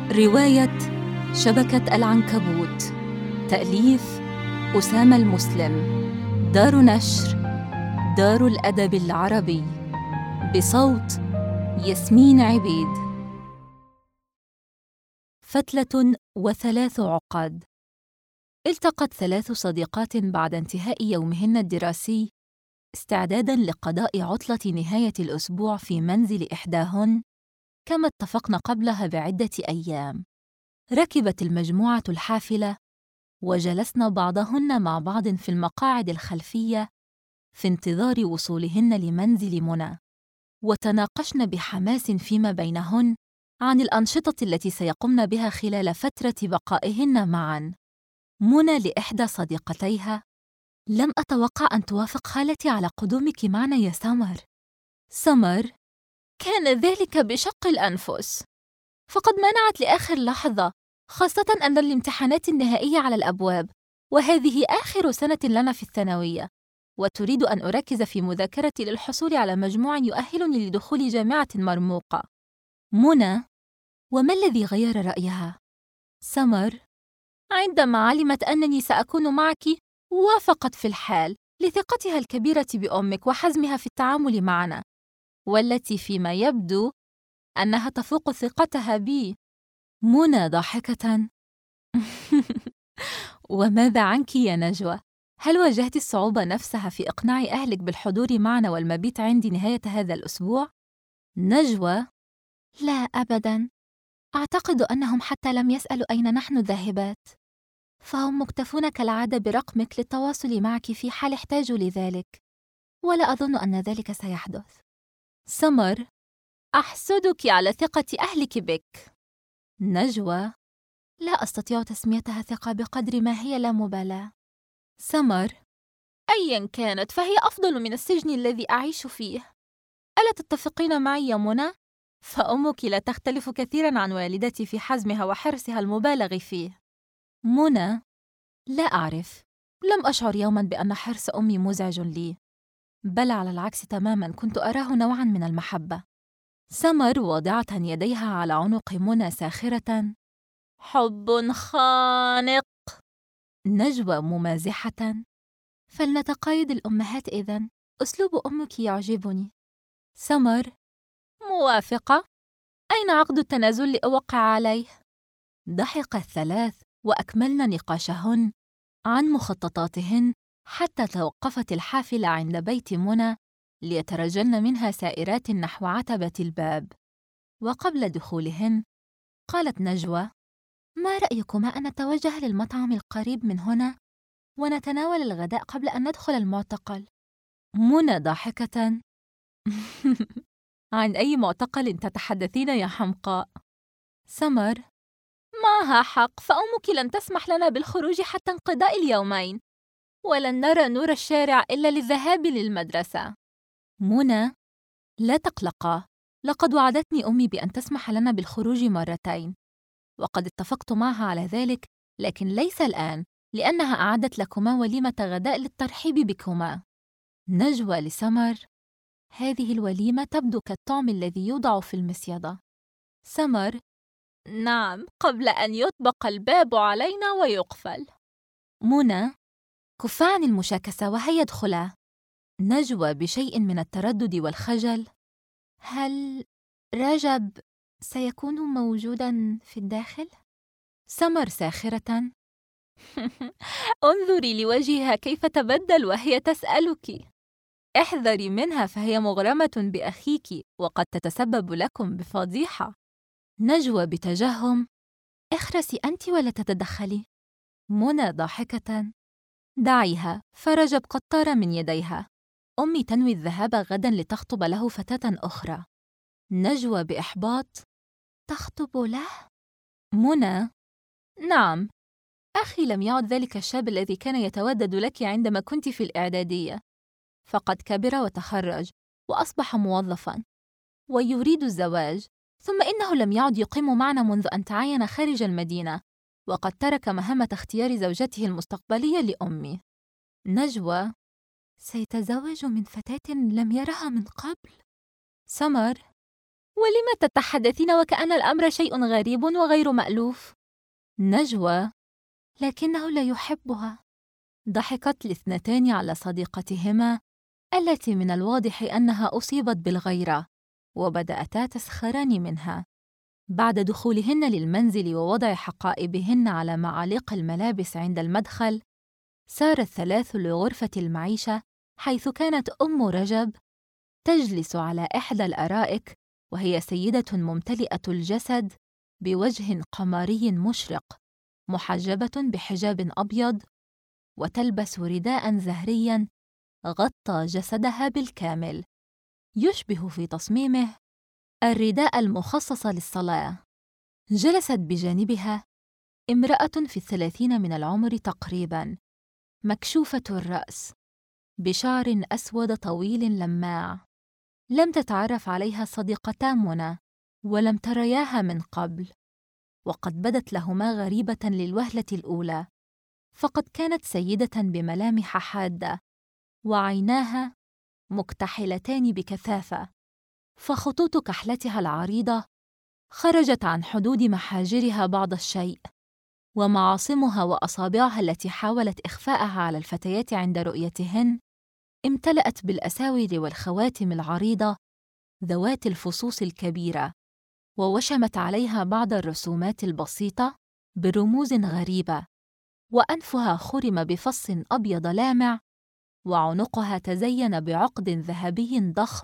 رواية شبكة العنكبوت، تأليف أسامة المسلم، دار نشر دار الأدب العربي، بصوت ياسمين عبيد. فتلة وثلاث عقد. التقت ثلاث صديقات بعد انتهاء يومهن الدراسي استعداداً لقضاء عطلة نهاية الأسبوع في منزل إحداهن كما اتفقن قبلها بعدة أيام. ركبت المجموعة الحافلة وجلسن بعضهن مع بعض في المقاعد الخلفية في انتظار وصولهن لمنزل منى، وتناقشن بحماس فيما بينهن عن الأنشطة التي سيقمن بها خلال فترة بقائهن معاً. منى لإحدى صديقتيها: لم أتوقع أن توافق خالتي على قدومك معنا يا سمر. سمر: كان ذلك بشق الأنفس، فقد منعت لآخر لحظة، خاصة أن الامتحانات النهائية على الأبواب، وهذه آخر سنة لنا في الثانوية، وتريد أن أركز في مذاكرتي للحصول على مجموع يؤهلني لدخول جامعة مرموقة. منى: وما الذي غير رأيها؟ سمر: عندما علمت أنني سأكون معك وافقت في الحال لثقتها الكبيرة بأمك وحزمها في التعامل معنا، والتي فيما يبدو أنها تفوق ثقتها بي. منى ضاحكة: وماذا عنك يا نجوى؟ هل واجهت الصعوبة نفسها في إقناع أهلك بالحضور معنا والمبيت عندي نهاية هذا الأسبوع؟ نجوى: لا أبداً، أعتقد أنهم حتى لم يسألوا أين نحن ذاهبات، فهم مكتفون كالعادة برقمك للتواصل معك في حال احتاجوا لذلك، ولا أظن أن ذلك سيحدث. سمر: أحسدك على ثقة أهلك بك. نجوى: لا أستطيع تسميتها ثقة بقدر ما هي لا مبالاة. سمر: أياً كانت فهي أفضل من السجن الذي أعيش فيه. ألا تتفقين معي يا منى؟ فأمك لا تختلف كثيراً عن والدتي في حزمها وحرصها المبالغ فيه. منى: لا أعرف، لم أشعر يوماً بأن حرص أمي مزعج لي، بل على العكس تماماً كنت أراه نوعاً من المحبة. سمر واضعة يديها على عنق منى ساخرة: حب خانق. نجوى ممازحة: فلنتقايد الأمهات إذن، أسلوب أمك يعجبني. سمر: موافقة، أين عقد التنازل لأوقع عليه؟ ضحك الثلاث وأكملن نقاشهن عن مخططاتهن حتى توقفت الحافلة عند بيت منى ليترجلن منها سائرات نحو عتبة الباب. وقبل دخولهن قالت نجوى: ما رأيكما أن نتوجه للمطعم القريب من هنا ونتناول الغداء قبل أن ندخل المعتقل؟ منى ضاحكة: عن أي معتقل تتحدثين يا حمقاء؟ سمر: معها حق، فأمك لن تسمح لنا بالخروج حتى انقضاء اليومين، ولن نرى نور الشارع إلا للذهاب للمدرسة. منى: لا تقلقا، لقد وعدتني أمي بأن تسمح لنا بالخروج مرتين، وقد اتفقت معها على ذلك، لكن ليس الآن، لأنها أعدت لكما وليمة غداء للترحيب بكما. نجوى لسمر: هذه الوليمة تبدو كالطعم الذي يوضع في المصيدة. سمر: نعم، قبل أن يطبق الباب علينا ويقفل. منى: كفا عن المشاكسة وهيا ادخلا. نجوى بشيء من التردد والخجل: هل رجب سيكون موجوداً في الداخل؟ سمر ساخرة: انظري لوجهها كيف تبدل وهي تسألك، احذري منها فهي مغرمة بأخيك وقد تتسبب لكم بفضيحة. نجوى بتجهم: اخرسي أنت ولا تتدخلي. منى ضاحكة: دعيها، فرجب قد طار من يديها، أمي تنوي الذهاب غداً لتخطب له فتاة أخرى. نجوى بإحباط: تخطب له؟ منى: نعم، أخي لم يعد ذلك الشاب الذي كان يتودد لك عندما كنت في الإعدادية، فقد كبر وتخرج وأصبح موظفاً ويريد الزواج، ثم إنه لم يعد يقيم معنا منذ أن تعين خارج المدينة، وقد ترك مهمة اختيار زوجته المستقبلية لأمي. نجوى: سيتزوج من فتاة لم يرها من قبل؟ سمر: ولم تتحدثين وكأن الأمر شيء غريب وغير مألوف؟ نجوى: لكنه لا يحبها. ضحكت الاثنتان على صديقتهما التي من الواضح أنها أصيبت بالغيرة، وبدأتا تسخران منها. بعد دخولهن للمنزل ووضع حقائبهن على معالق الملابس عند المدخل، سار الثلاث لغرفة المعيشة، حيث كانت أم رجب تجلس على إحدى الأرائك، وهي سيدة ممتلئة الجسد بوجه قمري مشرق، محجبة بحجاب أبيض، وتلبس رداء زهريا غطى جسدها بالكامل، يشبه في تصميمه الرداء المخصص للصلاة. جلست بجانبها امرأة في 30 من العمر تقريباً، مكشوفة الرأس، بشعر أسود طويل لماع. لم تتعرف عليها صديقتا منى، ولم ترياها من قبل، وقد بدت لهما غريبة للوهلة الأولى، فقد كانت سيدة بملامح حادة، وعيناها مكتحلتان بكثافة، فخطوط كحلتها العريضة خرجت عن حدود محاجرها بعض الشيء، ومعاصمها وأصابعها التي حاولت إخفاءها على الفتيات عند رؤيتهن امتلأت بالأساور والخواتم العريضة ذوات الفصوص الكبيرة، ووشمت عليها بعض الرسومات البسيطة برموز غريبة، وأنفها خرم بفص أبيض لامع، وعنقها تزين بعقد ذهبي ضخم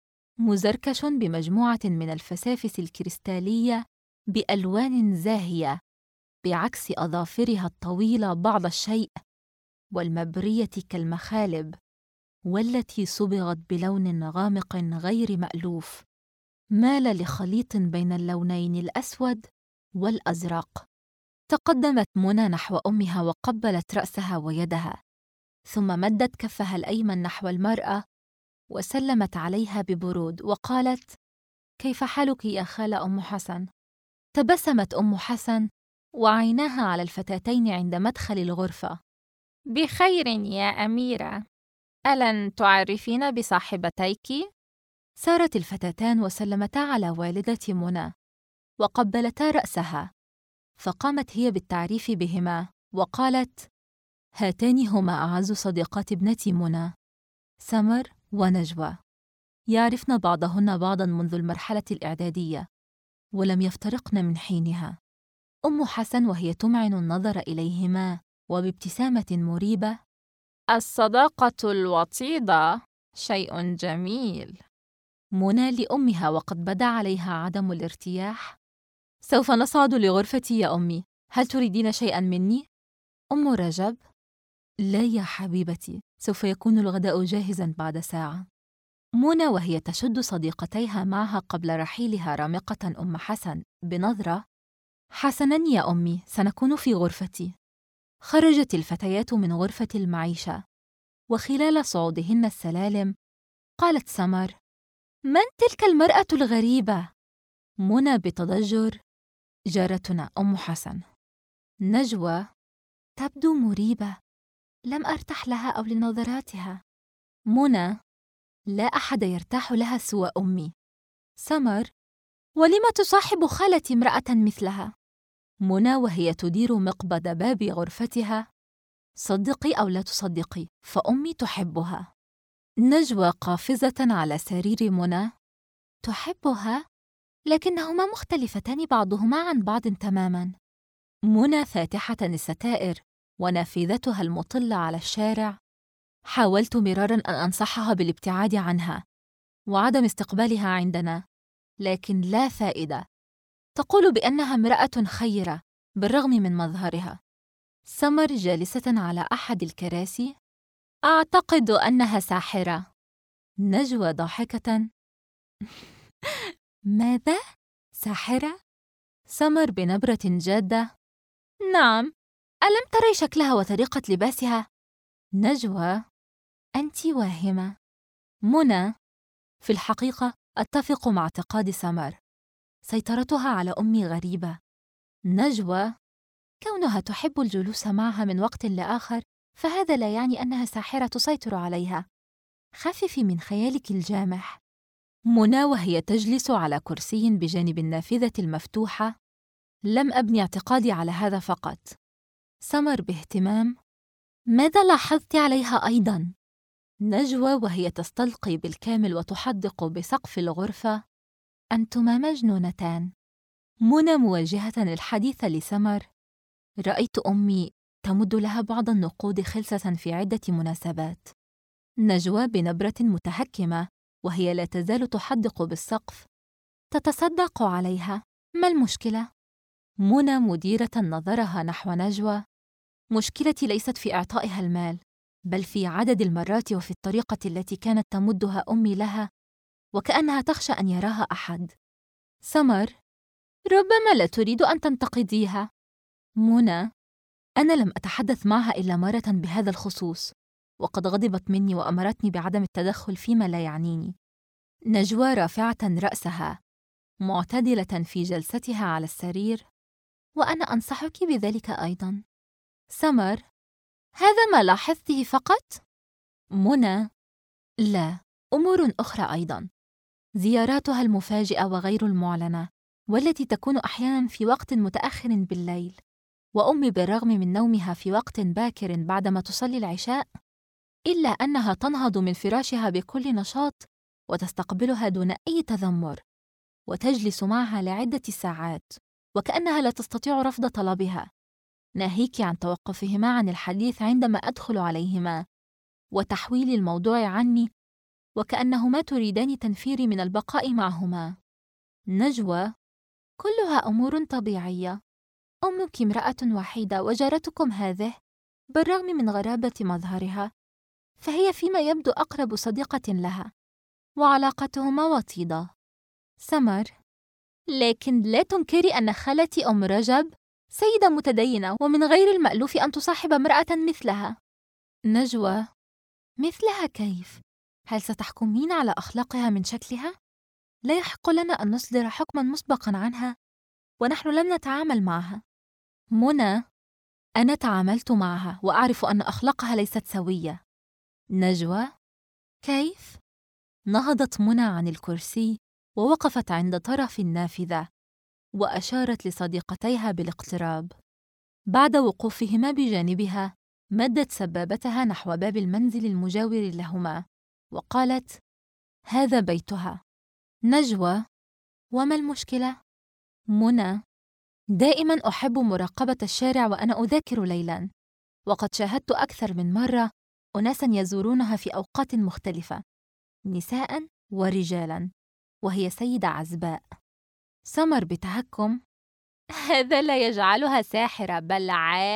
مزركش بمجموعة من الفسافس الكريستالية بألوان زاهية، بعكس أظافرها الطويلة بعض الشيء والمبرية كالمخالب، والتي صبغت بلون غامق غير مألوف، مال لخليط بين اللونين الأسود والأزرق. تقدمت منى نحو أمها وقبلت رأسها ويدها، ثم مدت كفها الأيمن نحو المرأة وسلمت عليها ببرود وقالت: كيف حالك يا خالة أم حسن؟ تبسمت أم حسن وعيناها على الفتاتين عند مدخل الغرفة. بخير يا أميرة، ألن تعرفين بصاحبتيك؟ سارت الفتاتان وسلمتا على والدة منى وقبلتا رأسها، فقامت هي بالتعريف بهما وقالت: هاتان هما أعز صديقات ابنتي منى، سمر ونجوى. يعرفن بعضهن بعضا منذ المرحلة الإعدادية، ولم يفترقن من حينها. أم حسن وهي تمعن النظر إليهما وبابتسامة مريبة: الصداقة الوطيدة شيء جميل. منى لأمها وقد بدا عليها عدم الارتياح: سوف نصعد لغرفتي يا أمي، هل تريدين شيئا مني؟ أم رجب: لا يا حبيبتي، سوف يكون الغداء جاهزا بعد ساعة. منى وهي تشد صديقتيها معها قبل رحيلها رامقة أم حسن بنظرة: حسناً يا أمي، سنكون في غرفتي. خرجت الفتيات من غرفة المعيشة، وخلال صعودهن السلالم قالت سمر: من تلك المرأة الغريبة؟ منى بتضجر: جارتنا أم حسن. نجوى: تبدو مريبة، لم أرتاح لها أو لنظراتها. منى: لا أحد يرتاح لها سوى أمي. سمر: ولم تصاحب خالتي امرأة مثلها؟ منى وهي تدير مقبض باب غرفتها: صدقي أو لا تصدقي، فأمي تحبها. نجوى قافزة على سرير منى: تحبها؟ لكنهما مختلفتان بعضهما عن بعض تماماً. منى فاتحة الستائر ونافذتها المطلة على الشارع: حاولت مراراً أن أنصحها بالابتعاد عنها وعدم استقبالها عندنا، لكن لا فائدة. تقول بأنها امرأة خيرة بالرغم من مظهرها. سمر جالسة على أحد الكراسي: أعتقد أنها ساحرة. نجوى ضاحكة: ماذا؟ ساحرة؟ سمر بنبرة جادة: نعم، ألم تري شكلها وطريقة لباسها؟ نجوى: أنت واهمة. منى: في الحقيقة أتفق مع اعتقاد سمر، سيطرتها على أمي غريبة. نجوى: كونها تحب الجلوس معها من وقت لآخر فهذا لا يعني أنها ساحرة تسيطر عليها. خففي من خيالك الجامح. منى وهي تجلس على كرسي بجانب النافذة المفتوحة: لم أبني اعتقادي على هذا فقط. سمر باهتمام: ماذا لاحظت عليها أيضاً؟ نجوى وهي تستلقي بالكامل وتحدق بسقف الغرفة: أنتما مجنونتان. منى موجهة الحديث لسمر: رأيت أمي تمد لها بعض النقود خلسة في عدة مناسبات. نجوى بنبرة متهكمة وهي لا تزال تحدق بالسقف: تتصدق عليها، ما المشكلة؟ منى مديرة نظرها نحو نجوى: مشكلتي ليست في إعطائها المال، بل في عدد المرات وفي الطريقة التي كانت تمدها أمي لها وكأنها تخشى أن يراها أحد. سمر: ربما لا تريد أن تنتقديها. منى: أنا لم أتحدث معها إلا مرة بهذا الخصوص، وقد غضبت مني وأمرتني بعدم التدخل فيما لا يعنيني. نجوى رافعة رأسها معتدلة في جلستها على السرير: وأنا أنصحك بذلك أيضاً. سمر: هذا ما لاحظته فقط؟ منى: لا، أمور أخرى أيضاً، زياراتها المفاجئة وغير المعلنة، والتي تكون أحياناً في وقت متأخر بالليل، وأمي بالرغم من نومها في وقت باكر بعدما تصلي العشاء، إلا أنها تنهض من فراشها بكل نشاط وتستقبلها دون أي تذمر، وتجلس معها لعدة ساعات وكأنها لا تستطيع رفض طلبها، ناهيك عن توقفهما عن الحديث عندما أدخل عليهما وتحويل الموضوع عني وكأنهما تريدان تنفيري من البقاء معهما. نجوى: كلها أمور طبيعية، أمك امرأة وحيدة وجارتكم هذه بالرغم من غرابة مظهرها فهي فيما يبدو أقرب صديقة لها، وعلاقتهما وطيدة. سمر: لكن لا تنكري أن خالتي أم رجب سيدة متدينة ومن غير المألوف أن تصاحب امرأة مثلها. نجوى: مثلها كيف؟ هل ستحكمين على أخلاقها من شكلها؟ لا يحق لنا أن نصدر حكماً مسبقاً عنها ونحن لم نتعامل معها. منى: أنا تعاملت معها وأعرف أن أخلاقها ليست سوية. نجوى: كيف؟ نهضت منى عن الكرسي ووقفت عند طرف النافذة وأشارت لصديقتيها بالاقتراب. بعد وقوفهما بجانبها مدت سبابتها نحو باب المنزل المجاور لهما وقالت: هذا بيتها. نجوى: وما المشكلة؟ منى: دائما أحب مراقبة الشارع وأنا أذاكر ليلا، وقد شاهدت أكثر من مرة أناسا يزورونها في أوقات مختلفة، نساء ورجالا، وهي سيدة عزباء. سمر بتهكم: هذا لا يجعلها ساحرة بل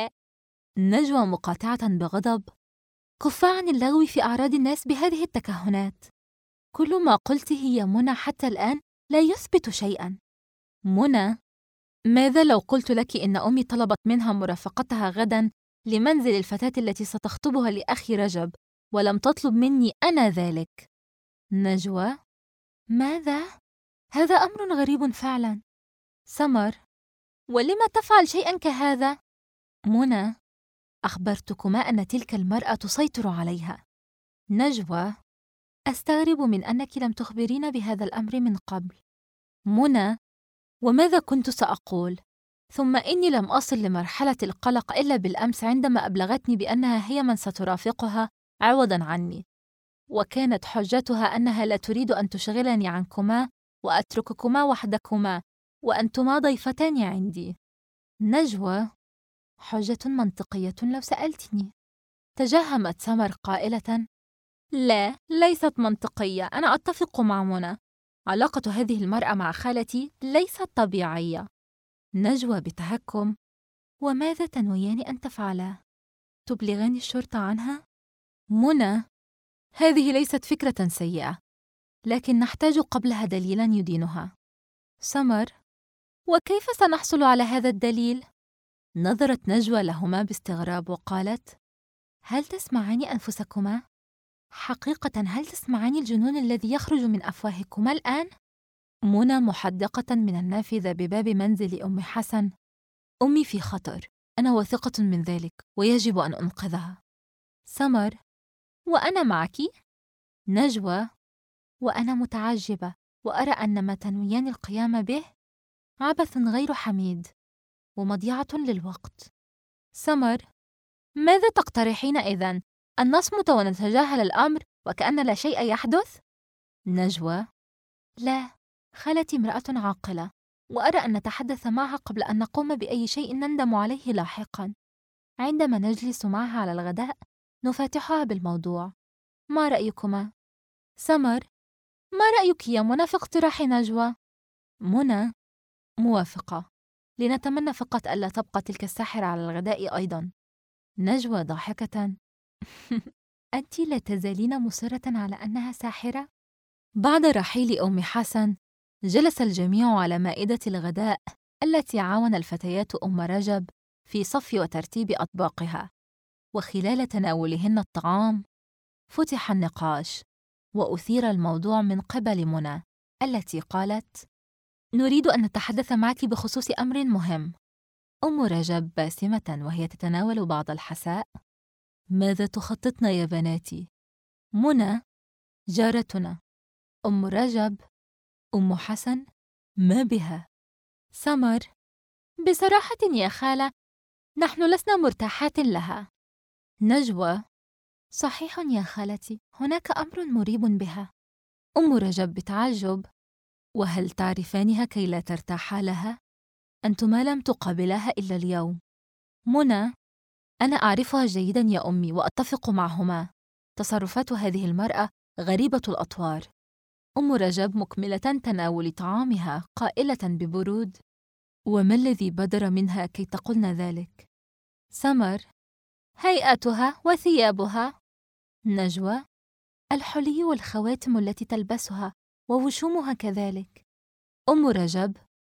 نجوى مقاطعة بغضب: كف عن اللغو في أعراض الناس بهذه التكهنات. كل ما قلته يا منى حتى الآن لا يثبت شيئا. منى: ماذا لو قلت لك إن أمي طلبت منها مرافقتها غدا لمنزل الفتاة التي ستخطبها لأخي رجب ولم تطلب مني أنا ذلك؟ نجوى: ماذا؟ هذا أمر غريب فعلا. سمر: ولم تفعل شيئا كهذا؟ منى: أخبرتكما أن تلك المرأة تسيطر عليها. نجوى: أستغرب من أنك لم تخبرين بهذا الأمر من قبل. منى: وماذا كنت سأقول؟ ثم إني لم أصل لمرحلة القلق إلا بالأمس عندما أبلغتني بأنها هي من سترافقها عوضاً عني، وكانت حجتها أنها لا تريد أن تشغلني عنكما وأترككما وحدكما وأنتما ضيفتان عندي. نجوى: حجة منطقية لو سألتني. تجهمت سمر قائلة: لا، ليست منطقية، أنا أتفق مع منى، علاقة هذه المرأة مع خالتي ليست طبيعية. نجوى بتهكم: وماذا تنويان أن تفعلا؟ تبلغان الشرطة عنها؟ منى: هذه ليست فكرة سيئة، لكن نحتاج قبلها دليلاً يدينها. سمر: وكيف سنحصل على هذا الدليل؟ نظرت نجوى لهما باستغراب وقالت: هل تسمعان أنفسكما؟ حقيقة هل تسمعان الجنون الذي يخرج من أفواهكما الآن؟ منى محدقة من النافذة بباب منزل أم حسن: أمي في خطر، أنا واثقة من ذلك ويجب أن أنقذها. سمر: وأنا معك. نجوى: وأنا متعجبة، وأرى أن ما تنويان القيام به عبث غير حميد ومضيعة للوقت. سمر: ماذا تقترحين إذن؟ أن نصمت ونتجاهل الأمر وكأن لا شيء يحدث؟ نجوى: لا، خالتي امرأة عاقلة، وأرى أن نتحدث معها قبل أن نقوم بأي شيء نندم عليه لاحقاً. عندما نجلس معها على الغداء نفاتحها بالموضوع. ما رأيكما؟ سمر: ما رأيك يا منى في اقتراح نجوى؟ منى: موافقة، لنتمنى فقط ألا تبقى تلك الساحرة على الغداء أيضاً. نجوى ضاحكة: أنتِ لا تزالين مصرة على أنها ساحرة؟ بعد رحيل أم حسن، جلس الجميع على مائدة الغداء التي عاون الفتيات أم رجب في صف وترتيب أطباقها، وخلال تناولهن الطعام فتح النقاش، وأثير الموضوع من قبل منى التي قالت: نريد أن نتحدث معك بخصوص أمر مهم. أم رجب باسمة وهي تتناول بعض الحساء: ماذا تخططن يا بناتي؟ منى: جارتنا. أم رجب: أم حسن، ما بها؟ سمر: بصراحة يا خالة، نحن لسنا مرتاحات لها. نجوى: صحيح يا خالتي، هناك أمر مريب بها. أم رجب بتعجب: وهل تعرفانها كي لا ترتاحا لها؟ أنتما لم تقابلاها إلا اليوم. منى: أنا أعرفها جيداً يا أمي وأتفق معهما. تصرفات هذه المرأة غريبة الأطوار. أم رجب مكملة تناول طعامها قائلة ببرود: وما الذي بدر منها كي تقولن ذلك؟ سمر: هيئتها وثيابها. نجوى: الحلي والخواتم التي تلبسها ووشومها كذلك. أم رجب: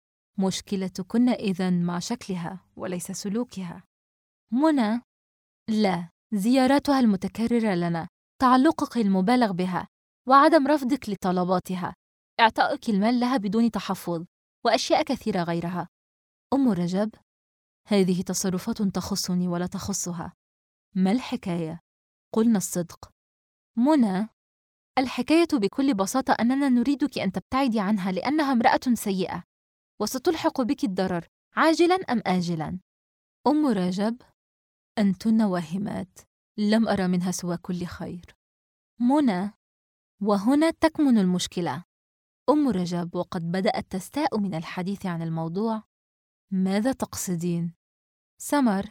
مشكلتكن إذن مع شكلها وليس سلوكها. منى: لا، زياراتها المتكررة لنا، تعلقك المبالغ بها، وعدم رفضك لطلباتها، إعطائك المال لها بدون تحفظ، وأشياء كثيرة غيرها. أم رجب: هذه تصرفات تخصني ولا تخصها. ما الحكاية؟ قلنا الصدق. منى: الحكاية بكل بساطة أننا نريدك أن تبتعدي عنها لأنها امرأة سيئة وستلحق بك الضرر عاجلاً أم آجلاً. أم رجب: أنتن واهمات، لم أرى منها سوى كل خير. منى: وهنا تكمن المشكلة. أم رجب وقد بدأت تستاء من الحديث عن الموضوع: ماذا تقصدين؟ سمر: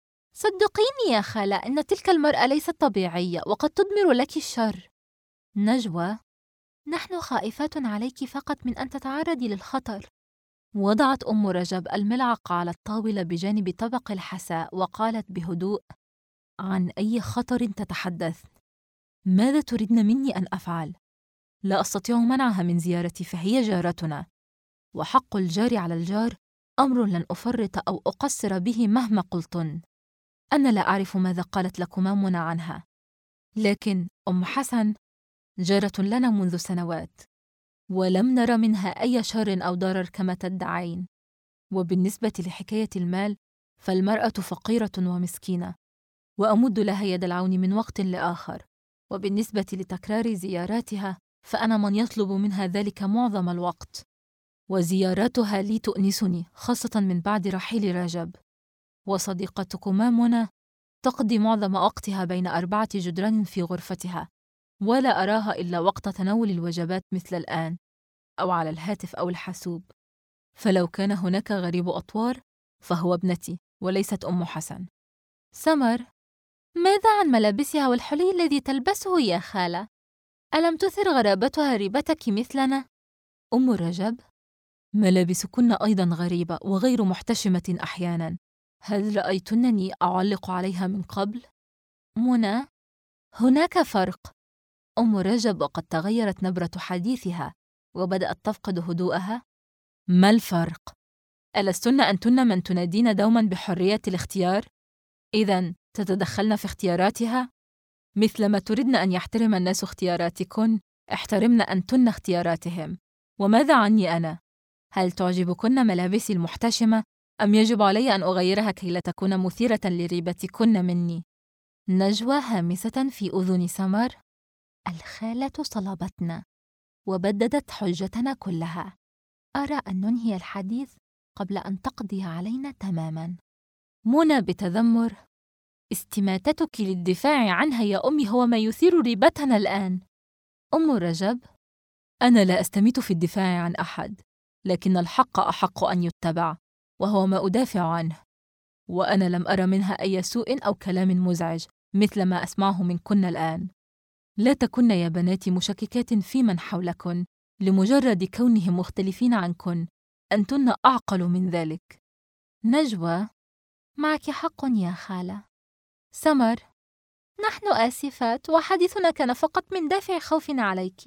صدقيني يا خالة، إن تلك المرأة ليست طبيعية وقد تضمر لك الشر. نجوى: نحن خائفات عليك فقط من أن تتعرضي للخطر. وضعت أم رجب الملعقة على الطاولة بجانب طبق الحساء وقالت بهدوء: عن أي خطر تتحدث؟ ماذا تريدن مني أن أفعل؟ لا أستطيع منعها من زيارتي فهي جارتنا، وحق الجار على الجار أمر لن أفرط أو أقصر به مهما قلتن. أنا لا أعرف ماذا قالت لكما منى عنها، لكن أم حسن جارة لنا منذ سنوات، ولم نر منها أي شر أو ضرر كما تدعين. وبالنسبة لحكاية المال فالمرأة فقيرة ومسكينة، وأمد لها يد العون من وقت لآخر. وبالنسبة لتكرار زياراتها فأنا من يطلب منها ذلك معظم الوقت، وزياراتها لي تؤنسني خاصة من بعد رحيل رجب. وصديقتكما منى تقضي معظم وقتها بين 4 جدران في غرفتها، ولا أراها إلا وقت تناول الوجبات مثل الآن، أو على الهاتف أو الحاسوب. فلو كان هناك غريب أطوار فهو ابنتي وليست أم حسن. سمر: ماذا عن ملابسها والحلي الذي تلبسه يا خالة؟ ألم تثر غرابتها ريبتك مثلنا؟ أم رجب: ملابسكن أيضا غريبة وغير محتشمة أحيانا، هل رأيتنني أعلق عليها من قبل؟ منى: هناك فرق. أم رجب وقد تغيرت نبرة حديثها وبدأت تفقد هدوءها: ما الفرق؟ ألستن أنتن من تنادين دوما بحرية الاختيار؟ إذن تتدخلن في اختياراتها؟ مثلما تردن أن يحترم الناس اختياراتكن، احترمن أنتن اختياراتهم. وماذا عني أنا؟ هل تعجبكن ملابسي المحتشمة أم يجب علي أن أغيرها كي لا تكون مثيرة لريبتكن مني؟ نجوى هامسة في أذن سمر: الخالة صلبتنا. وبددت حجتنا كلها. أرى أن ننهي الحديث قبل أن تقضي علينا تماماً. منى بتذمر: استماتتك للدفاع عنها يا أمي هو ما يثير ريبتنا الآن. أم رجب: أنا لا أستميت في الدفاع عن أحد، لكن الحق أحق أن يتبع، وهو ما أدافع عنه، وأنا لم أرى منها أي سوء أو كلام مزعج مثل ما أسمعه منكن الآن. لا تكن يا بناتي مشككات في من حولكن لمجرد كونهم مختلفين عنكن، أنتن أعقل من ذلك. نجوى: معك حق يا خالة. سمر: نحن آسفات، وحديثنا كان فقط من دافع خوفنا عليك.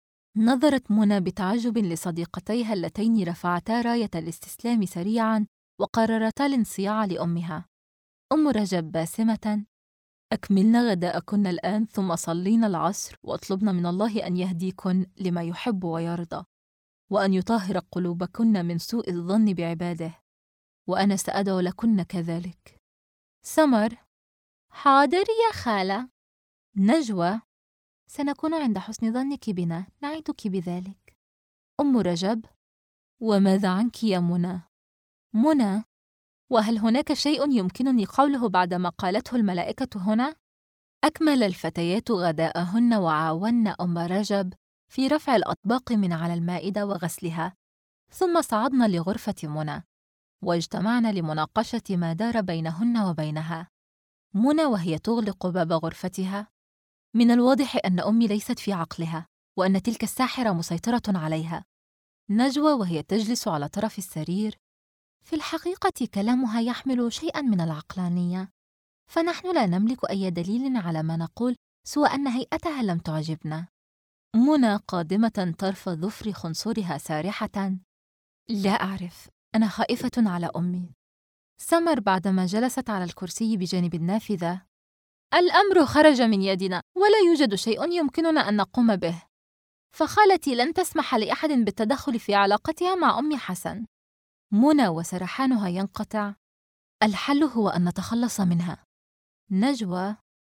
نظرت منى بتعجب لصديقتيها اللتين رفعتا راية الاستسلام سريعاً وقررتا الانصياع لأمها. أم رجب باسمة: أكملن غداءكن الآن ثم صلين العصر، واطلبن من الله أن يهديكن لما يحب ويرضى، وأن يطهر قلوبكن من سوء الظن بعباده، وأنا سأدعو لكن كذلك. سمر: حاضر يا خالة. نجوى: سنكون عند حسن ظنك بنا، نعدك بذلك. أم رجب: وماذا عنك يا منى؟ منى: وهل هناك شيء يمكنني قوله بعدما قالته الملائكة هنا؟ أكمل الفتيات غداءهن وعاون أم رجب في رفع الأطباق من على المائدة وغسلها، ثم صعدن لغرفة منى واجتمعن لمناقشة ما دار بينهن وبينها. منى وهي تغلق باب غرفتها: من الواضح أن أمي ليست في عقلها، وأن تلك الساحرة مسيطرة عليها. نجوى وهي تجلس على طرف السرير: في الحقيقة كلامها يحمل شيئاً من العقلانية، فنحن لا نملك أي دليل على ما نقول سوى أن هيئتها لم تعجبنا. منى قادمة طرف ظفر خنصرها سارحة: لا أعرف، أنا خائفة على أمي. سمر بعدما جلست على الكرسي بجانب النافذة: الأمر خرج من يدنا، ولا يوجد شيء يمكننا أن نقوم به، فخالتي لن تسمح لأحد بالتدخل في علاقتها مع أم حسن. منى وسرحانها ينقطع: الحل هو أن نتخلص منها. نجوى: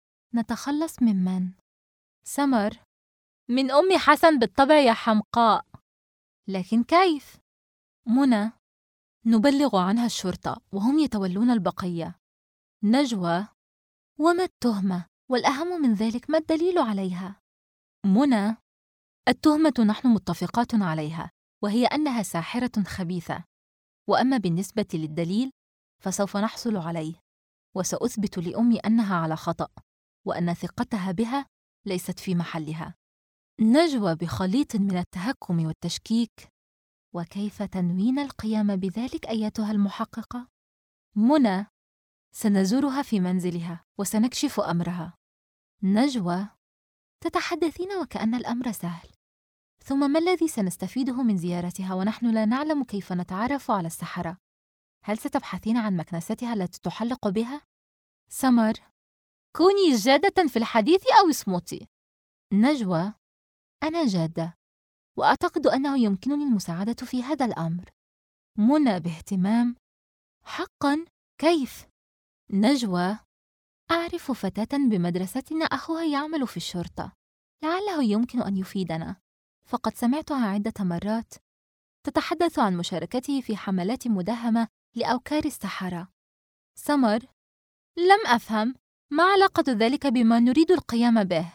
نتخلص ممن؟ سمر: من أم حسن بالطبع يا حمقاء. لكن كيف؟ منى: نبلغ عنها الشرطة وهم يتولون البقية. نجوى: وما التهمة؟ والأهم من ذلك ما الدليل عليها؟ منى: التهمة نحن متفقات عليها، وهي أنها ساحرة خبيثة، وأما بالنسبة للدليل فسوف نحصل عليه، وسأثبت لأمي أنها على خطأ، وأن ثقتها بها ليست في محلها. نجوى بخليط من التهكم والتشكيك: وكيف تنوين القيام بذلك أيتها المحققة؟ منى: سنزورها في منزلها وسنكشف أمرها. نجوى: تتحدثين وكأن الأمر سهل، ثم ما الذي سنستفيده من زيارتها ونحن لا نعلم كيف نتعرف على السحرة؟ هل ستبحثين عن مكنستها التي تحلق بها؟ سمر: كوني جادة في الحديث أو اصمتي. نجوى: أنا جادة، وأعتقد أنه يمكنني المساعدة في هذا الأمر. منى باهتمام: حقاً؟ كيف؟ نجوى: أعرف فتاة بمدرستنا أخوها يعمل في الشرطة، لعله يمكن أن يفيدنا، فقد سمعتها عدة مرات تتحدث عن مشاركته في حملات مداهمة لأوكار السحرة. سمر: لم أفهم، ما علاقة ذلك بما نريد القيام به؟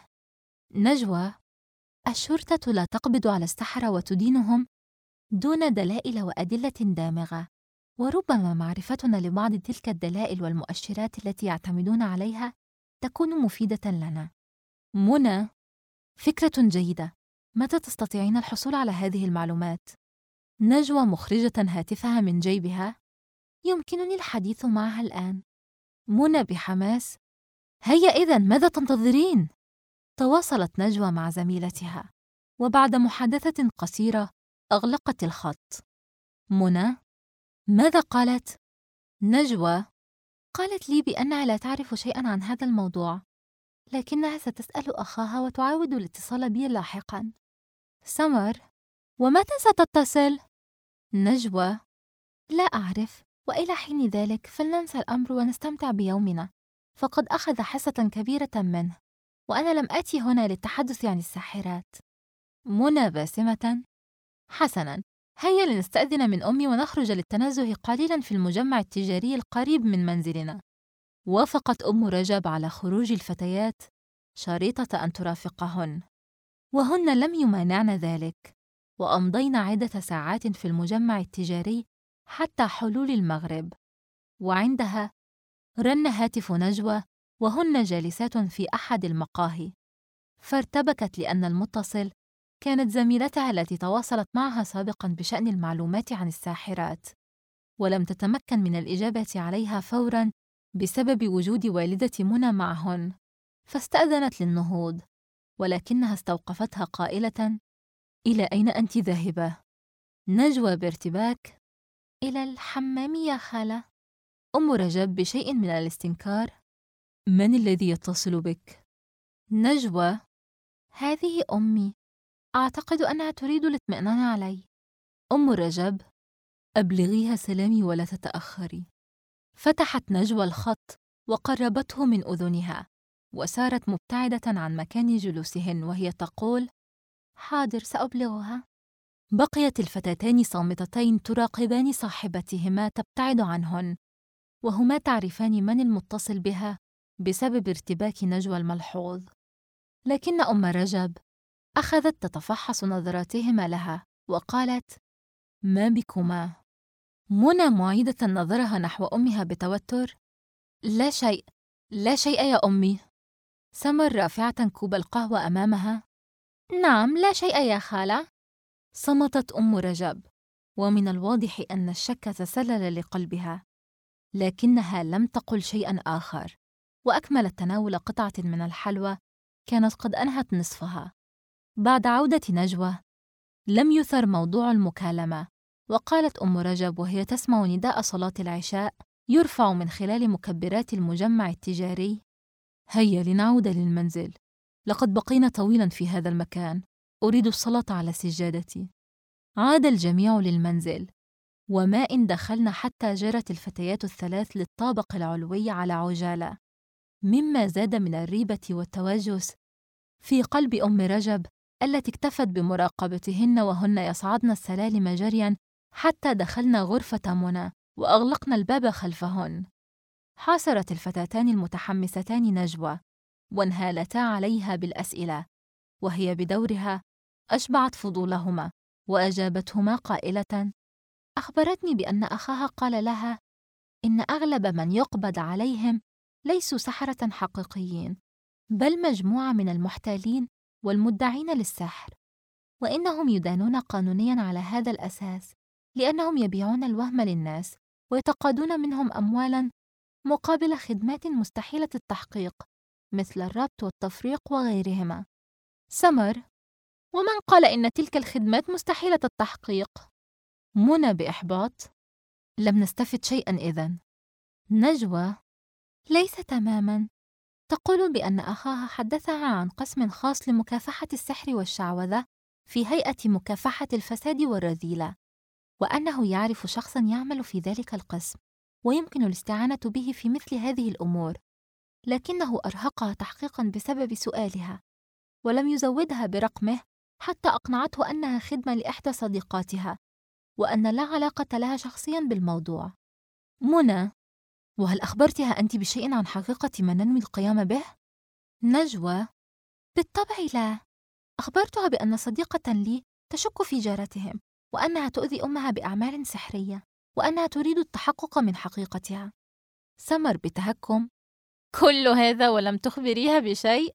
نجوى: الشرطة لا تقبض على السحرة وتدينهم دون دلائل وأدلة دامغة، وربما معرفتنا لبعض تلك الدلائل والمؤشرات التي يعتمدون عليها تكون مفيدة لنا. منى: فكرة جيدة، متى تستطيعين الحصول على هذه المعلومات؟ نجوى مخرجة هاتفها من جيبها: يمكنني الحديث معها الآن. منى بحماس: هيا إذن، ماذا تنتظرين؟ تواصلت نجوى مع زميلتها، وبعد محادثة قصيرة أغلقت الخط. منى: ماذا قالت؟ نجوى: قالت لي بأنها لا تعرف شيئاً عن هذا الموضوع، لكنها ستسأل أخاها وتعاود الاتصال بي لاحقاً. سمر: ومتى ستتصل؟ نجوى: لا أعرف، وإلى حين ذلك فلننسى الأمر ونستمتع بيومنا، فقد أخذ حصة كبيرة منه، وأنا لم آتي هنا للتحدث عن الساحرات. منى باسمة: حسناً، هيا لنستأذن من أمي ونخرج للتنزه قليلاً في المجمع التجاري القريب من منزلنا. وافقت أم رجب على خروج الفتيات شريطة أن ترافقهن، وهن لم يمانعن ذلك، وأمضين عدة ساعات في المجمع التجاري حتى حلول المغرب. وعندها رن هاتف نجوى وهن جالسات في أحد المقاهي، فارتبكت لأن المتصل كانت زميلتها التي تواصلت معها سابقاً بشأن المعلومات عن الساحرات، ولم تتمكن من الإجابة عليها فوراً بسبب وجود والدة منى معهن، فاستأذنت للنهوض، ولكنها استوقفتها قائلة: إلى أين أنت ذاهبة؟ نجوى بارتباك: إلى الحمام يا خالة. أم رجب بشيء من الاستنكار: من الذي يتصل بك؟ نجوى: هذه أمي، أعتقد أنها تريد الاطمئنان علي. أم رجب: أبلغيها سلامي ولا تتأخري. فتحت نجوى الخط وقربته من أذنها، وسارت مبتعدة عن مكان جلوسهن وهي تقول: حاضر، سأبلغها. بقيت الفتاتان صامتتين تراقبان صاحبتهما تبتعد عنهن، وهما تعرفان من المتصل بها بسبب ارتباك نجوى الملحوظ. لكن أم رجب أخذت تتفحص نظراتهما لها وقالت: ما بكما؟ منى معيدة نظرها نحو أمها بتوتر: لا شيء، لا شيء يا أمي. سمر رافعة كوب القهوة أمامها: نعم، لا شيء يا خالة. صمتت أم رجب، ومن الواضح أن الشك تسلل لقلبها، لكنها لم تقل شيئاً آخر، وأكملت تناول قطعة من الحلوى كانت قد أنهت نصفها. بعد عودة نجوى لم يثر موضوع المكالمة، وقالت أم رجب وهي تسمع نداء صلاة العشاء يرفع من خلال مكبرات المجمع التجاري: هيا لنعود للمنزل، لقد بقينا طويلاً في هذا المكان، أريد الصلاة على سجادتي. عاد الجميع للمنزل، وما إن دخلنا حتى جرت الفتيات الثلاث للطابق العلوي على عجالة، مما زاد من الريبة والتوجس في قلب أم رجب التي اكتفت بمراقبتهن وهن يصعدن السلالم جرياً حتى دخلنا غرفة منى وأغلقنا الباب خلفهن. حاصرت الفتاتان المتحمستان نجوى وانهالتا عليها بالأسئلة، وهي بدورها أشبعت فضولهما وأجابتهما قائلة: أخبرتني بأن أخاها قال لها إن أغلب من يقبض عليهم ليسوا سحرة حقيقيين، بل مجموعة من المحتالين والمدعين للسحر، وإنهم يدانون قانونياً على هذا الأساس، لأنهم يبيعون الوهم للناس ويتقاضون منهم أموالاً مقابل خدمات مستحيلة التحقيق مثل الربط والتفريق وغيرهما. سمر: ومن قال إن تلك الخدمات مستحيلة التحقيق؟ منى بإحباط: لم نستفد شيئاً إذن. نجوى: ليس تماماً، تقول بأن أخاها حدثها عن قسم خاص لمكافحة السحر والشعوذة في هيئة مكافحة الفساد والرذيلة، وأنه يعرف شخصاً يعمل في ذلك القسم ويمكن الاستعانة به في مثل هذه الأمور، لكنه أرهقها تحقيقاً بسبب سؤالها، ولم يزودها برقمه حتى أقنعته أنها خدمة لإحدى صديقاتها وأن لا علاقة لها شخصياً بالموضوع. منى: وهل أخبرتها أنت بشيء عن حقيقة ما ننوي القيام به؟ نجوى: بالطبع لا، أخبرتها بأن صديقة لي تشك في جارتهم وأنها تؤذي أمها بأعمال سحرية وأنها تريد التحقق من حقيقتها. سمر بتهكم: كل هذا ولم تخبريها بشيء؟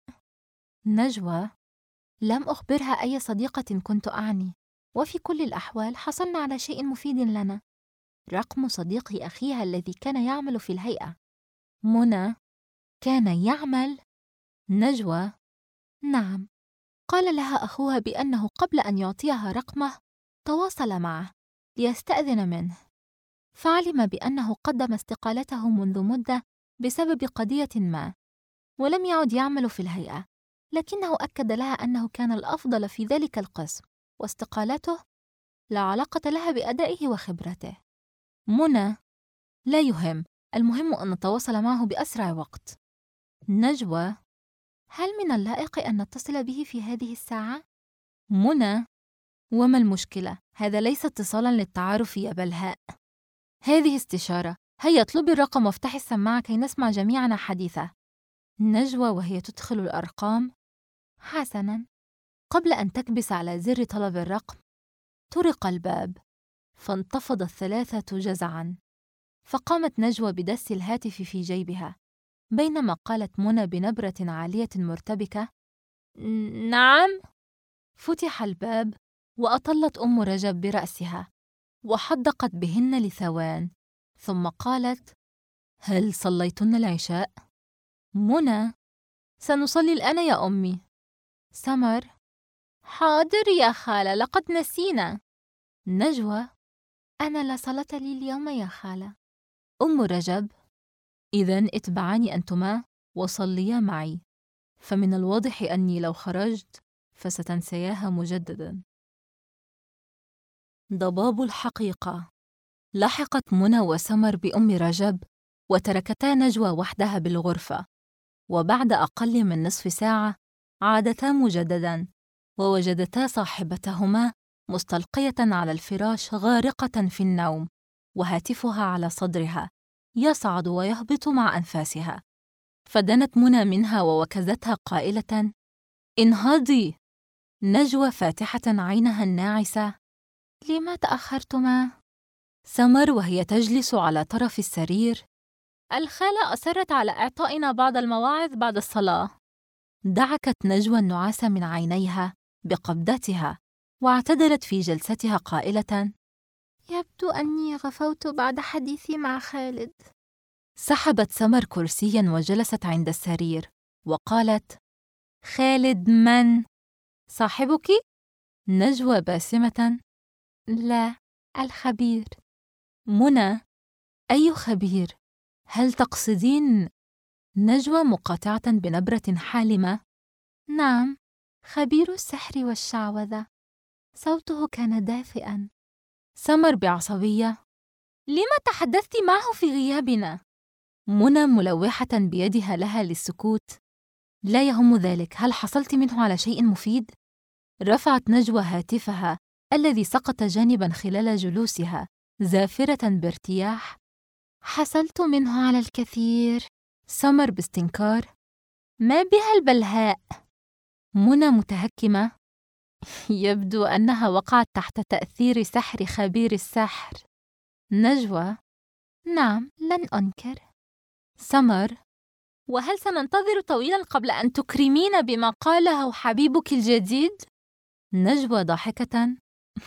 نجوى: لم أخبرها أي صديقة كنت أعني، وفي كل الأحوال حصلنا على شيء مفيد لنا، رقم صديق أخيها الذي كان يعمل في الهيئة. منى: كان يعمل؟ نجوى: نعم، قال لها أخوها بأنه قبل أن يعطيها رقمه تواصل معه ليستأذن منه، فعلم بأنه قدم استقالته منذ مدة بسبب قضية ما ولم يعد يعمل في الهيئة، لكنه أكد لها أنه كان الأفضل في ذلك القسم واستقالته لا علاقة لها بأدائه وخبرته. منى: لا يهم، المهم أن نتواصل معه بأسرع وقت. نجوى: هل من اللائق أن نتصل به في هذه الساعة؟ منى: وما المشكلة؟ هذا ليس اتصالاً للتعارف يا بلهاء. هذه استشارة. هيا اطلبي الرقم وافتحي السماعة كي نسمع جميعنا حديثه. نجوى وهي تدخل الأرقام: حسناً. قبل أن تكبس على زر طلب الرقم طرق الباب، فانتفض الثلاثة جزعاً، فقامت نجوى بدس الهاتف في جيبها، بينما قالت منى بنبرة عالية مرتبكة: نعم. فتح الباب وأطلت أم رجب برأسها وحدقت بهن لثوان، ثم قالت: هل صليتن العشاء؟ منى: سنصلي الآن يا أمي. سمر: حاضر يا خالة، لقد نسينا. نجوى: أنا لا صلاة لي اليوم يا خالة. أم رجب: إذن اتبعاني أنتما وصليا معي، فمن الواضح أني لو خرجت فستنسياها مجددا. ضباب الحقيقة. لحقت منى وسمر بأم رجب وتركتا نجوى وحدها بالغرفة، وبعد أقل من نصف ساعة عادتا مجددا ووجدتا صاحبتهما مستلقية على الفراش غارقة في النوم، وهاتفها على صدرها يصعد ويهبط مع أنفاسها. فدنت منى منها ووكزتها قائلة: انهضي. نجوى فاتحة عينها الناعسة: لما تأخرتما؟ سمر وهي تجلس على طرف السرير: الخالة أصرت على إعطائنا بعض المواعظ بعد الصلاة. دعكت نجوى النعاس من عينيها بقبضتها واعتدلت في جلستها قائلة: يبدو أني غفوت بعد حديثي مع خالد. سحبت سمر كرسياً وجلست عند السرير وقالت: خالد من؟ صاحبك؟ نجوى باسمة: لا، الخبير. منى: أي خبير؟ هل تقصدين؟ نجوى مقاطعة بنبرة حالمة: نعم، خبير السحر والشعوذة. صوته كان دافئاً. سمر بعصبية: لما تحدثت معه في غيابنا؟ منى ملوحة بيدها لها للسكوت: لا يهم ذلك، هل حصلت منه على شيء مفيد؟ رفعت نجوى هاتفها الذي سقط جانباً خلال جلوسها زافرة بارتياح: حصلت منه على الكثير. سمر باستنكار: ما بها البلهاء؟ منى متهكمة: يبدو أنها وقعت تحت تأثير سحر خبير السحر. نجوى: نعم، لن أنكر. سمر: وهل سننتظر طويلاً قبل أن تكرمين بما قاله حبيبك الجديد؟ نجوى ضاحكة: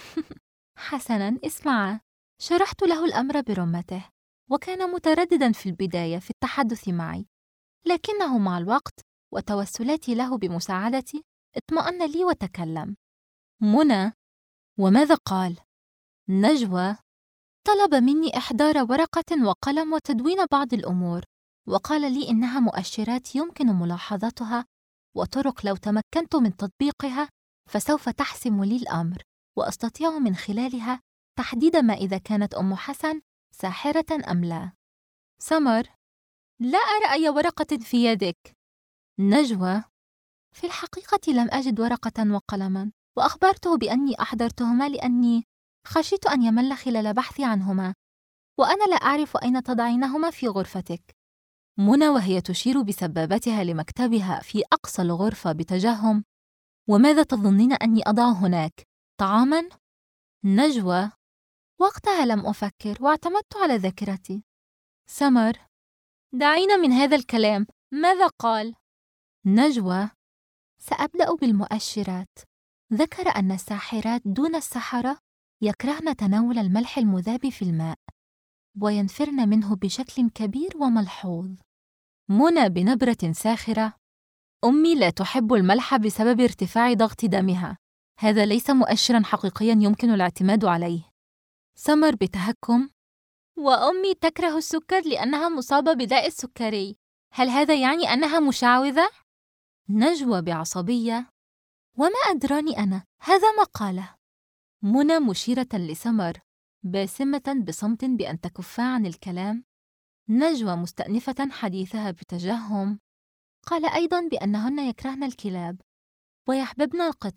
حسناً، اسمعا. شرحت له الأمر برمته، وكان متردداً في البداية في التحدث معي، لكنه مع الوقت وتوسلاتي له بمساعدتي اطمأن لي وتكلم. منى: وماذا قال؟ نجوى: طلب مني إحضار ورقة وقلم وتدوين بعض الأمور، وقال لي إنها مؤشرات يمكن ملاحظتها وطرق لو تمكنت من تطبيقها فسوف تحسم لي الأمر، وأستطيع من خلالها تحديد ما إذا كانت أم حسن ساحرة أم لا. سمر: لا أرى أي ورقة في يدك. نجوى: في الحقيقة لم أجد ورقة وقلما، وأخبرته بأني أحضرتهما لأني خشيت أن يمل خلال بحثي عنهما، وأنا لا أعرف أين تضعينهما في غرفتك. منى وهي تشير بسبابتها لمكتبها في أقصى الغرفة بتجهم: وماذا تظنين أني أضع هناك؟ طعاماً؟ نجوى: وقتها لم أفكر واعتمدت على ذاكرتي. سمر: دعينا من هذا الكلام، ماذا قال؟ نجوى: سأبدأ بالمؤشرات. ذكر أن الساحرات دون السحرة يكرهن تناول الملح المذاب في الماء وينفرن منه بشكل كبير وملحوظ. منى بنبرة ساخرة: أمي لا تحب الملح بسبب ارتفاع ضغط دمها، هذا ليس مؤشراً حقيقياً يمكن الاعتماد عليه. سمر بتهكم: وأمي تكره السكر لأنها مصابة بداء السكري، هل هذا يعني أنها مشعوذة؟ نجوى بعصبية: وما أدراني أنا، هذا ما قاله. منى مشيرة لسمر باسمة بصمت بأن تكفا عن الكلام. نجوى مستأنفة حديثها بتجهم: قال أيضاً بأنهن يكرهن الكلاب ويحببن القطط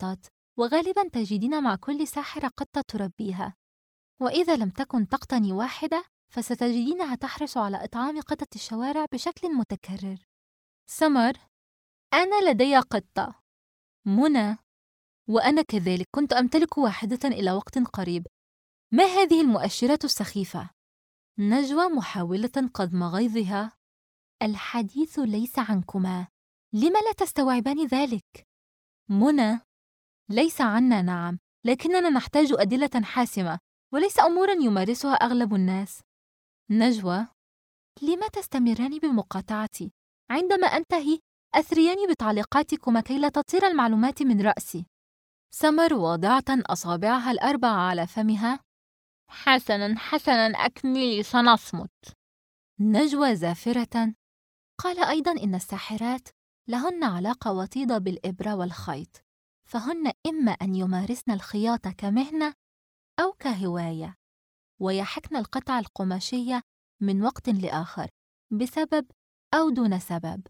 وغالباً تجدين مع كل ساحرة قطة تربيها، وإذا لم تكن تقتني واحدة فستجدينها تحرص على إطعام قطط الشوارع بشكل متكرر. سمر: أنا لدي قطة. منى: وأنا كذلك كنت أمتلك واحدة إلى وقت قريب. ما هذه المؤشرات السخيفة؟ نجوى محاولة قضم غيظها: الحديث ليس عنكما، لم لا تستوعبان ذلك؟ منى: ليس عنا نعم، لكننا نحتاج أدلة حاسمة وليس أموراً يمارسها أغلب الناس. نجوى: لم تستمران بمقاطعتي؟ عندما أنتهي أثرياني بتعليقاتكما كي لا تطير المعلومات من رأسي. سمر واضعة أصابعها ال4 على فمها: حسناً حسناً، أكملي، سنصمت. نجوى زافرة: قال أيضاً إن الساحرات لهن علاقة وطيدة بالإبرة والخيط، فهن إما أن يمارسن الخياطة كمهنة أو كهواية، ويحكن القطع القماشية من وقت لآخر بسبب أو دون سبب.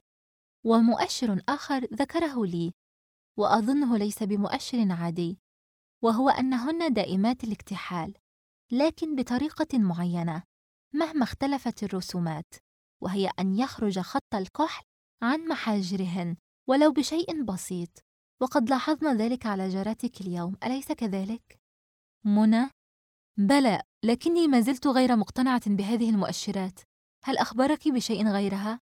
ومؤشر آخر ذكره لي وأظنه ليس بمؤشر عادي، وهو أنهن دائمات الاكتحال، لكن بطريقة معينة مهما اختلفت الرسومات، وهي أن يخرج خط الكحل عن محاجرهن ولو بشيء بسيط، وقد لاحظنا ذلك على جارتك اليوم، أليس كذلك؟ منى: بلى، لكني ما زلت غير مقتنعة بهذه المؤشرات. هل أخبرك بشيء غيرها؟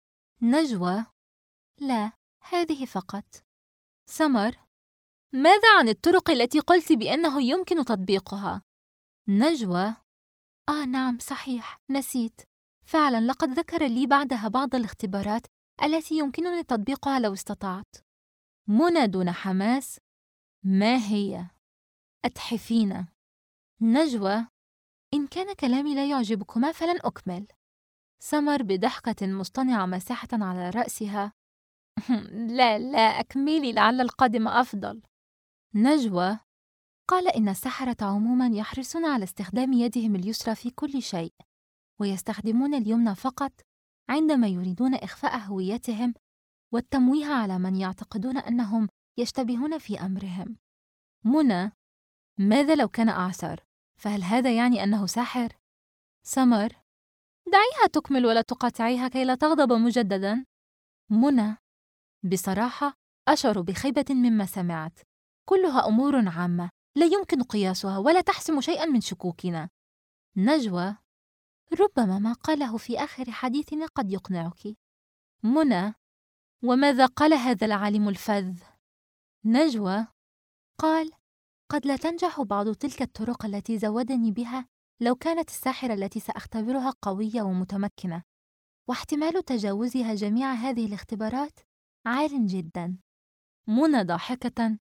نجوى: لا، هذه فقط. سمر: ماذا عن الطرق التي قلت بأنه يمكن تطبيقها؟ نجوى: نعم صحيح، نسيت. فعلا لقد ذكر لي بعدها بعض الاختبارات التي يمكنني تطبيقها لو استطعت. منى دون حماس: ما هي؟ أتحفين. نجوى: إن كان كلامي لا يعجبكما فلن أكمل. سمر بضحكة مصطنعة ماسحة على رأسها: لا لا، أكملي، لعل القادم أفضل. نجوى: قال إن السحرة عموماً يحرصون على استخدام يدهم اليسرى في كل شيء، ويستخدمون اليمنى فقط عندما يريدون إخفاء هويتهم والتمويه على من يعتقدون أنهم يشتبهون في أمرهم. منى: ماذا لو كان أعسر؟ فهل هذا يعني أنه ساحر؟ سمر: دعيها تكمل ولا تقاطعيها كي لا تغضب مجدداً. منى: بصراحة أشعر بخيبة مما سمعت، كلها أمور عامة لا يمكن قياسها ولا تحسم شيئاً من شكوكنا. نجوى: ربما ما قاله في آخر حديثنا قد يقنعك. منى: وماذا قال هذا العالم الفذ؟ نجوى: قال: قد لا تنجح بعض تلك الطرق التي زودني بها لو كانت الساحرة التي سأختبرها قوية ومتمكنة، واحتمال تجاوزها جميع هذه الاختبارات عال جدا. منى ضاحكة: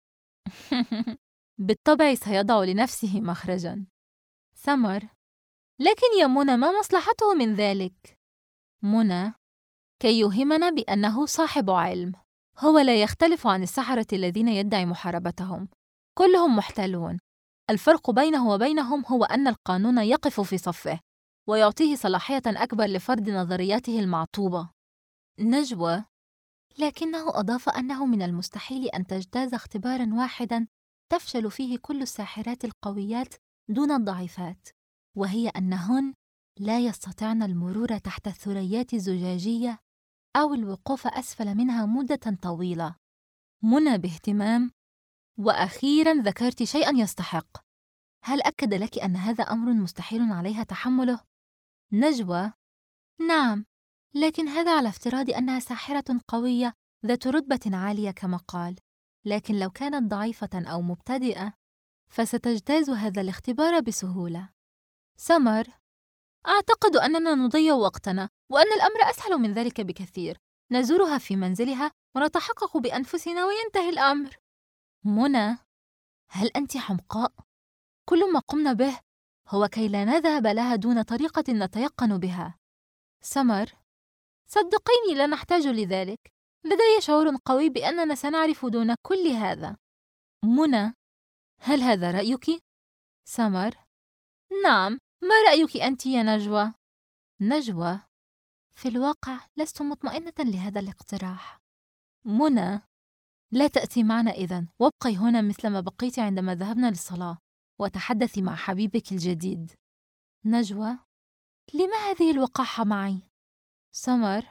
بالطبع سيضع لنفسه مخرجا. سمر: لكن يا منى، ما مصلحته من ذلك؟ منى: كي يوهمنا بأنه صاحب علم. هو لا يختلف عن السحرة الذين يدعي محاربتهم، كلهم محتالون. الفرق بينه وبينهم هو أن القانون يقف في صفه ويعطيه صلاحية أكبر لفرض نظرياته المعطوبة. نجوى: لكنه أضاف أنه من المستحيل أن تجتاز اختباراً واحداً تفشل فيه كل الساحرات القويات دون الضعيفات، وهي أنهن لا يستطعن المرور تحت الثريات الزجاجية أو الوقوف أسفل منها مدة طويلة. منى باهتمام: وأخيراً ذكرت شيئاً يستحق. هل أكد لك أن هذا أمر مستحيل عليها تحمله؟ نجوى: نعم، لكن هذا على افتراض أنها ساحرة قوية ذات رتبة عالية كما قال، لكن لو كانت ضعيفة أو مبتدئة فستجتاز هذا الاختبار بسهولة. سمر: أعتقد أننا نضيع وقتنا وأن الأمر أسهل من ذلك بكثير. نزورها في منزلها ونتحقق بأنفسنا وينتهي الأمر. منى: هل أنت حمقاء؟ كل ما قمنا به هو كي لا نذهب لها دون طريقة نتيقن بها. سمر: صدقيني لا نحتاج لذلك، لدي شعور قوي بأننا سنعرف دون كل هذا. منى: هل هذا رأيك؟ سمر: نعم، ما رأيك أنت يا نجوى؟ نجوى: في الواقع لست مطمئنة لهذا الاقتراح. منى: لا تأتي معنا إذن، وابقي هنا مثل ما بقيت عندما ذهبنا للصلاة، وتحدثي مع حبيبك الجديد. نجوى: لم هذه الوقاحة معي؟ سمر: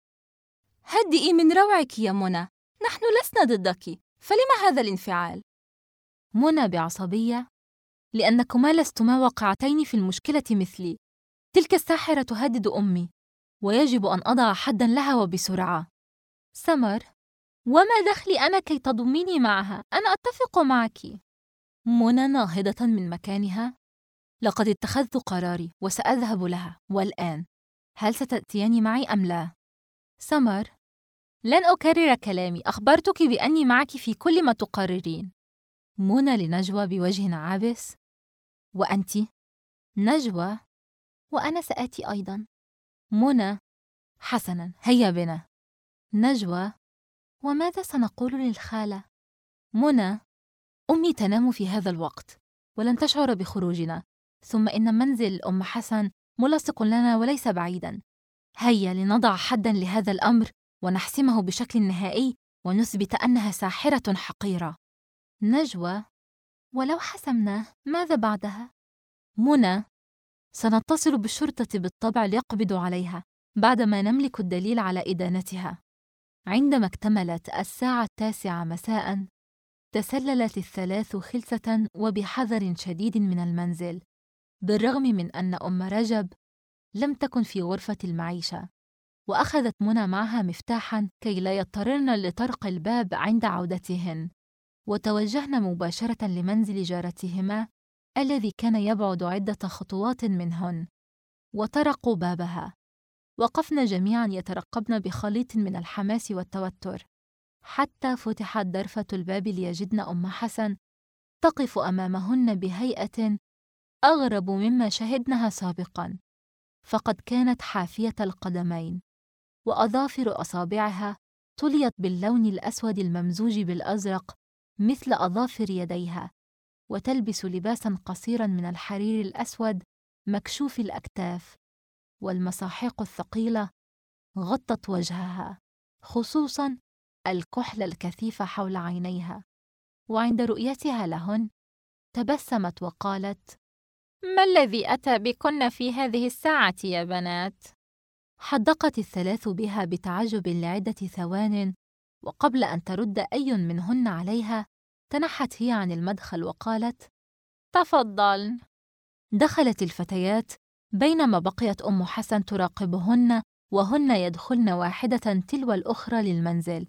هدئي من روعك يا منى، نحن لسنا ضدك، فلم هذا الانفعال؟ منى بعصبية: لأنكما لستما واقعتين في المشكلة مثلي. تلك الساحرة تهدد أمي، ويجب أن أضع حداً لها وبسرعة. سمر: وما دخلي أنا كي تضميني معها؟ أنا أتفق معك. منى ناهضة من مكانها: لقد اتخذت قراري وسأذهب لها، والآن هل ستأتيان معي أم لا؟ سمر: لن أكرر كلامي، أخبرتك بأني معك في كل ما تقررين. منى لنجوى بوجه عابس: وأنتِ؟ نجوى: وأنا سآتي أيضاً. منى: حسناً، هيا بنا. نجوى: وماذا سنقول للخالة؟ منى: أمي تنام في هذا الوقت ولن تشعر بخروجنا، ثم إن منزل أم حسن ملصق لنا وليس بعيداً. هيا لنضع حداً لهذا الأمر ونحسمه بشكل نهائي ونثبت أنها ساحرة حقيرة. نجوى: ولو حسمناه ماذا بعدها؟ منى: سنتصل بالشرطة بالطبع ليقبضوا عليها بعدما نملك الدليل على إدانتها. عندما اكتملت 9:09 مساءً، تسللت الثلاث خلسة وبحذر شديد من المنزل، بالرغم من أن أم رجب لم تكن في غرفة المعيشة، وأخذت منى معها مفتاحاً كي لا يضطررن لطرق الباب عند عودتهن، وتوجهن مباشرة لمنزل جارتهما الذي كان يبعد عدة خطوات منهن، وطرقوا بابها. وقفن جميعاً يترقبن بخليط من الحماس والتوتر، حتى فتحت درفة الباب ليجدن أم حسن تقف أمامهن بهيئة أغرب مما شهدنها سابقاً، فقد كانت حافية القدمين، وأظافر أصابعها طُليت باللون الأسود الممزوج بالأزرق مثل أظافر يديها، وتلبس لباساً قصيراً من الحرير الأسود مكشوف الأكتاف، والمساحيق الثقيلة غطت وجهها، خصوصاً الكحل الكثيف حول عينيها، وعند رؤيتها لهن تبسمت وقالت: ما الذي أتى بكن في هذه الساعة يا بنات؟ حدقت الثلاث بها بتعجب لعدة ثوان، وقبل أن ترد أي منهن عليها تنحت هي عن المدخل وقالت: تفضلن. دخلت الفتيات بينما بقيت أم حسن تراقبهن، وهن يدخلن واحدة تلو الأخرى للمنزل،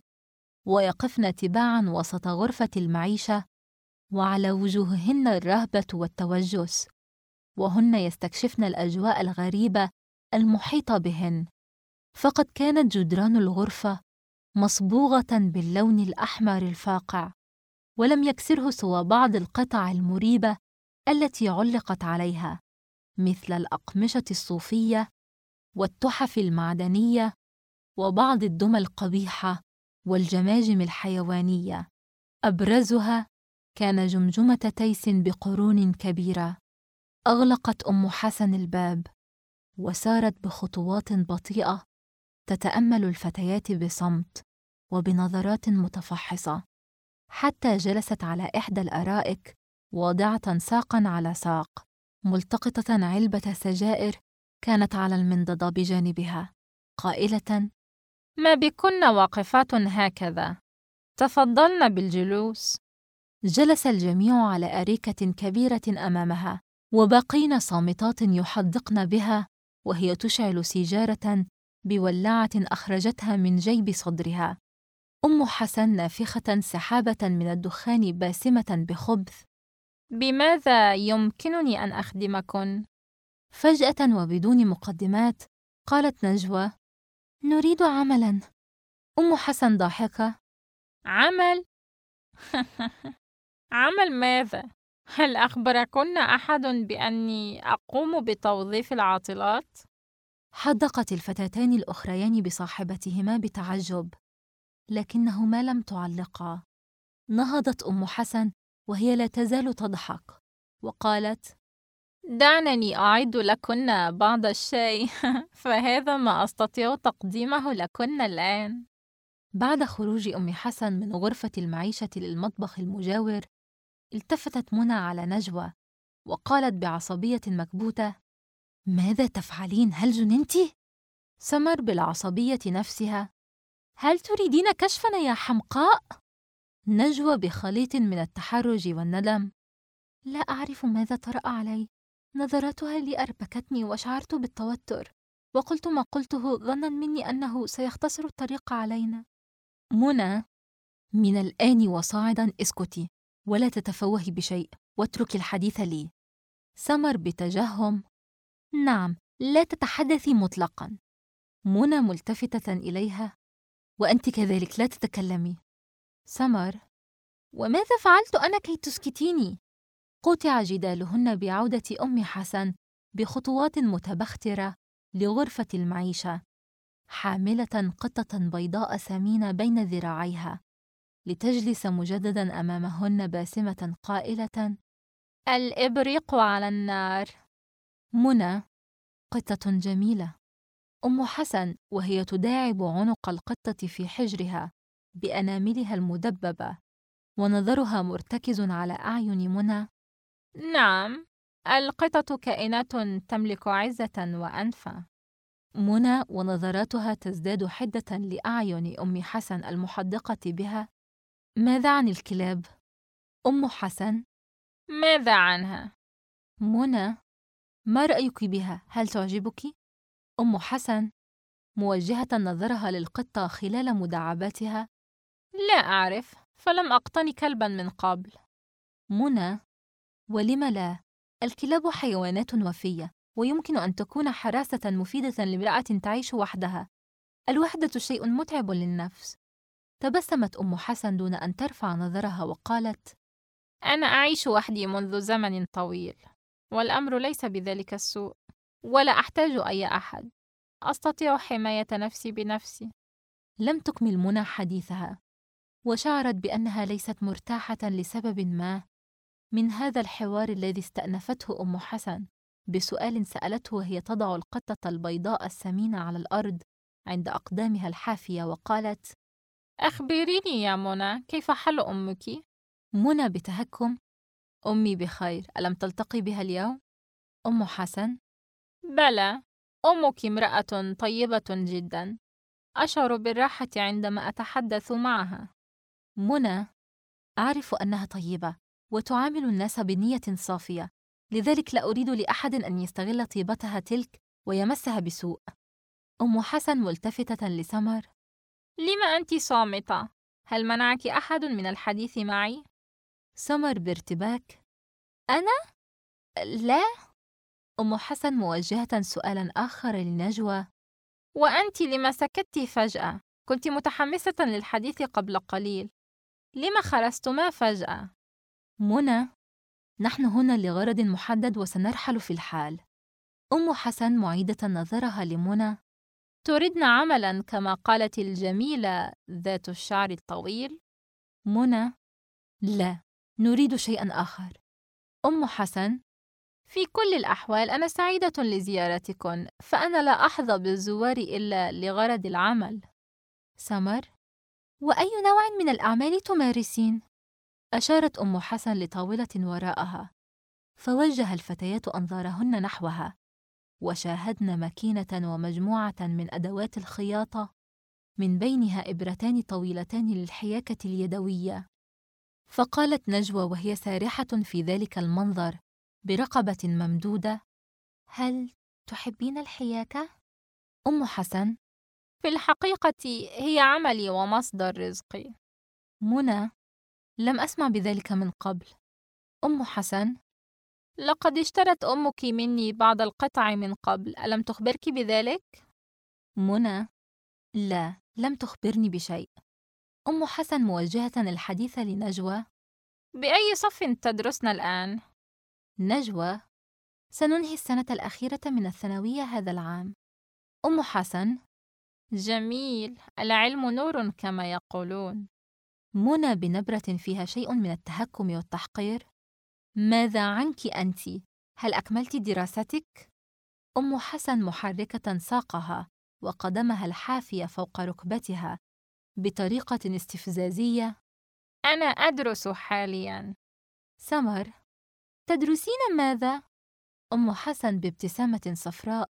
ويقفن تباعاً وسط غرفة المعيشة، وعلى وجوههن الرهبة والتوجس، وهن يستكشفن الأجواء الغريبة المحيطة بهن. فقد كانت جدران الغرفة مصبوغة باللون الأحمر الفاقع، ولم يكسره سوى بعض القطع المريبة التي علقت عليها، مثل الأقمشة الصوفية والتحف المعدنية وبعض الدمى القبيحة والجماجم الحيوانية. أبرزها كان جمجمة تيس بقرون كبيرة. أغلقت أم حسن الباب وسارت بخطوات بطيئة تتأمل الفتيات بصمت وبنظرات متفحصة، حتى جلست على إحدى الأرائك واضعة ساقاً على ساق، ملتقطة علبة سجائر كانت على المنضدة بجانبها، قائلة: ما بكن واقفات هكذا، تفضلن بالجلوس. جلس الجميع على أريكة كبيرة أمامها، وبقين صامتات يحدقن بها وهي تشعل سيجارة بولاعة أخرجتها من جيب صدرها. أم حسن نافخة سحابة من الدخان باسمة بخبث: بماذا يمكنني أن أخدمكن؟ فجأة وبدون مقدمات قالت نجوى: نريد عملاً. أم حسن ضاحكة: عمل؟ عمل ماذا؟ هل أخبركن أحد بأني أقوم بتوظيف العاطلات؟ حدقت الفتاتان الأخريان بصاحبتهما بتعجب، لكنهما لم تعلقا. نهضت أم حسن وهي لا تزال تضحك، وقالت: دعنني أعد لكن بعض الشاي فهذا ما أستطيع تقديمه لكن الآن. بعد خروج أم حسن من غرفة المعيشة للمطبخ المجاور، التفتت منى على نجوى وقالت بعصبية مكبوتة: ماذا تفعلين؟ هل جننتِ؟ سمر بالعصبية نفسها: هل تريدين كشفنا يا حمقاء؟ نجوى بخليط من التحرج والندم: لا أعرف ماذا طرأ علي، نظراتها لي أربكتني وشعرت بالتوتر، وقلت ما قلته ظنا مني أنه سيختصر الطريق علينا. منى: من الآن وصاعدا اسكتي ولا تتفوهي بشيء واتركي الحديث لي. سمر بتجهم: نعم، لا تتحدثي مطلقا. منى ملتفتة إليها: وأنت كذلك لا تتكلمي. سمر: وماذا فعلت أنا كي تسكتيني؟ قُطع جدالهن بعودة أم حسن بخطوات متبخترة لغرفة المعيشة، حاملة قطة بيضاء ثمينة بين ذراعيها، لتجلس مجدداً أمامهن باسمة قائلة: الإبريق على النار. منى: قطة جميلة. أم حسن وهي تداعب عنق القطة في حجرها بأناملها المدببة ونظرها مرتكز على أعين منى: نعم، القطط كائنات تملك عزة وأنفة. منى ونظراتها تزداد حدة لأعين أم حسن المحدقة بها: ماذا عن الكلاب؟ أم حسن: ماذا عنها؟ منى: ما رأيك بها؟ هل تعجبك؟ أم حسن موجهة نظرها للقطة خلال مداعباتها: لا أعرف، فلم أقتني كلبا من قبل. منى: ولم لا؟ الكلاب حيوانات وفية، ويمكن أن تكون حراسة مفيدة لامرأة تعيش وحدها. الوحدة شيء متعب للنفس. تبسمت أم حسن دون أن ترفع نظرها وقالت: أنا أعيش وحدي منذ زمن طويل، والأمر ليس بذلك السوء، ولا أحتاج أي أحد. أستطيع حماية نفسي بنفسي. لم تكمل منى حديثها، وشعرت بأنها ليست مرتاحة لسبب ما من هذا الحوار الذي استأنفته أم حسن بسؤال سألته وهي تضع القطة البيضاء السمينة على الأرض عند أقدامها الحافية، وقالت: أخبريني يا منى، كيف حال أمك؟ منى بتهكم: أمي بخير، ألم تلتقي بها اليوم؟ أم حسن: بلى، أمك امرأة طيبة جدا، أشعر بالراحة عندما أتحدث معها. منى: أعرف أنها طيبة وتعامل الناس بنية صافية، لذلك لا أريد لأحد أن يستغل طيبتها تلك ويمسها بسوء. أم حسن ملتفتة لسمر: لم أنت صامتة؟ هل منعك أحد من الحديث معي؟ سمر بارتباك: أنا؟ لا. أم حسن موجهة سؤالا آخر لنجوى: وأنت لما سكتِ فجأة؟ كنت متحمسة للحديث قبل قليل، لم خرجتما فجأة؟ منى: نحن هنا لغرض محدد وسنرحل في الحال. أم حسن معيدة نظرها لمنى: تردن عملا كما قالت الجميلة ذات الشعر الطويل؟ منى: لا، نريد شيئا آخر. أم حسن: في كل الأحوال أنا سعيدة لزيارتكن، فأنا لا أحظى بالزوار إلا لغرض العمل. سمر: وأي نوع من الأعمال تمارسين؟ أشارت أم حسن لطاولة وراءها، فوجه الفتيات أنظارهن نحوها، وشاهدن ماكينة ومجموعة من أدوات الخياطة، من بينها إبرتان طويلتان للحياكة اليدوية. فقالت نجوى وهي سارحة في ذلك المنظر برقبة ممدودة: هل تحبين الحياكة؟ أم حسن: في الحقيقة هي عملي ومصدر رزقي. منى: لم أسمع بذلك من قبل. أم حسن: لقد اشترت أمك مني بعض القطع من قبل، ألم تخبرك بذلك؟ منى: لا، لم تخبرني بشيء. أم حسن موجهة الحديث لنجوى: بأي صف تدرسن الآن؟ نجوى: سننهي السنة الأخيرة من الثانوية هذا العام. أم حسن: جميل، العلم نور كما يقولون. منى بنبرة فيها شيء من التهكم والتحقير: ماذا عنك أنت؟ هل أكملت دراستك؟ أم حسن محركة ساقها وقدمها الحافية فوق ركبتها بطريقة استفزازية: أنا أدرس حالياً. سمر: تدرسين ماذا؟ أم حسن بابتسامة صفراء: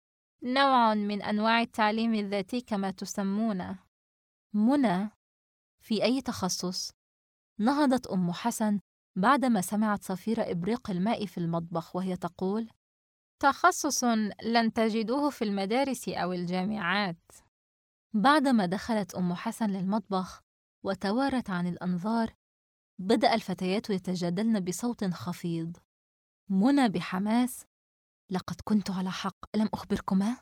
نوع من أنواع التعليم الذاتي كما تسمونه. منى: في أي تخصص؟ نهضت أم حسن بعدما سمعت صفير إبريق الماء في المطبخ وهي تقول: تخصص لن تجدوه في المدارس أو الجامعات. بعدما دخلت أم حسن للمطبخ وتوارت عن الأنظار، بدأ الفتيات يتجادلن بصوت خفيض. منى بحماس: لقد كنت على حق، ألم أخبركما؟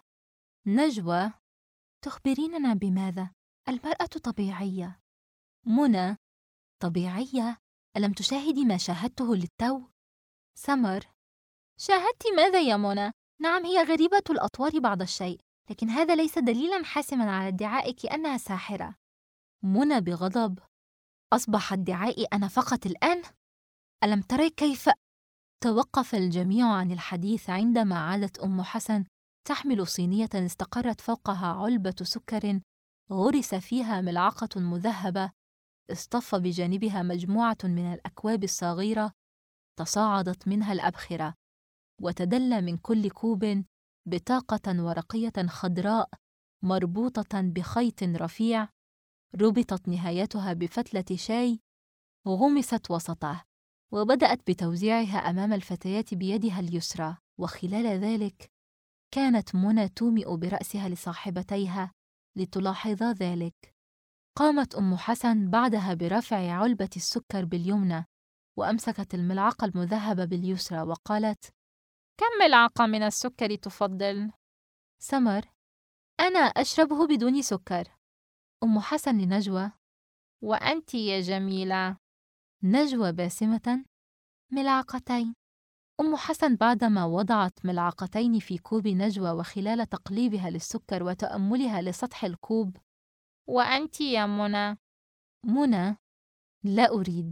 نجوى: تخبريننا بماذا؟ المرأة طبيعية. منى: طبيعية؟ ألم تشاهدي ما شاهدته للتو؟ سمر: شاهدت ماذا يا منى؟ نعم، هي غريبة الأطوار بعض الشيء، لكن هذا ليس دليلاً حاسماً على ادعائك أنها ساحرة. منى بغضب: أصبح ادعائي أنا فقط الآن؟ ألم تري كيف؟ توقف الجميع عن الحديث عندما عادت أم حسن تحمل صينية استقرت فوقها علبة سكر غرس فيها ملعقة مذهبة، اصطف بجانبها مجموعة من الأكواب الصغيرة تصاعدت منها الأبخرة، وتدلى من كل كوب بطاقة ورقية خضراء مربوطة بخيط رفيع ربطت نهايتها بفتلة شاي غمست وسطه، وبدأت بتوزيعها أمام الفتيات بيدها اليسرى. وخلال ذلك كانت منى تومئ برأسها لصاحبتيها لتلاحظا ذلك. قامت أم حسن بعدها برفع علبة السكر باليمنى وأمسكت الملعقة المذهبة باليسرى وقالت: كم ملعقة من السكر تفضل؟ سمر: أنا أشربه بدون سكر. أم حسن لنجوى: وأنت يا جميلة؟ نجوى باسمة: ملعقتين. أم حسن بعدما وضعت ملعقتين في كوب نجوى وخلال تقليبها للسكر وتأملها لسطح الكوب: وأنت يا منى؟ منى: لا أريد.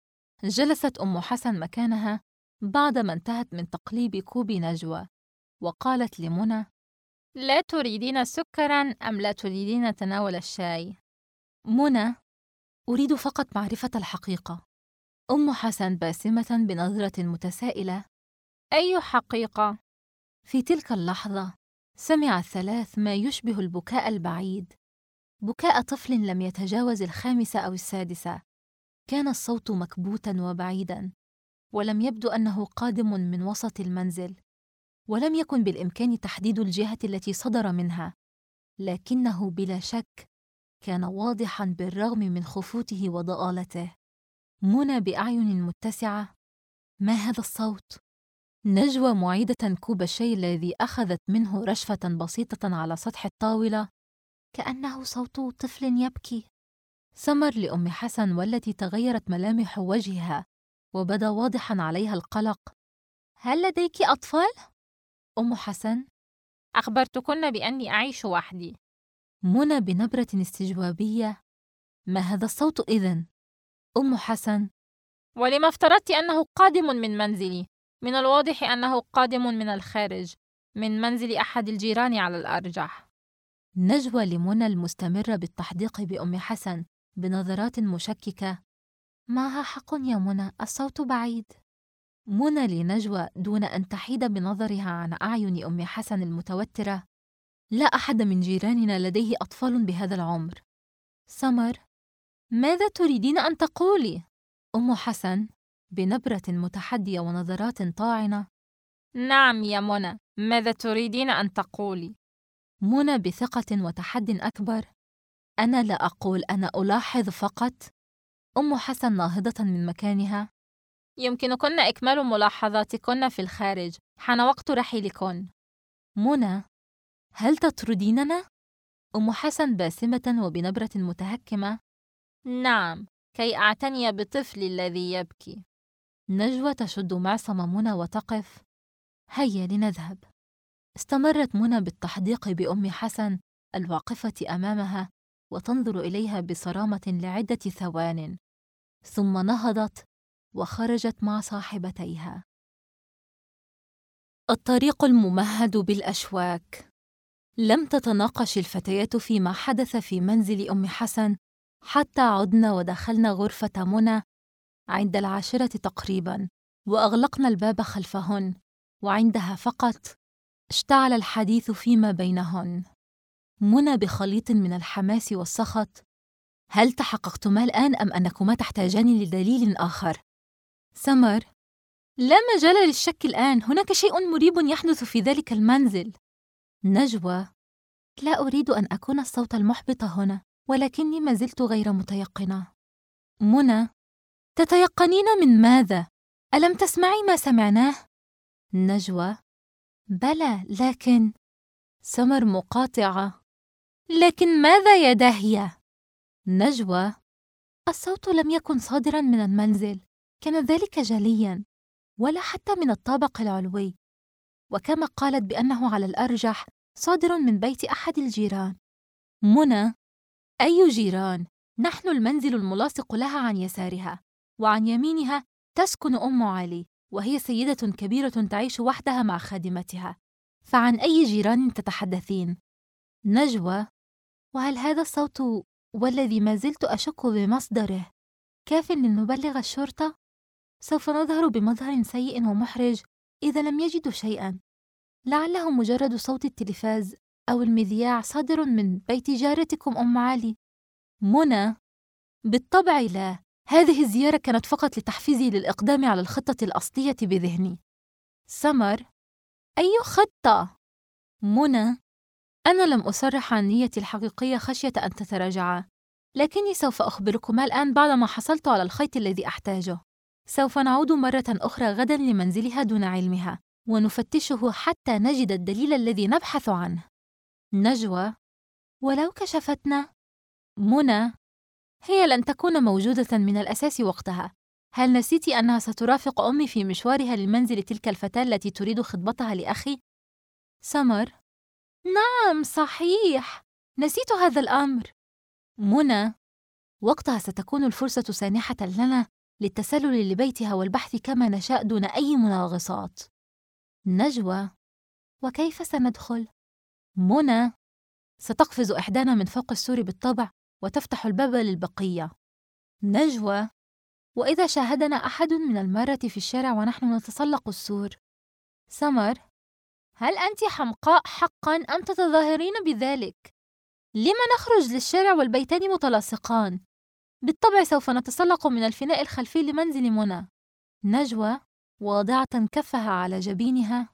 جلست أم حسن مكانها بعدما انتهت من تقليب كوب نجوى وقالت لمنى: لا تريدين سكراً أم لا تريدين تناول الشاي؟ منى: أريد فقط معرفة الحقيقة. أم حسن باسمة بنظرة متسائلة: أي حقيقة؟ في تلك اللحظة سمع الثلاث ما يشبه البكاء البعيد، بكاء طفل لم يتجاوز 5 أو 6. كان الصوت مكبوتاً وبعيداً، ولم يبدو أنه قادم من وسط المنزل، ولم يكن بالإمكان تحديد الجهة التي صدر منها، لكنه بلا شك كان واضحاً بالرغم من خفوته وضآلته. منى بأعين متسعة: ما هذا الصوت؟ نجوى معيدة كوب الشاي الذي أخذت منه رشفة بسيطة على سطح الطاولة: كأنه صوت طفل يبكي. سمر لأم حسن والتي تغيرت ملامح وجهها وبدا واضحا عليها القلق: هل لديك أطفال؟ أم حسن: أخبرتكن بأني أعيش وحدي. منى بنبرة استجوابية: ما هذا الصوت إذن؟ أم حسن: ولما افترضت أنه قادم من منزلي؟ من الواضح أنه قادم من الخارج، من منزل أحد الجيران على الأرجح. نجوى لمنى المستمرة بالتحديق بأم حسن بنظرات مشككة: معها حق يا منى، الصوت بعيد. منى لنجوى دون أن تحيد بنظرها عن أعين أم حسن المتوترة: لا أحد من جيراننا لديه أطفال بهذا العمر. سمر: ماذا تريدين أن تقولي؟ أم حسن بنبرة متحدية ونظرات طاعنة: نعم يا منى، ماذا تريدين أن تقولي؟ منى بثقة وتحد أكبر: أنا لا أقول، أنا ألاحظ فقط. أم حسن ناهضة من مكانها: يمكنكن إكمال ملاحظاتكن في الخارج، حان وقت رحيلكن. منى: هل تطرديننا؟ أم حسن باسمة وبنبرة متهكمة: نعم، كي أعتني بطفلي الذي يبكي. نجوى تشد معصم منى وتقف: هيا لنذهب. استمرت منى بالتحديق بأم حسن الواقفة أمامها وتنظر إليها بصرامة لعدة ثوان، ثم نهضت وخرجت مع صاحبتيها. الطريق الممهد بالأشواك. لم تتناقش الفتيات فيما حدث في منزل أم حسن حتى عدنا ودخلنا غرفة منى عند 10 تقريباً، وأغلقنا الباب خلفهن، وعندها فقط اشتعل الحديث فيما بينهن. منى بخليط من الحماس والسخط: هل تحققتما الآن أم أنكما تحتاجان لدليل آخر؟ سمر: لا مجال للشك الآن، هناك شيء مريب يحدث في ذلك المنزل. نجوى: لا أريد أن أكون الصوت المحبط هنا، ولكني ما زلت غير متيقنة. منى: تتيقنين من ماذا؟ ألم تسمعي ما سمعناه؟ نجوى: بلى، لكن… سمر مقاطعة: لكن ماذا يا داهية؟ نجوى: الصوت لم يكن صادراً من المنزل، كان ذلك جلياً، ولا حتى من الطابق العلوي، وكما قالت بأنه على الأرجح صادر من بيت أحد الجيران. منى: أي جيران؟ نحن المنزل الملاصق لها عن يسارها، وعن يمينها تسكن أم علي، وهي سيدة كبيرة تعيش وحدها مع خادمتها، فعن أي جيران تتحدثين؟ نجوى: وهل هذا الصوت والذي ما زلت أشك بمصدره كاف لنبلغ الشرطة؟ سوف نظهر بمظهر سيء ومحرج إذا لم يجدوا شيئاً، لعله مجرد صوت التلفاز أو المذياع صادر من بيت جارتكم أم علي. منى: بالطبع لا، هذه الزيارة كانت فقط لتحفيزي للإقدام على الخطة الأصلية بذهني. سمر: أي خطة؟ منى: أنا لم أصرح عن نيتي الحقيقية خشية أن تتراجعا، لكني سوف أخبركما الآن بعدما حصلت على الخيط الذي أحتاجه. سوف نعود مرة أخرى غداً لمنزلها دون علمها، ونفتشه حتى نجد الدليل الذي نبحث عنه. نجوى: ولو كشفتنا؟ منى: هي لن تكون موجودة من الأساس وقتها. هل نسيت أنها سترافق أمي في مشوارها لمنزل تلك الفتاة التي تريد خطبتها لأخي؟ سمر: نعم صحيح، نسيت هذا الأمر. منى: وقتها ستكون الفرصة سانحة لنا للتسلل لبيتها والبحث كما نشاء دون أي مناغصات. نجوى: وكيف سندخل؟ منى: ستقفز إحدانا من فوق السور بالطبع وتفتح الباب للبقية. نجوى: وإذا شاهدنا أحد من المارة في الشارع ونحن نتسلق السور؟ سمر: هل أنت حمقاء حقاً أم تتظاهرين بذلك؟ لما نخرج للشارع والبيتان متلاصقان؟ بالطبع سوف نتسلق من الفناء الخلفي لمنزل منى. نجوى واضعة كفها على جبينها: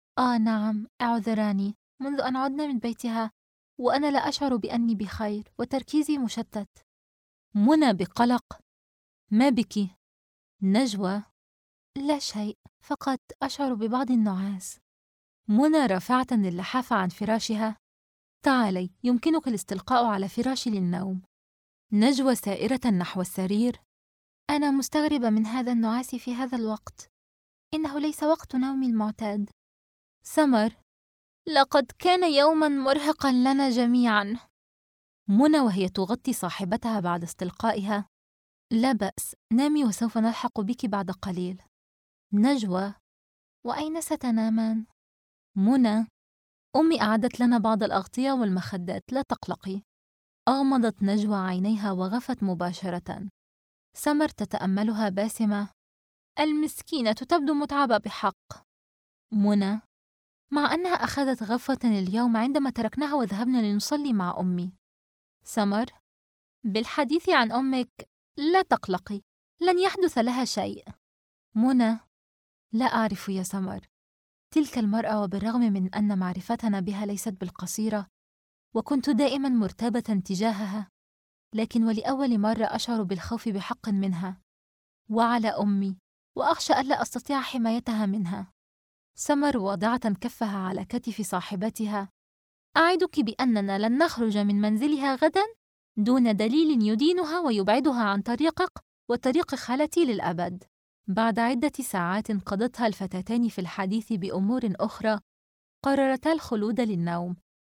نعم، اعذراني، منذ أن عدنا من بيتها وأنا لا أشعر بأني بخير وتركيزي مشتت. منى بقلق: ما بك؟ نجوى: لا شيء، فقط أشعر ببعض النعاس. منى رافعة اللحاف عن فراشها: تعالي، يمكنك الاستلقاء على فراشي للنوم. نجوى سائرة نحو السرير: أنا مستغربة من هذا النعاس في هذا الوقت، إنه ليس وقت نومي المعتاد. سمر: لقد كان يوماً مرهقاً لنا جميعاً. منى وهي تغطي صاحبتها بعد استلقائها: لا بأس، نامي وسوف نلحق بك بعد قليل. نجوى: وأين ستنامان؟ منى: أمي أعدت لنا بعض الأغطية والمخدات، لا تقلقي. أغمضت نجوى عينيها وغفت مباشرة. سمر تتأملها باسمة: المسكينة تبدو متعبة بحق. منى: مع أنها أخذت غفوة اليوم عندما تركناها وذهبنا لنصلي مع أمي. سمر: بالحديث عن أمك لا تقلقي، لن يحدث لها شيء. منى: لا أعرف يا سمر، تلك المرأة وبالرغم من أن معرفتنا بها ليست بالقصيرة وكنت دائما مرتابة تجاهها، لكن ولأول مرة أشعر بالخوف بحق منها وعلى أمي، وأخشى ألا أستطيع حمايتها منها. سمر واضعة كفها على كتف صاحبتها: أعدك بأننا لن نخرج من منزلها غدا دون دليل يدينها ويبعدها عن طريقك وطريق خالتي للأبد. بعد عدة ساعات قضتها الفتاتان في الحديث بأمور أخرى، قررتا الخلود للنوم،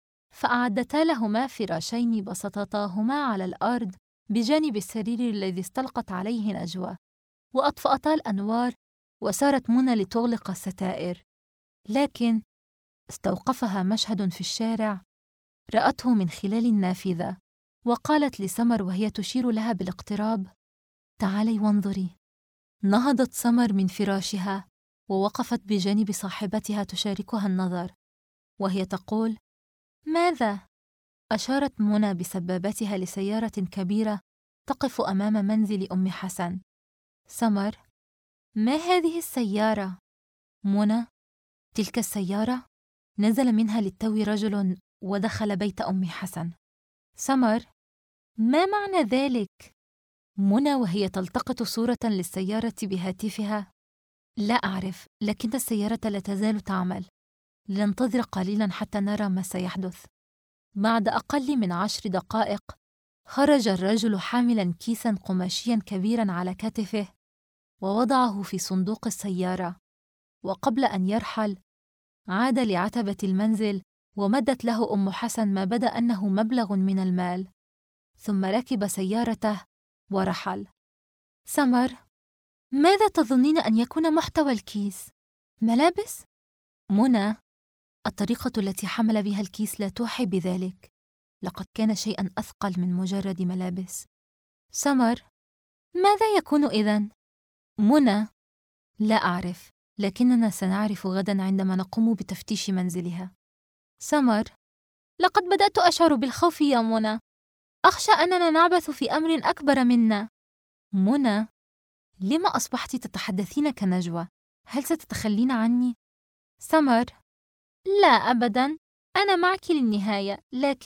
فأعدتا لهما فراشين بسطتاهما على الأرض بجانب السرير الذي استلقت عليه نجوى، وأطفأتا الأنوار، وسارت منى لتغلق الستائر. لكن استوقفها مشهد في الشارع رأته من خلال النافذة وقالت لسمر وهي تشير لها بالاقتراب: تعالي وانظري. نهضت سمر من فراشها ووقفت بجانب صاحبتها تشاركها النظر وهي تقول: ماذا؟ أشارت منى بسبابتها لسيارة كبيرة تقف أمام منزل أم حسن. سمر: ما هذه السيارة؟ منى: تلك السيارة نزل منها للتو رجل ودخل بيت أم حسن. سمر: ما معنى ذلك؟ منى وهي تلتقط صورة للسيارة بهاتفها: لا أعرف، لكن السيارة لا تزال تعمل. لننتظر قليلا حتى نرى ما سيحدث. بعد أقل من 10 دقائق خرج الرجل حاملا كيسا قماشيا كبيرا على كتفه ووضعه في صندوق السيارة، وقبل أن يرحل عاد لعتبة المنزل ومدت له أم حسن ما بدا أنه مبلغ من المال، ثم ركب سيارته ورحل. سمر: ماذا تظنين أن يكون محتوى الكيس؟ ملابس؟ منى: الطريقة التي حمل بها الكيس لا توحي بذلك، لقد كان شيئاً أثقل من مجرد ملابس. سمر: ماذا يكون إذن؟ منى: لا أعرف، لكننا سنعرف غداً عندما نقوم بتفتيش منزلها. سمر: لقد بدأت أشعر بالخوف يا منى، أخشى أننا نعبث في أمر أكبر منا. منى: لما أصبحت تتحدثين كنجوى؟ هل ستتخلين عني؟ سمر: لا أبداً، أنا معك للنهاية،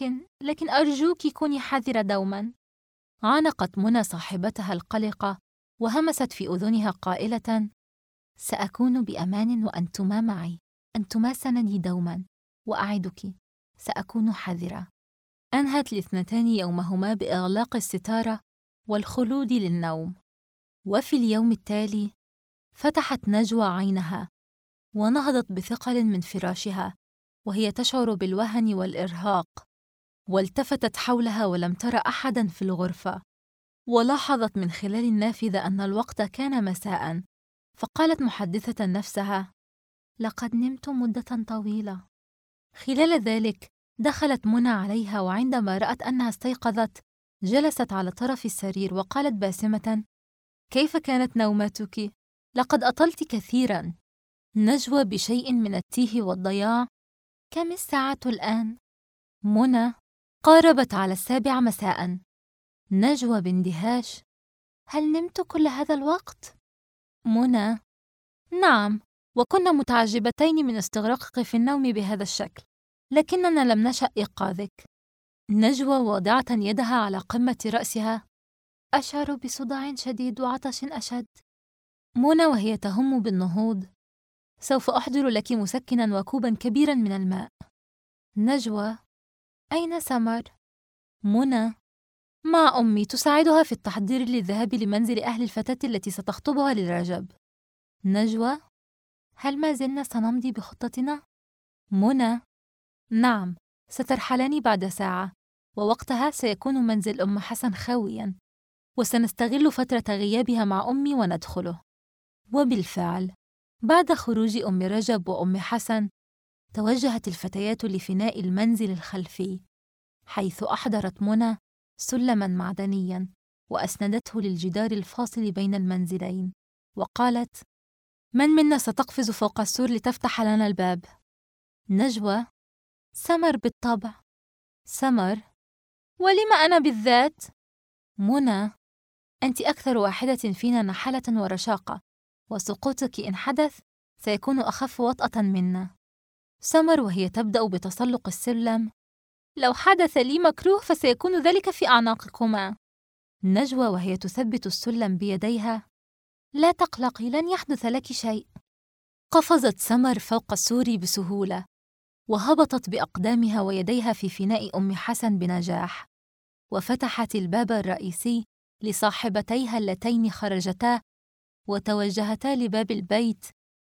لكن أرجوك كوني حذرة دوماً. عانقت منى صاحبتها القلقة وهمست في أذنها قائلة: سأكون بأمان وأنتما معي، أنتما سندي دوماً، وأعدك سأكون حذرة. أنهت الاثنتان يومهما بإغلاق الستارة والخلود للنوم. وفي اليوم التالي فتحت نجوى عينها ونهضت بثقل من فراشها وهي تشعر بالوهن والإرهاق، والتفتت حولها ولم تر أحداً في الغرفة، ولاحظت من خلال النافذة أن الوقت كان مساءً، فقالت محدثة نفسها: لقد نمت مدة طويلة. خلال ذلك دخلت منى عليها، وعندما رأت أنها استيقظت جلست على طرف السرير وقالت باسمة: كيف كانت نومتك؟ لقد أطلت كثيراً. نجوى بشيء من التيه والضياع: كم الساعة الآن؟ منى: قاربت على 7 مساءً. نجوى باندهاش: هل نمت كل هذا الوقت؟ منى: نعم، وكنا متعجبتين من استغراقك في النوم بهذا الشكل، لكننا لم نشأ إيقاظك. نجوى واضعة يدها على قمة رأسها: أشعر بصداع شديد وعطش أشد. منى وهي تهم بالنهوض: سوف أحضر لك مسكناً وكوباً كبيراً من الماء. نجوى: أين سمر؟ منى: مع أمي تساعدها في التحضير للذهاب لمنزل أهل الفتاة التي ستخطبها لرجب. نجوى: هل ما زلنا سنمضي بخطتنا؟ منى: نعم، سترحلان بعد ساعة، ووقتها سيكون منزل أم حسن خاوياً، وسنستغل فترة غيابها مع أمي وندخله. وبالفعل بعد خروج أم رجب وأم حسن توجهت الفتيات لفناء المنزل الخلفي، حيث أحضرت منى سلماً معدنياً وأسندته للجدار الفاصل بين المنزلين، وقالت: من منا ستقفز فوق السور لتفتح لنا الباب؟ نجوى: سمر بالطبع. سمر: ولم أنا بالذات؟ منى: أنت أكثر واحدة فينا نحالة ورشاقة، وسقوطك إن حدث سيكون أخف وطأة منا. سمر وهي تبدأ بتسلق السلم: لو حدث لي مكروه فسيكون ذلك في أعناقكما. نجوى وهي تثبت السلم بيديها: لا تقلقي، لن يحدث لك شيء. قفزت سمر فوق السور بسهولة، وهبطت بأقدامها ويديها في فناء أم حسن بنجاح، وفتحت الباب الرئيسي لصاحبتيها اللتين خرجتا وتوجهتا لباب البيت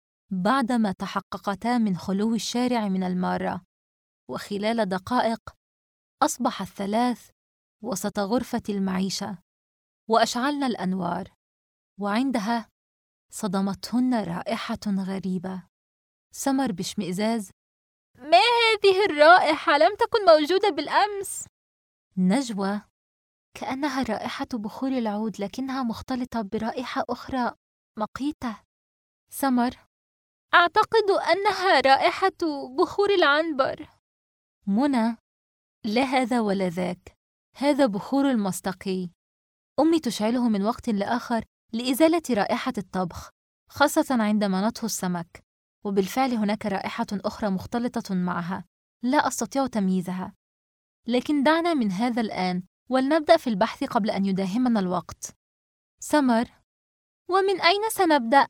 بعدما تحققتا من خلو الشارع من المارة. وخلال دقائق أصبح الثلاث وسط غرفة المعيشة، وأشعلن الأنوار، وعندها صدمتهن رائحة غريبة. سمر باشمئزاز ما هذه الرائحة؟ لم تكن موجودة بالأمس. نجوى: كأنها رائحة بخور العود، لكنها مختلطة برائحة أخرى مقيتة. سمر: أعتقد أنها رائحة بخور العنبر. منى: لا هذا ولا ذاك، هذا بخور المصطقي. أمي تشعله من وقت لآخر لإزالة رائحة الطبخ، خاصة عندما نطهو السمك، وبالفعل هناك رائحة أخرى مختلطة معها لا أستطيع تمييزها. لكن دعنا من هذا الآن ولنبدأ في البحث قبل أن يداهمنا الوقت. سمر: ومن أين سنبدأ؟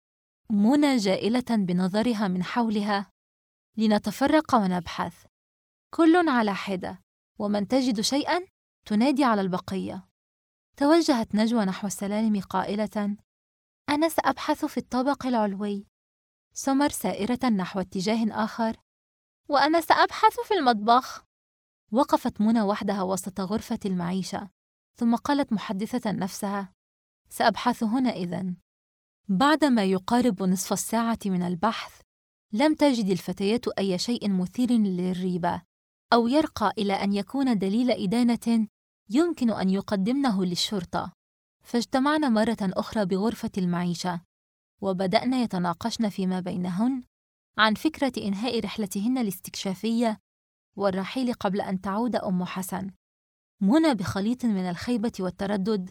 منى جائلة بنظرها من حولها: لنتفرق ونبحث، كل على حدة، ومن تجد شيئاً تنادي على البقية. توجهت نجوى نحو السلالم قائلة: أنا سأبحث في الطابق العلوي. سمر سائرة نحو اتجاه آخر: وأنا سأبحث في المطبخ. وقفت منى وحدها وسط غرفة المعيشة، ثم قالت محدثة نفسها: سأبحث هنا إذن. بعدما يقارب نصف الساعة من البحث، لم تجد الفتيات أي شيء مثير للريبة أو يرقى إلى أن يكون دليل إدانة يمكن أن يقدمنه للشرطة. فاجتمعن مرة أخرى بغرفة المعيشة، وبدأن يتناقشن فيما بينهن عن فكرة إنهاء رحلتهن الاستكشافية والرحيل قبل أن تعود أم حسن. منى بخليط من الخيبة والتردد: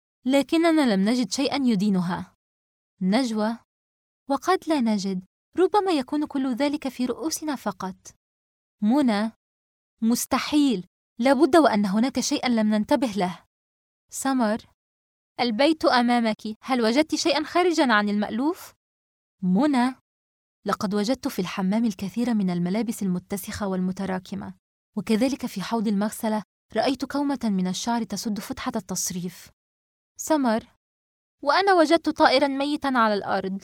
لكننا لم نجد شيئاً يدينها. نجوى: وقد لا نجد، ربما يكون كل ذلك في رؤوسنا فقط. منى: مستحيل، لابد وأن هناك شيئاً لم ننتبه له. سمر: البيت أمامك، هل وجدت شيئاً خارجاً عن المألوف؟ منى: لقد وجدت في الحمام الكثير من الملابس المتسخة والمتراكمة، وكذلك في حوض المغسلة رأيت كومة من الشعر تسد فتحة التصريف. سمر: وأنا وجدت طائراً ميتاً على الأرض.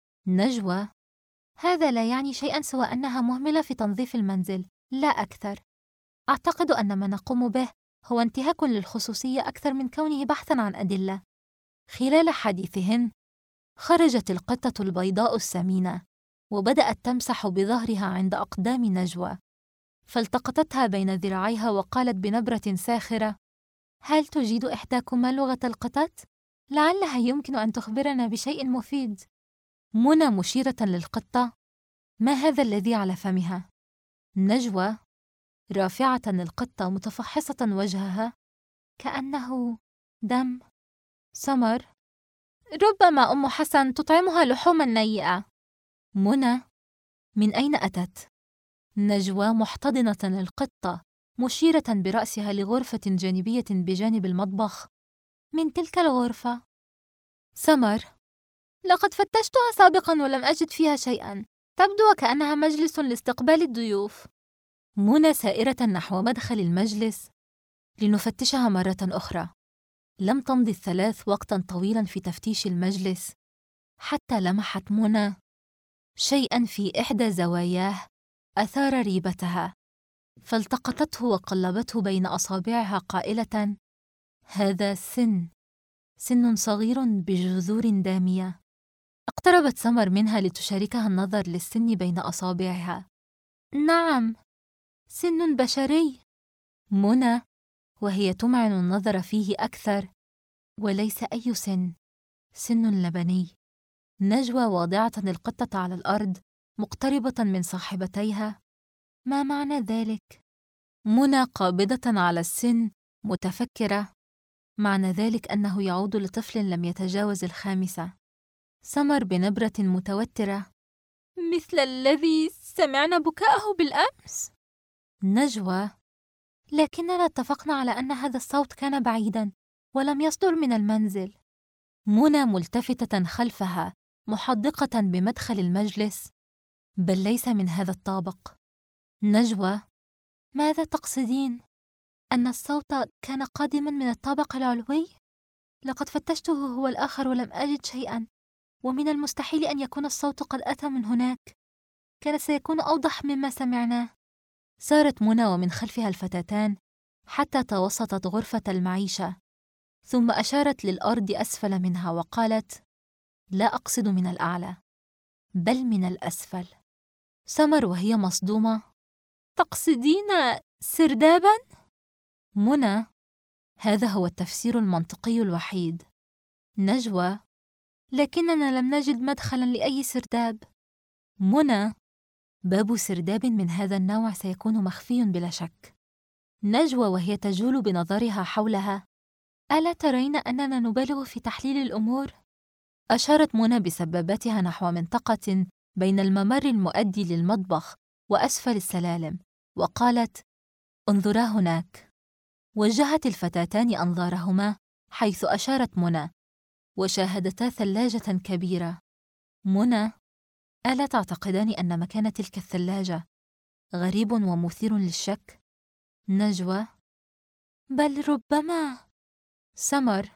نجوى: هذا لا يعني شيئاً سوى أنها مهملة في تنظيف المنزل، لا أكثر. أعتقد أن ما نقوم به هو انتهاك للخصوصية أكثر من كونه بحثاً عن أدلة. خلال حديثهن خرجت القطة البيضاء السمينة وبدأت تمسح بظهرها عند أقدام نجوى، فالتقطتها بين ذراعيها وقالت بنبرة ساخرة: هل تجيد إحداكما لغة القطط؟ لعلها يمكن أن تخبرنا بشيء مفيد. منى مشيرة للقطة: ما هذا الذي على فمها؟ نجوى رافعة القطة متفحصة وجهها: كأنه دم. سمر: ربما أم حسن تطعمها لحوماً نيئة. منى: من أين أتت؟ نجوى محتضنة القطة مشيرة برأسها لغرفة جانبية بجانب المطبخ: من تلك الغرفة. سمر: لقد فتشتها سابقاً ولم أجد فيها شيئاً، تبدو وكأنها مجلس لاستقبال الضيوف. منى سائرة نحو مدخل المجلس: لنفتشها مرة أخرى. لم تمض الثلاث وقتاً طويلاً في تفتيش المجلس، حتى لمحت منى شيئاً في إحدى زواياه أثار ريبتها، فالتقطته وقلبته بين أصابعها قائلة: هذا سن صغير بجذور دامية. اقتربت سمر منها لتشاركها النظر للسن بين أصابعها: نعم، سن بشري. منى وهي تمعن النظر فيه أكثر: وليس أي سن لبني. نجوى واضعة القطة على الأرض مقتربة من صاحبتيها: ما معنى ذلك؟ منى قابضة على السن متفكرة: معنى ذلك أنه يعود لطفل لم يتجاوز 5. سمر بنبرة متوترة: مثل الذي سمعنا بكاءه بالأمس. نجوى: لكننا اتفقنا على أن هذا الصوت كان بعيداً ولم يصدر من المنزل. منى ملتفتة خلفها محدقة بمدخل المجلس: بل ليس من هذا الطابق. نجوى: ماذا تقصدين؟ أن الصوت كان قادماً من الطابق العلوي؟ لقد فتشته هو الآخر ولم أجد شيئاً، ومن المستحيل أن يكون الصوت قد أتى من هناك. كان سيكون أوضح مما سمعناه. سارت منى ومن خلفها الفتاتان حتى توسطت غرفة المعيشة، ثم أشارت للأرض أسفل منها وقالت: لا أقصد من الأعلى، بل من الأسفل. سمر وهي مصدومة: تقصدين سرداباً؟ منى: هذا هو التفسير المنطقي الوحيد. نجوى: لكننا لم نجد مدخلاً لأي سرداب. منى: باب سرداب من هذا النوع سيكون مخفي بلا شك. نجوى وهي تجول بنظرها حولها: ألا ترين أننا نبالغ في تحليل الأمور؟ أشارت منى بسبابتها نحو منطقة بين الممر المؤدي للمطبخ وأسفل السلالم، وقالت: انظرا هناك. وجهت الفتاتان أنظارهما حيث أشارت منى، وشاهدتا ثلاجة كبيرة. منى: ألا تعتقدان أن مكان تلك الثلاجة غريب ومثير للشك؟ نجوى: بل ربما. سمر: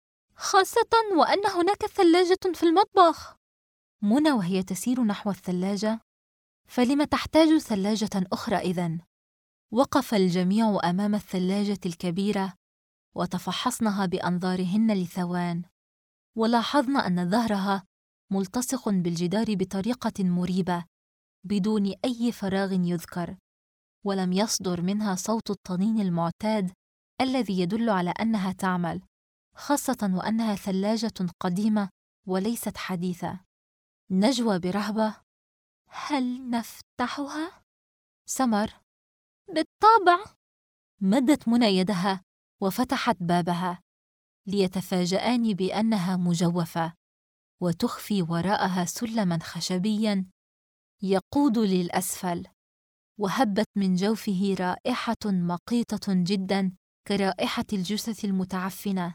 خاصة وأن هناك ثلاجة في المطبخ. منى وهي تسير نحو الثلاجة: فلم تحتاج ثلاجة أخرى إذن؟ وقف الجميع أمام الثلاجة الكبيرة وتفحصنها بأنظارهن لثوان، ولاحظن أن ظهرها ملتصق بالجدار بطريقة مريبة بدون أي فراغ يذكر، ولم يصدر منها صوت الطنين المعتاد الذي يدل على أنها تعمل، خاصة وأنها ثلاجة قديمة وليست حديثة. نجوى برهبة: هل نفتحها؟ سمر: بالطبع. مدت منى يدها وفتحت بابها، ليتفاجآن بأنها مجوفة وتخفي وراءها سلماً خشبياً يقود للأسفل، وهبت من جوفه رائحة مقيتة جداً كرائحة الجثث المتعفنة،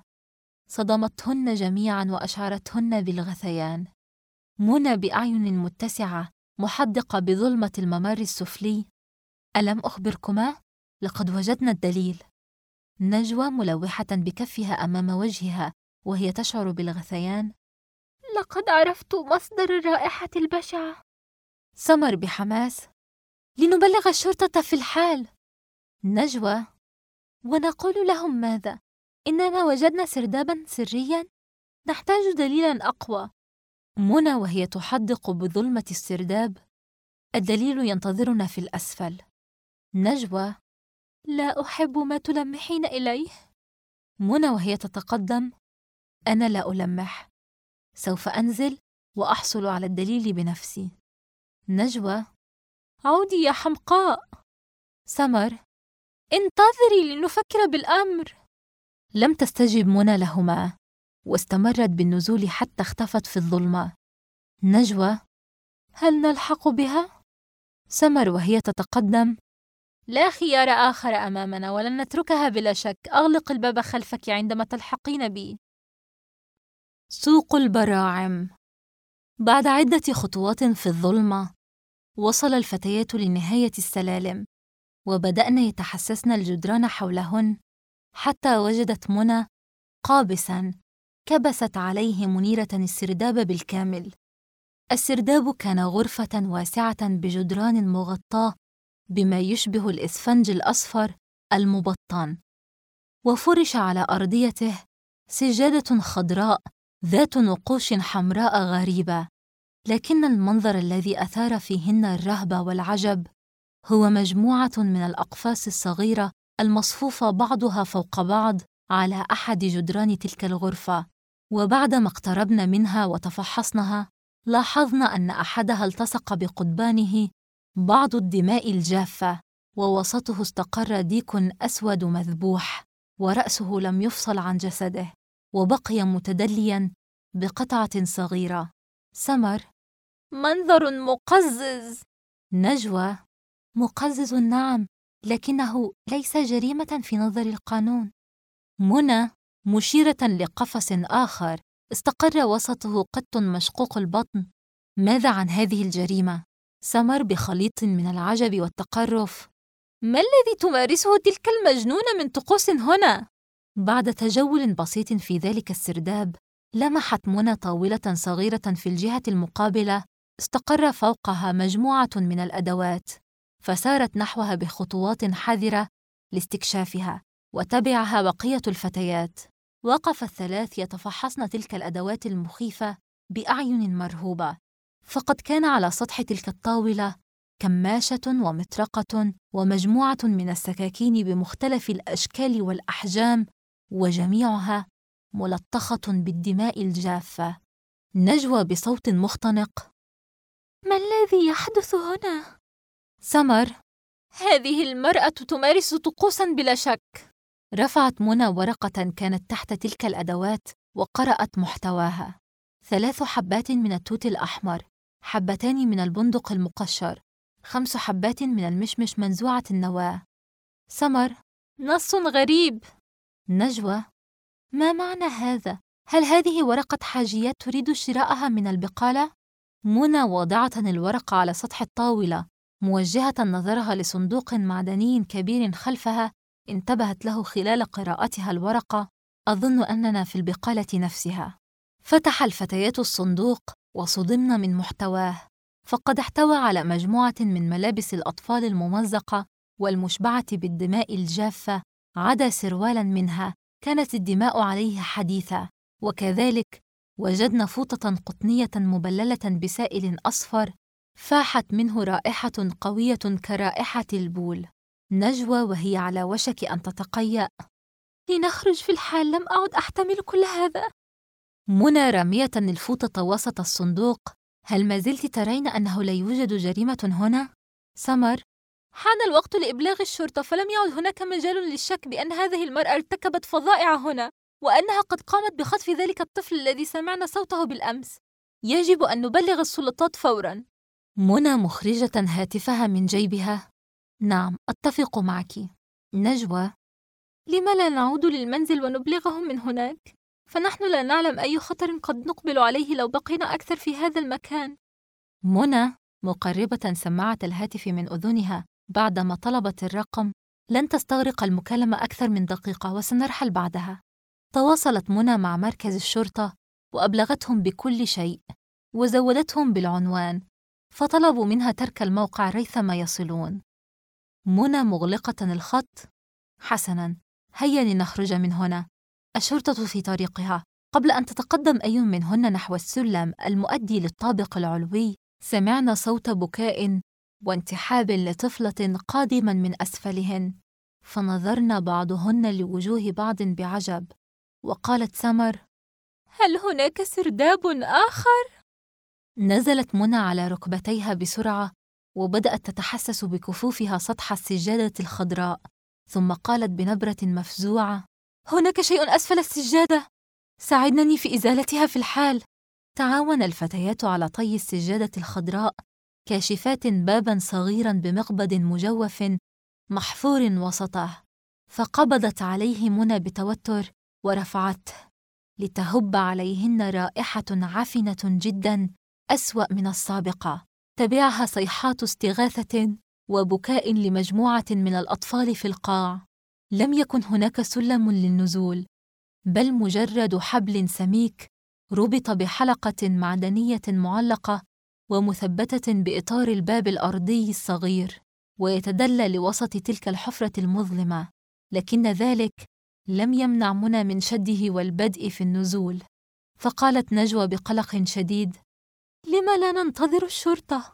صدمتهن جميعاً وأشعرتهن بالغثيان. منى بأعين متسعة محدقة بظلمة الممر السفلي: ألم أخبركما؟ لقد وجدنا الدليل. نجوى ملوحة بكفها أمام وجهها وهي تشعر بالغثيان: لقد عرفت مصدر الرائحة البشعة. سمر بحماس: لنبلغ الشرطة في الحال. نجوى: ونقول لهم ماذا؟ إننا وجدنا سرداباً سرياً؟ نحتاج دليلاً أقوى. منى وهي تحدق بظلمة السرداب: الدليل ينتظرنا في الأسفل. نجوى: لا أحب ما تلمحين إليه. منى وهي تتقدم: أنا لا ألمح، سوف أنزل وأحصل على الدليل بنفسي. نجوى: عودي يا حمقاء. سمر: انتظري لنفكر بالأمر. لم تستجب منى لهما، واستمرت بالنزول حتى اختفت في الظلمة. نجوى: هل نلحق بها؟ سمر وهي تتقدم: لا خيار آخر أمامنا ولن نتركها بلا شك، أغلق الباب خلفك عندما تلحقين بي. سوق البراعم. بعد عدة خطوات في الظلمة، وصل الفتيات لنهاية السلالم، وبدأن يتحسسن الجدران حولهن، حتى وجدت منى قابساً كبست عليه منيرة السرداب بالكامل. السرداب كان غرفة واسعة بجدران مغطاة بما يشبه الإسفنج الأصفر المبطن، وفرش على أرضيته سجادة خضراء ذات نقوش حمراء غريبة، لكن المنظر الذي أثار فيهن الرهبة والعجب هو مجموعة من الأقفاص الصغيرة المصفوفة بعضها فوق بعض على أحد جدران تلك الغرفة. وبعدما اقتربن منها وتفحصنها، لاحظنا أن أحدها التصق بقضبانه بعض الدماء الجافة، ووسطه استقر ديك أسود مذبوح، ورأسه لم يفصل عن جسده، وبقي متدلياً بقطعة صغيرة. سمر: منظر مقزز. نجوى: مقزز نعم، لكنه ليس جريمة في نظر القانون. منى مشيرة لقفص آخر استقر وسطه قط مشقوق البطن: ماذا عن هذه الجريمة؟ سمر بخليط من العجب والتقرف: ما الذي تمارسه تلك المجنونة من طقوس هنا؟ بعد تجول بسيط في ذلك السرداب، لمحت منى طاولة صغيرة في الجهة المقابلة استقر فوقها مجموعة من الأدوات، فسارت نحوها بخطوات حذرة لاستكشافها، وتبعها بقية الفتيات. وقف الثلاث يتفحصن تلك الأدوات المخيفة بأعين مرهوبة، فقد كان على سطح تلك الطاولة كماشة ومطرقة ومجموعة من السكاكين بمختلف الأشكال والأحجام، وجميعها ملطخة بالدماء الجافة. نجوى بصوت مختنق: ما الذي يحدث هنا؟ سمر: هذه المرأة تمارس طقوساً بلا شك. رفعت منى ورقة كانت تحت تلك الأدوات وقرأت محتواها: 3 حبات من التوت الأحمر، 2 حبات من البندق المقشر، 5 حبات من المشمش منزوعة النواة. سمر: نص غريب. نجوى: ما معنى هذا؟ هل هذه ورقة حاجيات تريد شراءها من البقالة؟ منى واضعة الورقة على سطح الطاولة موجهة نظرها لصندوق معدني كبير خلفها، انتبهت له خلال قراءتها الورقة: أظن أننا في البقالة نفسها. فتح الفتيات الصندوق وصدمن من محتواه، فقد احتوى على مجموعة من ملابس الأطفال الممزقة والمشبعة بالدماء الجافة، عدا سروالاً منها كانت الدماء عليه حديثة، وكذلك وجدنا فوطة قطنية مبللة بسائل أصفر فاحت منه رائحة قوية كرائحة البول. نجوى وهي على وشك أن تتقيأ: لنخرج في الحال، لم أعد أحتمل كل هذا. منى رامية الفوطة وسط الصندوق: هل ما زلت ترين أنه لا يوجد جريمة هنا؟ سمر: حان الوقت لإبلاغ الشرطة، فلم يعد هناك مجال للشك بأن هذه المرأة ارتكبت فظائع هنا، وأنها قد قامت بخطف ذلك الطفل الذي سمعنا صوته بالأمس. يجب أن نبلغ السلطات فوراً. منى مخرجة هاتفها من جيبها: نعم، أتفق معك. نجوى: لما لا نعود للمنزل ونبلغهم من هناك؟ فنحن لا نعلم أي خطر قد نقبل عليه لو بقينا أكثر في هذا المكان. منى مقربة سماعة الهاتف من أذنها بعدما طلبت الرقم: لن تستغرق المكالمة أكثر من دقيقة وسنرحل بعدها. تواصلت منى مع مركز الشرطة وأبلغتهم بكل شيء، وزودتهم بالعنوان، فطلبوا منها ترك الموقع ريثما يصلون. منى مغلقة الخط: حسناً، هيا لنخرج من هنا، الشرطة في طريقها. قبل أن تتقدم أي منهن نحو السلم المؤدي للطابق العلوي، سمعنا صوت بكاء وانتحاب لطفلة قادماً من أسفلهن، فنظرنا بعضهن لوجوه بعض بعجب، وقالت سمر: هل هناك سرداب آخر؟ نزلت منى على ركبتيها بسرعة وبدأت تتحسس بكفوفها سطح السجادة الخضراء، ثم قالت بنبرة مفزوعة: هناك شيء أسفل السجادة، ساعدني في إزالتها في الحال. تعاون الفتيات على طي السجادة الخضراء، كاشفات باباً صغيراً بمقبض مجوف محفور وسطه، فقبضت عليه منى بتوتر ورفعته، لتهب عليهن رائحة عفنة جداً أسوأ من السابقة، تبعها صيحات استغاثة وبكاء لمجموعة من الأطفال في القاع. لم يكن هناك سلم للنزول، بل مجرد حبل سميك ربط بحلقة معدنية معلقة ومثبتة بإطار الباب الأرضي الصغير، ويتدلى لوسط تلك الحفرة المظلمة، لكن ذلك لم يمنع منى من شده والبدء في النزول. فقالت نجوى بقلق شديد: لما لا ننتظر الشرطة؟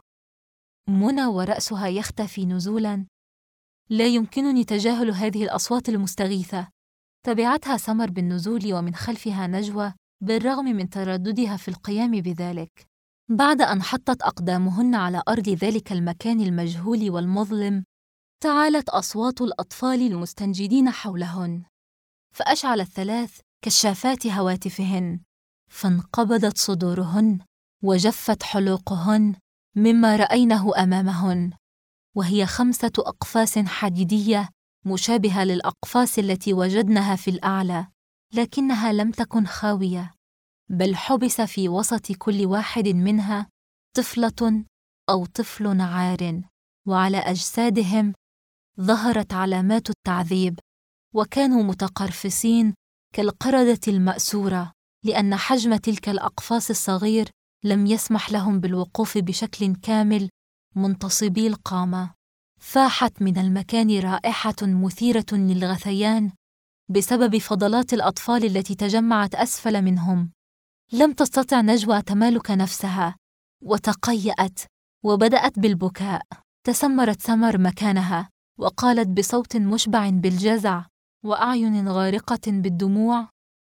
منى ورأسها يختفي نزولاً: لا يمكنني تجاهل هذه الأصوات المستغيثة. تبعتها سمر بالنزول ومن خلفها نجوى، بالرغم من ترددها في القيام بذلك. بعد أن حطت أقدامهن على أرض ذلك المكان المجهول والمظلم، تعالت أصوات الأطفال المستنجدين حولهن، فأشعل الثلاث كشافات هواتفهن، فانقبضت صدورهن وجفت حلوقهن مما رأينه أمامهن، وهي 5 أقفاص حديدية مشابهة للأقفاص التي وجدناها في الأعلى، لكنها لم تكن خاوية، بل حبس في وسط كل واحد منها طفلة أو طفل عار، وعلى أجسادهم ظهرت علامات التعذيب، وكانوا متقرفصين كالقردة المأسورة، لأن حجم تلك الأقفاص الصغير لم يسمح لهم بالوقوف بشكل كامل منتصبي القامة. فاحت من المكان رائحة مثيرة للغثيان بسبب فضلات الأطفال التي تجمعت أسفل منهم. لم تستطع نجوى تمالك نفسها، وتقيأت وبدأت بالبكاء. تسمرت سمر مكانها وقالت بصوت مشبع بالجزع وأعين غارقة بالدموع: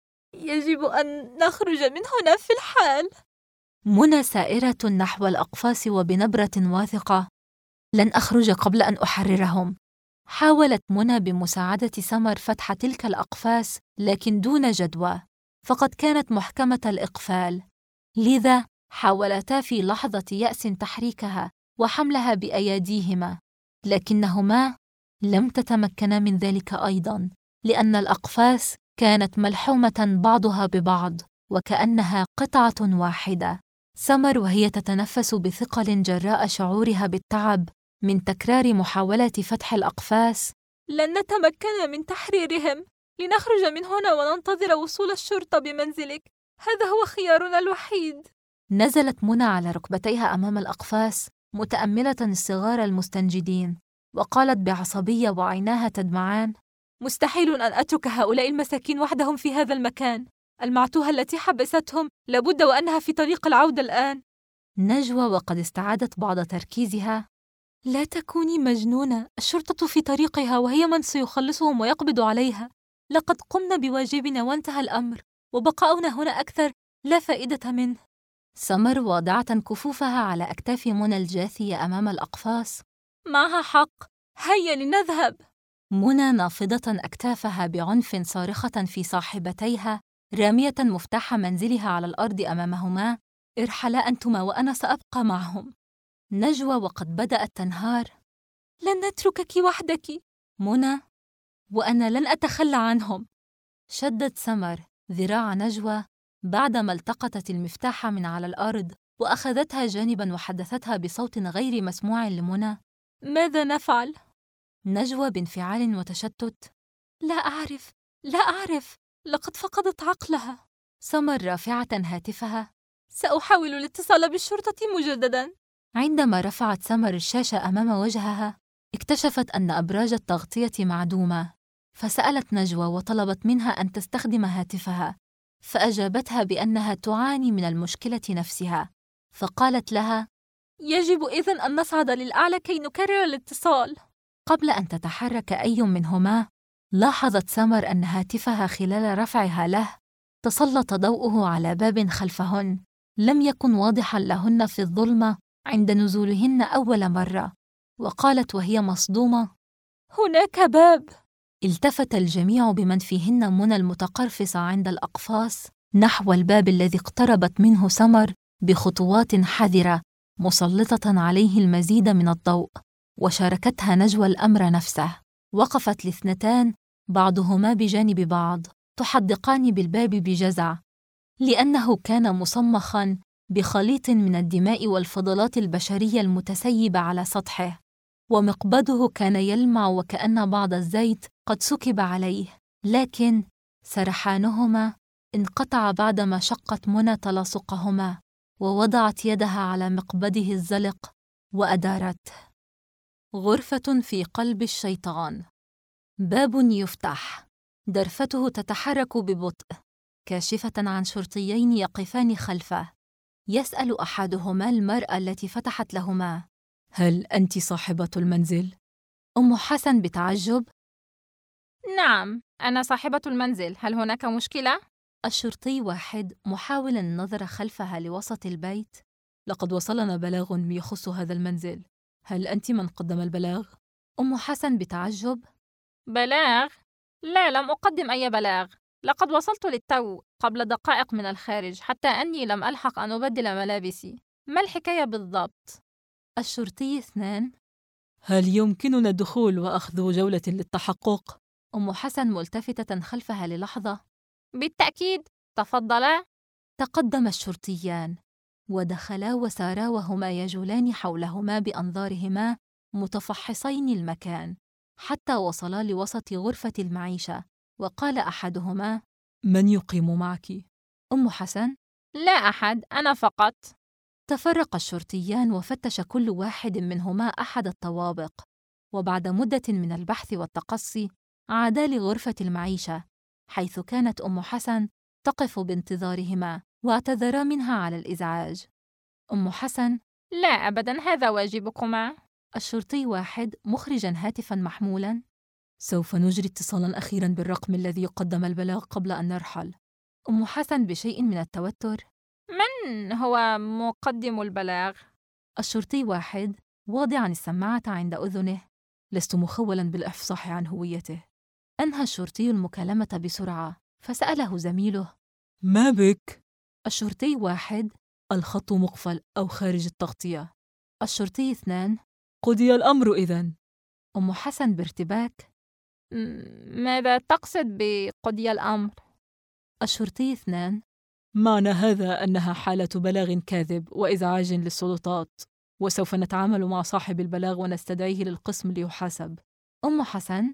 يجب أن نخرج من هنا في الحال. منى سائرة نحو الأقفاص وبنبرة واثقة: لن أخرج قبل أن أحررهم. حاولت منى بمساعدة سمر فتح تلك الأقفاص لكن دون جدوى، فقد كانت محكمة الإقفال، لذا حاولتا في لحظة يأس تحريكها وحملها بأيديهما، لكنهما لم تتمكنا من ذلك أيضاً، لأن الأقفاص كانت ملحومة بعضها ببعض وكأنها قطعة واحدة. سمر وهي تتنفس بثقل جراء شعورها بالتعب من تكرار محاولة فتح الأقفاص: لن نتمكن من تحريرهم، لنخرج من هنا وننتظر وصول الشرطة بمنزلك، هذا هو خيارنا الوحيد. نزلت منى على ركبتيها أمام الأقفاص متأملة الصغار المستنجدين، وقالت بعصبية وعيناها تدمعان: مستحيل أن أترك هؤلاء المساكين وحدهم في هذا المكان، المعتوهة التي حبستهم لابد وأنها في طريق العودة الآن. نجوى وقد استعادت بعض تركيزها: لا تكوني مجنونة، الشرطة في طريقها وهي من سيخلصهم ويقبض عليها. لقد قمنا بواجبنا وانتهى الأمر، وبقاؤنا هنا أكثر لا فائدة منه. سمر واضعة كفوفها على أكتاف منى الجاثية أمام الأقفاص: معها حق، هيا لنذهب. منى نافضة أكتافها بعنف صارخة في صاحبتيها، رامية مفتاح منزلها على الأرض أمامهما: ارحلا أنتما وأنا سأبقى معهم. نجوى وقد بدأت تنهار: لن نتركك وحدك. منى: وأنا لن أتخلى عنهم. شدت سمر ذراع نجوى بعدما التقطت المفتاح من على الأرض وأخذتها جانباً وحدثتها بصوت غير مسموع لمنى: ماذا نفعل؟ نجوى بانفعال وتشتت: لا أعرف، لقد فقدت عقلها. سمر رافعة هاتفها: سأحاول الاتصال بالشرطة مجدداً. عندما رفعت سمر الشاشة أمام وجهها اكتشفت أن أبراج التغطية معدومة، فسألت نجوى وطلبت منها أن تستخدم هاتفها، فأجابتها بأنها تعاني من المشكلة نفسها، فقالت لها: يجب إذن أن نصعد للأعلى كي نكرر الاتصال. قبل أن تتحرك أي منهما لاحظت سمر أن هاتفها خلال رفعها له تسلط ضوءه على باب خلفهن لم يكن واضحاً لهن في الظلمة عند نزولهن أول مرة، وقالت وهي مصدومة: هناك باب. التفت الجميع بمن فيهن منى المتقرفصة عند الأقفاص نحو الباب الذي اقتربت منه سمر بخطوات حذرة مسلطة عليه المزيد من الضوء، وشاركتها نجوى الأمر نفسه. وقفت الاثنتان بعضهما بجانب بعض تحدقان بالباب بجزع، لأنه كان مصمخاً بخليط من الدماء والفضلات البشرية المتسيبة على سطحه، ومقبضه كان يلمع وكأن بعض الزيت قد سكب عليه، لكن سرحانهما انقطع بعدما شقت منى تلاصقهما ووضعت يدها على مقبضه الزلق وأدارته. غرفة في قلب الشيطان. باب يفتح، درفته تتحرك ببطء، كاشفة عن شرطيين يقفان خلفه. يسأل أحدهما المرأة التي فتحت لهما: هل أنت صاحبة المنزل؟ أم حسن بتعجب: نعم، أنا صاحبة المنزل، هل هناك مشكلة؟ الشرطي واحد محاولاً النظر خلفها لوسط البيت: لقد وصلنا بلاغ يخص هذا المنزل، هل أنت من قدم البلاغ؟ أم حسن بتعجب: بلاغ؟ لا، لم أقدم أي بلاغ، لقد وصلت للتو قبل دقائق من الخارج، حتى أني لم ألحق أن أبدل ملابسي. ما الحكاية بالضبط؟ الشرطي اثنان: هل يمكننا الدخول وأخذ جولة للتحقق؟ أم حسن ملتفتة خلفها للحظة: بالتأكيد، تفضلا. تقدم الشرطيان ودخلا وسارا وهما يجولان حولهما بأنظارهما متفحصين المكان حتى وصلا لوسط غرفة المعيشة، وقال أحدهما: من يقيم معك؟ أم حسن: لا أحد، أنا فقط. تفرق الشرطيان وفتش كل واحد منهما أحد الطوابق، وبعد مدة من البحث والتقصي عادا لغرفة المعيشة، حيث كانت أم حسن تقف بانتظارهما، واعتذرا منها على الإزعاج. أم حسن: لا أبداً، هذا واجبكما. الشرطي واحد مخرجاً هاتفاً محمولاً: سوف نجري اتصالاً أخيراً بالرقم الذي يقدم البلاغ قبل أن نرحل. أم حسن بشيء من التوتر: من هو مقدم البلاغ؟ الشرطي واحد واضعاً السماعة عند أذنه: لست مخولاً بالإفصاح عن هويته. أنهى الشرطي المكالمة بسرعة، فسأله زميله: ما بك؟ الشرطي واحد: الخط مقفل أو خارج التغطية. الشرطي اثنان: قضي الأمر إذن. أم حسن بارتباك: ماذا تقصد بقضي الأمر؟ الشرطي اثنان: معنى هذا أنها حالة بلاغ كاذب وإزعاج للسلطات، وسوف نتعامل مع صاحب البلاغ ونستدعيه للقسم ليحاسب. أم حسن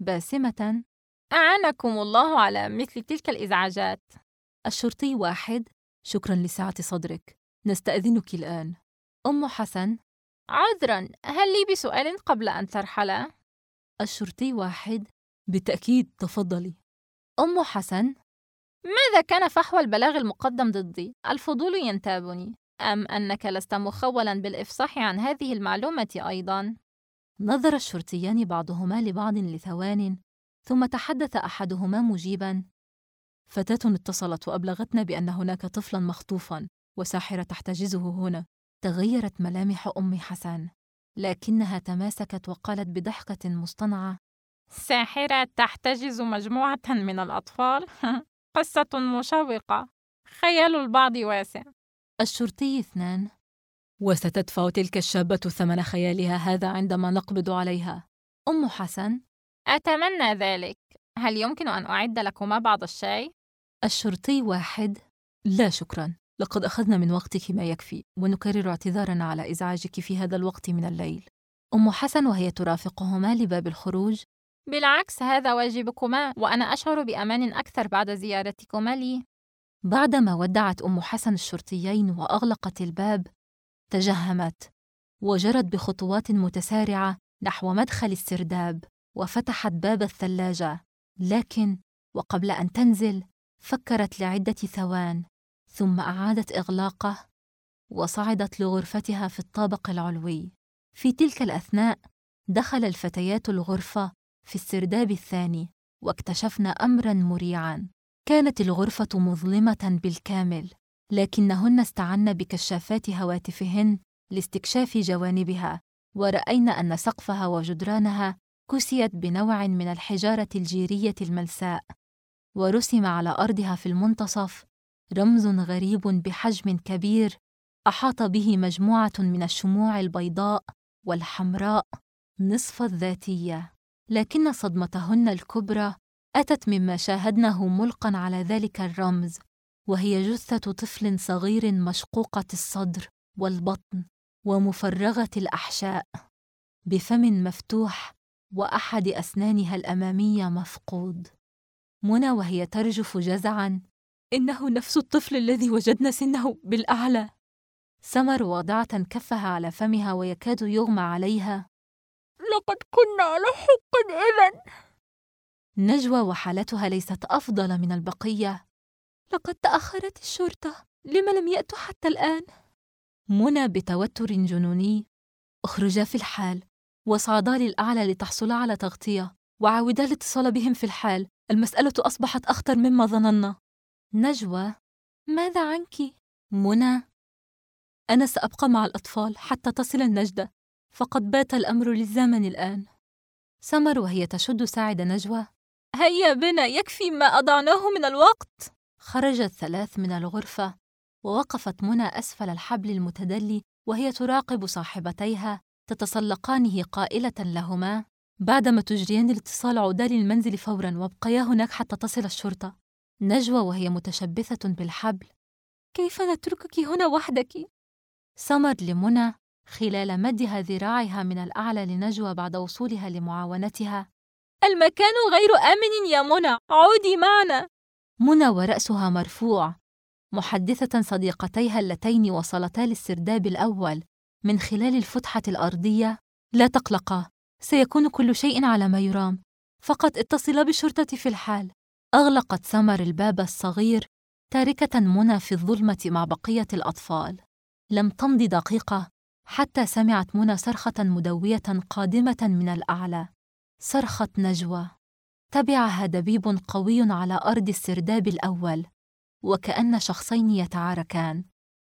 باسمة: أعانكم الله على مثل تلك الإزعاجات. الشرطي واحد: شكراً لسعة صدرك، نستأذنك الآن. أم حسن: عذراً، هل لي بسؤال قبل أن ترحل؟ الشرطي واحد: بالتأكيد، تفضلي. أم حسن: ماذا كان فحوى البلاغ المقدم ضدي؟ الفضول ينتابني. أم أنك لست مخولاً بالإفصاح عن هذه المعلومة أيضاً؟ نظر الشرطيان بعضهما لبعض لثوان، ثم تحدث أحدهما مجيباً: فتاة اتصلت وأبلغتنا بأن هناك طفلاً مخطوفاً وساحرة تحتجزه هنا. تغيرت ملامح أم حسن، لكنها تماسكت وقالت بضحكة مصطنعة: ساحرة تحتجز مجموعة من الأطفال؟ قصة مشوقة. خيال البعض واسع. الشرطي اثنان: وستدفع تلك الشابة ثمن خيالها هذا عندما نقبض عليها. أم حسن: أتمنى ذلك. هل يمكن أن أعد لكما بعض الشاي؟ الشرطي واحد: لا شكراً، لقد أخذنا من وقتك ما يكفي، ونكرر اعتذارنا على إزعاجك في هذا الوقت من الليل. أم حسن وهي ترافقهما لباب الخروج: بالعكس، هذا واجبكما، وأنا أشعر بأمان أكثر بعد زيارتكما لي. بعدما ودعت أم حسن الشرطيين وأغلقت الباب، تجهمت وجرت بخطوات متسارعة نحو مدخل السرداب، وفتحت باب الثلاجة. لكن وقبل أن تنزل فكرت لعدة ثوان، ثم أعادت إغلاقه وصعدت لغرفتها في الطابق العلوي. في تلك الأثناء دخل الفتيات الغرفة في السرداب الثاني، واكتشفن أمراً مريعاً. كانت الغرفة مظلمة بالكامل، لكنهن استعن بكشافات هواتفهن لاستكشاف جوانبها، ورأين أن سقفها وجدرانها كسيت بنوع من الحجارة الجيرية الملساء، ورسم على أرضها في المنتصف رمز غريب بحجم كبير أحاط به مجموعة من الشموع البيضاء والحمراء نصف الذاتية. لكن صدمتهن الكبرى أتت مما شاهدنه ملقاً على ذلك الرمز، وهي جثة طفل صغير مشقوقة الصدر والبطن ومفرغة الأحشاء، بفم مفتوح وأحد أسنانها الأمامية مفقود. منى وهي ترجف جزعاً: إنه نفس الطفل الذي وجدنا سنه بالأعلى. سمر واضعة كفها على فمها ويكاد يغمى عليها: لقد كنا على حق إذن. نجوى وحالتها ليست أفضل من البقية: لقد تأخرت الشرطة، لم لم يأتوا حتى الآن؟ منى بتوتر جنوني: اخرجا في الحال، واصعدا للأعلى لتحصلا على تغطية، وعاودا الاتصال بهم في الحال، المسألة أصبحت أخطر مما ظننا. نجوى: ماذا عنك؟ منى: أنا سأبقى مع الأطفال حتى تصل النجدة، فقد بات الأمر للزمن الآن. سمر وهي تشد ساعد نجوى: هيا بنا، يكفي ما أضعناه من الوقت. خرج الثلاث من الغرفة، ووقفت منى أسفل الحبل المتدلي وهي تراقب صاحبتيها تتسلقانه قائلة لهما: بعدما تجريان الاتصال عودا للمنزل فوراً، وابقيا هناك حتى تصل الشرطة. نجوى وهي متشبثة بالحبل: كيف نتركك هنا وحدك؟ سمر لمنى خلال مدها ذراعها من الأعلى لنجوى بعد وصولها لمعاونتها: المكان غير آمن يا منى، عودي معنا. منى ورأسها مرفوع محدثة صديقتيها اللتين وصلتا للسرداب الأول من خلال الفتحة الأرضية: لا تقلقا، سيكون كل شيء على ما يرام، فقط اتصلا بالشرطة في الحال. أغلقت سمر الباب الصغير تاركة منى في الظلمة مع بقية الأطفال. لم تمض دقيقة حتى سمعت منى صرخة مدوية قادمة من الأعلى، صرخة نجوى. تبعها دبيب قوي على أرض السرداب الأول، وكأن شخصين يتعاركان.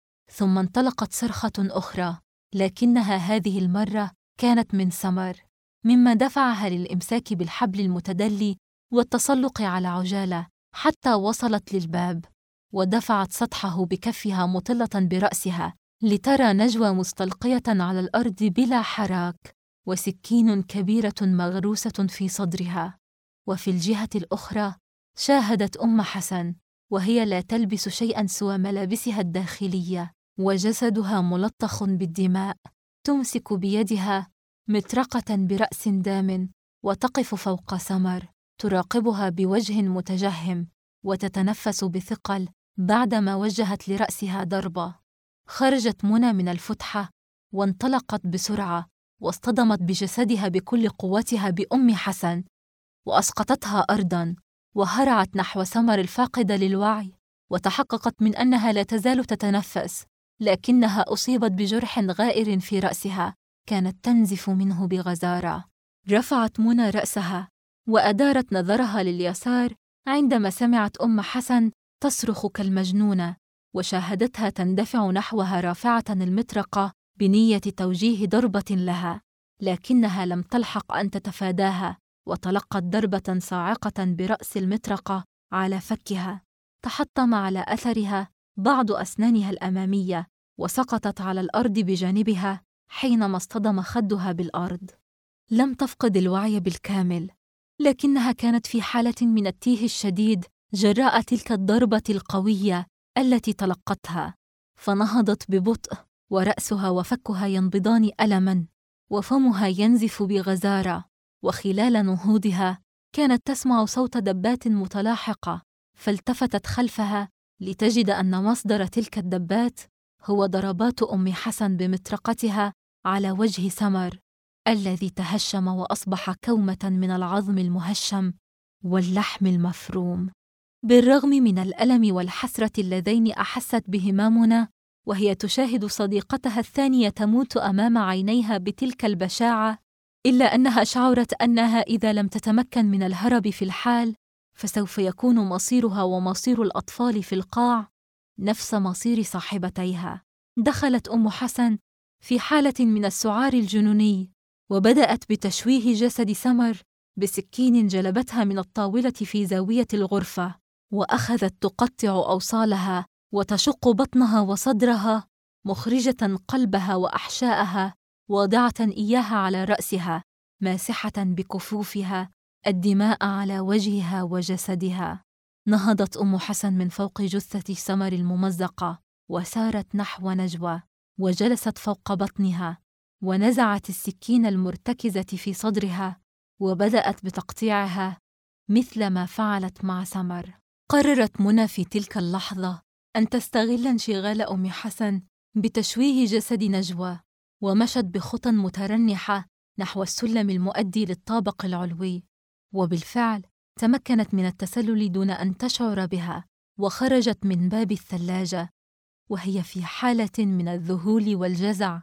ثم انطلقت صرخة أخرى، لكنها هذه المرة كانت من سمر، مما دفعها للإمساك بالحبل المتدلي والتسلق على عجالة حتى وصلت للباب، ودفعت سطحه بكفها مطلة برأسها لترى نجوى مستلقية على الأرض بلا حراك، وسكين كبيرة مغروسة في صدرها. وفي الجهة الأخرى شاهدت حسن وهي لا تلبس شيئا سوى ملابسها الداخلية، وجسدها ملطخ بالدماء، تمسك بيدها مطرقة برأس دام، وتقف فوق سمر تراقبها بوجه متجهم، وتتنفس بثقل بعدما وجهت لرأسها ضربة. خرجت منى من الفتحة وانطلقت بسرعة، واصطدمت بجسدها بكل قوتها حسن، وأسقطتها أرضاً، وهرعت نحو سمر الفاقدة للوعي، وتحققت من أنها لا تزال تتنفس، لكنها أصيبت بجرح غائر في رأسها كانت تنزف منه بغزارة. رفعت منى رأسها وأدارت نظرها لليسار عندما سمعت حسن تصرخ كالمجنونة، وشاهدتها تندفع نحوها رافعة المطرقة بنية توجيه ضربة لها، لكنها لم تلحق أن تتفاداها، وتلقت ضربة صاعقة برأس المطرقة على فكها، تحطم على أثرها بعض أسنانها الأمامية، وسقطت على الأرض بجانبها حينما اصطدم خدها بالأرض. لم تفقد الوعي بالكامل، لكنها كانت في حالة من التيه الشديد جراء تلك الضربة القوية التي تلقتها، فنهضت ببطء، ورأسها وفكها ينبضان ألماً، وفمها ينزف بغزارة. وخلال نهوضها كانت تسمع صوت دبات متلاحقة، فالتفتت خلفها لتجد أن مصدر تلك الدبات هو ضربات حسن بمطرقتها على وجه سمر الذي تهشم وأصبح كومة من العظم المهشم واللحم المفروم. بالرغم من الألم والحسرة اللذين أحست بهما منى وهي تشاهد صديقتها الثانية تموت أمام عينيها بتلك البشاعة، إلا أنها شعرت أنها إذا لم تتمكن من الهرب في الحال فسوف يكون مصيرها ومصير الأطفال في القاع نفس مصير صاحبتيها. دخلت حسن في حالة من السعار الجنوني، وبدأت بتشويه جسد سمر بسكين جلبتها من الطاولة في زاوية الغرفة، وأخذت تقطع أوصالها وتشق بطنها وصدرها، مخرجة قلبها وأحشاءها، واضعة إياها على رأسها، ماسحة بكفوفها الدماء على وجهها وجسدها. نهضت حسن من فوق جثة سمر الممزقة، وسارت نحو نجوى، وجلست فوق بطنها، ونزعت السكين المرتكزة في صدرها، وبدأت بتقطيعها مثل ما فعلت مع سمر. قررت منى في تلك اللحظة أن تستغل انشغال حسن بتشويه جسد نجوى، ومشت بخطى مترنحة نحو السلم المؤدي للطابق العلوي، وبالفعل تمكنت من التسلل دون أن تشعر بها، وخرجت من باب الثلاجة وهي في حالة من الذهول والجزع،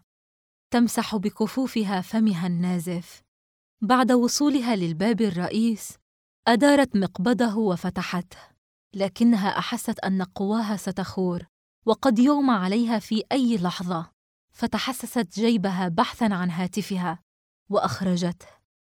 تمسح بكفوفها فمها النازف. بعد وصولها للباب الرئيس أدارت مقبضه وفتحته، لكنها أحست أن قواها ستخور وقد يغمى عليها في أي لحظة، فتحسست جيبها بحثاً عن هاتفها وأخرجته،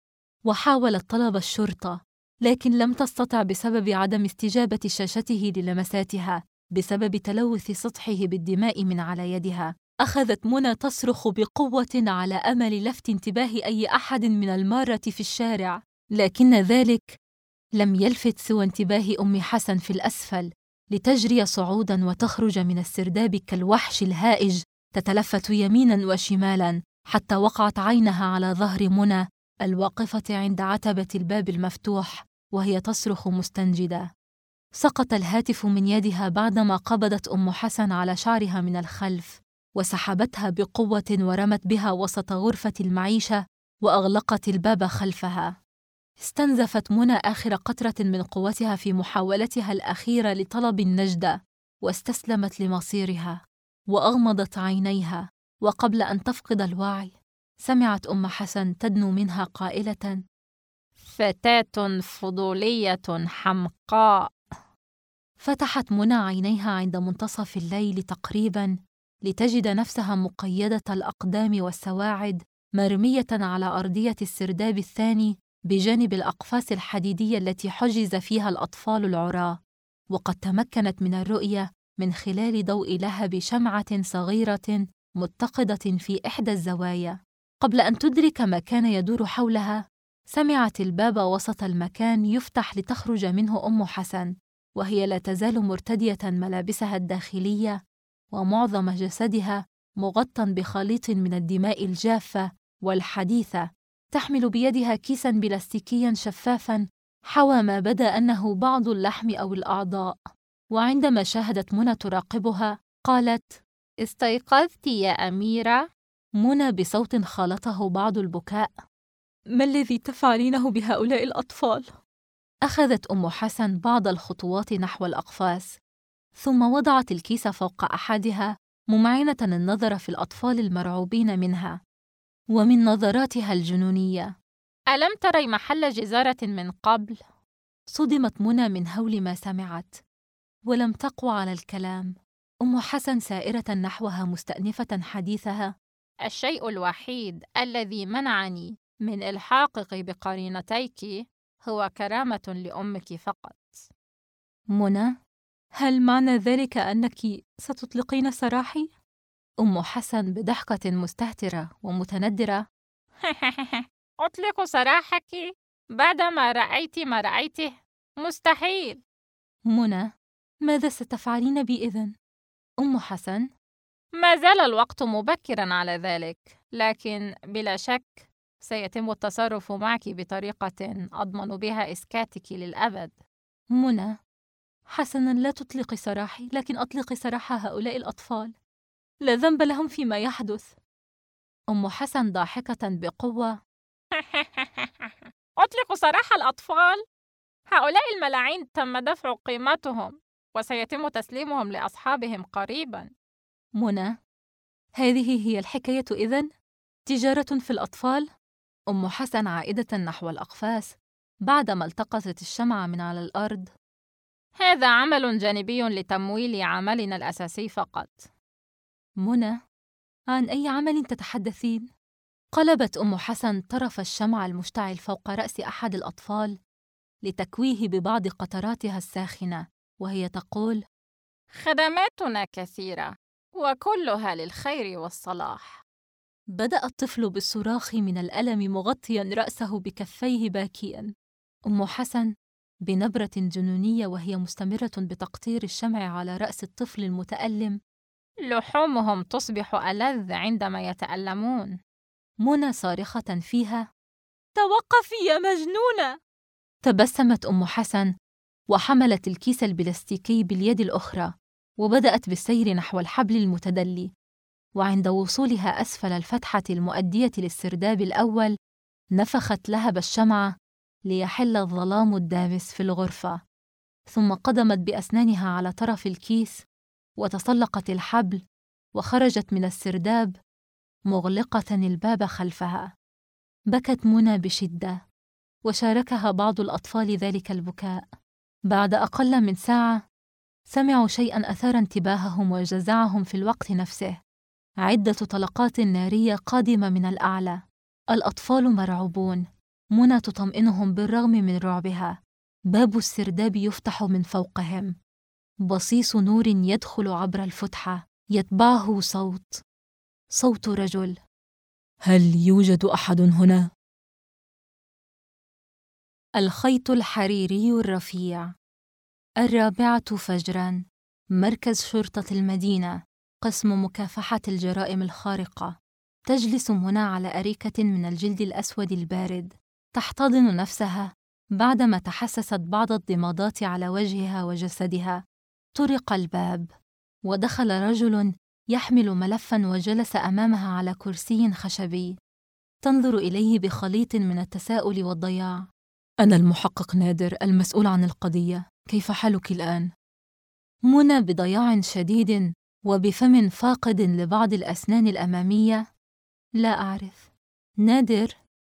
وحاولت طلب الشرطة، لكن لم تستطع بسبب عدم استجابة شاشته للمساتها بسبب تلوث سطحه بالدماء من على يدها. أخذت منى تصرخ بقوة على أمل لفت انتباه أي أحد من المارة في الشارع، لكن ذلك لم يلفت سوى انتباه حسن في الأسفل، لتجري صعوداً وتخرج من السرداب كالوحش الهائج، تتلفت يميناً وشمالاً حتى وقعت عينها على ظهر منى الواقفة عند عتبة الباب المفتوح وهي تصرخ مستنجدة. سقط الهاتف من يدها بعدما قبضت حسن على شعرها من الخلف، وسحبتها بقوة ورمت بها وسط غرفة المعيشة، وأغلقت الباب خلفها. استنزفت منى آخر قطرة من قوتها في محاولتها الأخيرة لطلب النجدة، واستسلمت لمصيرها، وأغمضت عينيها وقبل أن تفقد الوعي سمعت أم حسن تدنو منها قائلة: فتاة فضولية حمقاء. فتحت منى عينيها عند منتصف الليل تقريباً لتجد نفسها مقيدة الأقدام والسواعد مرمية على أرضية السرداب الثاني بجانب الأقفاص الحديدية التي حجز فيها الأطفال العراة، وقد تمكنت من الرؤية من خلال ضوء لهب شمعة صغيرة متقدة في إحدى الزوايا. قبل أن تدرك ما كان يدور حولها سمعت الباب وسط المكان يفتح لتخرج منه أم حسن، وهي لا تزال مرتدية ملابسها الداخلية ومعظم جسدها مغطى بخليط من الدماء الجافة والحديثة، تحمل بيدها كيساً بلاستيكياً شفافاً حوى ما بدا أنه بعض اللحم أو الأعضاء. وعندما شاهدت منى تراقبها قالت: استيقظت يا أميرة؟ منى بصوت خالطه بعض البكاء: ما الذي تفعلينه بهؤلاء الأطفال؟ أخذت أم حسن بعض الخطوات نحو الأقفاص، ثم وضعت الكيس فوق أحدها ممعنة النظر في الأطفال المرعوبين منها ومن نظراتها الجنونية. ألم تري محل جزارة من قبل؟ صدمت منى من هول ما سمعت ولم تقوى على الكلام. أم حسن سائرة نحوها مستأنفة حديثها: الشيء الوحيد الذي منعني من إلحاقك بقرينتيك هو كرامة لأمك فقط. منى، هل معنى ذلك أنك ستطلقين سراحي؟ أم حسن بضحكة مستهترة ومتندرة: أطلق سراحك بعدما رأيت ما رأيته؟ مستحيل. منى، ماذا ستفعلين بي إذن؟ أم حسن: ما زال الوقت مبكراً على ذلك، لكن بلا شك سيتم التصرف معك بطريقة أضمن بها إسكاتك للأبد. منى، حسناً، لا تطلقي سراحي، لكن أطلقي سراح هؤلاء الأطفال، لا ذنب لهم فيما يحدث. أم حسن ضاحكة بقوة: أطلق سراح الأطفال؟ هؤلاء الملاعين تم دفع قيمتهم وسيتم تسليمهم لأصحابهم قريباً. منى، هذه هي الحكاية إذن؟ تجارة في الأطفال؟ أم حسن عائدة نحو الأقفاص بعدما التقطت الشمعة من على الأرض: هذا عمل جانبي لتمويل عملنا الأساسي فقط. منى، عن أي عمل تتحدثين؟ قلبت أم حسن طرف الشمع المشتعل فوق رأس أحد الأطفال لتكويه ببعض قطراتها الساخنة وهي تقول: خدماتنا كثيرة وكلها للخير والصلاح. بدأ الطفل بالصراخ من الألم مغطياً رأسه بكفيه باكياً. أم حسن بنبرة جنونية وهي مستمرة بتقطير الشمع على رأس الطفل المتألم: لحومهم تصبح ألذ عندما يتألمون. منى صارخة فيها: توقفي يا مجنونة! تبسمت أم حسن وحملت الكيس البلاستيكي باليد الأخرى وبدأت بالسير نحو الحبل المتدلي، وعند وصولها أسفل الفتحة المؤدية للسرداب الأول نفخت لهب الشمعة ليحل الظلام الدامس في الغرفة، ثم قدمت بأسنانها على طرف الكيس وتسلقت الحبل وخرجت من السرداب مغلقة الباب خلفها. بكت منى بشدة وشاركها بعض الأطفال ذلك البكاء. بعد أقل من ساعة سمعوا شيئاً أثار انتباههم وجزعهم في الوقت نفسه: عدة طلقات نارية قادمة من الأعلى. الأطفال مرعوبون، منى تطمئنهم بالرغم من رعبها. باب السرداب يفتح من فوقهم، بصيص نور يدخل عبر الفتحة، يتبعه صوت رجل: هل يوجد أحد هنا؟ الخيط الحريري الرفيع. 4 فجراً، مركز شرطة المدينة، قسم مكافحة الجرائم الخارقة. تجلس منى على أريكة من الجلد الأسود البارد، تحتضن نفسها بعدما تحسست بعض الضمادات على وجهها وجسدها. طرق الباب ودخل رجل يحمل ملفاً وجلس أمامها على كرسي خشبي، تنظر إليه بخليط من التساؤل والضياع. أنا المحقق نادر المسؤول عن القضية، كيف حالك الآن؟ منى بضياع شديد وبفم فاقد لبعض الأسنان الأمامية: لا أعرف. نادر: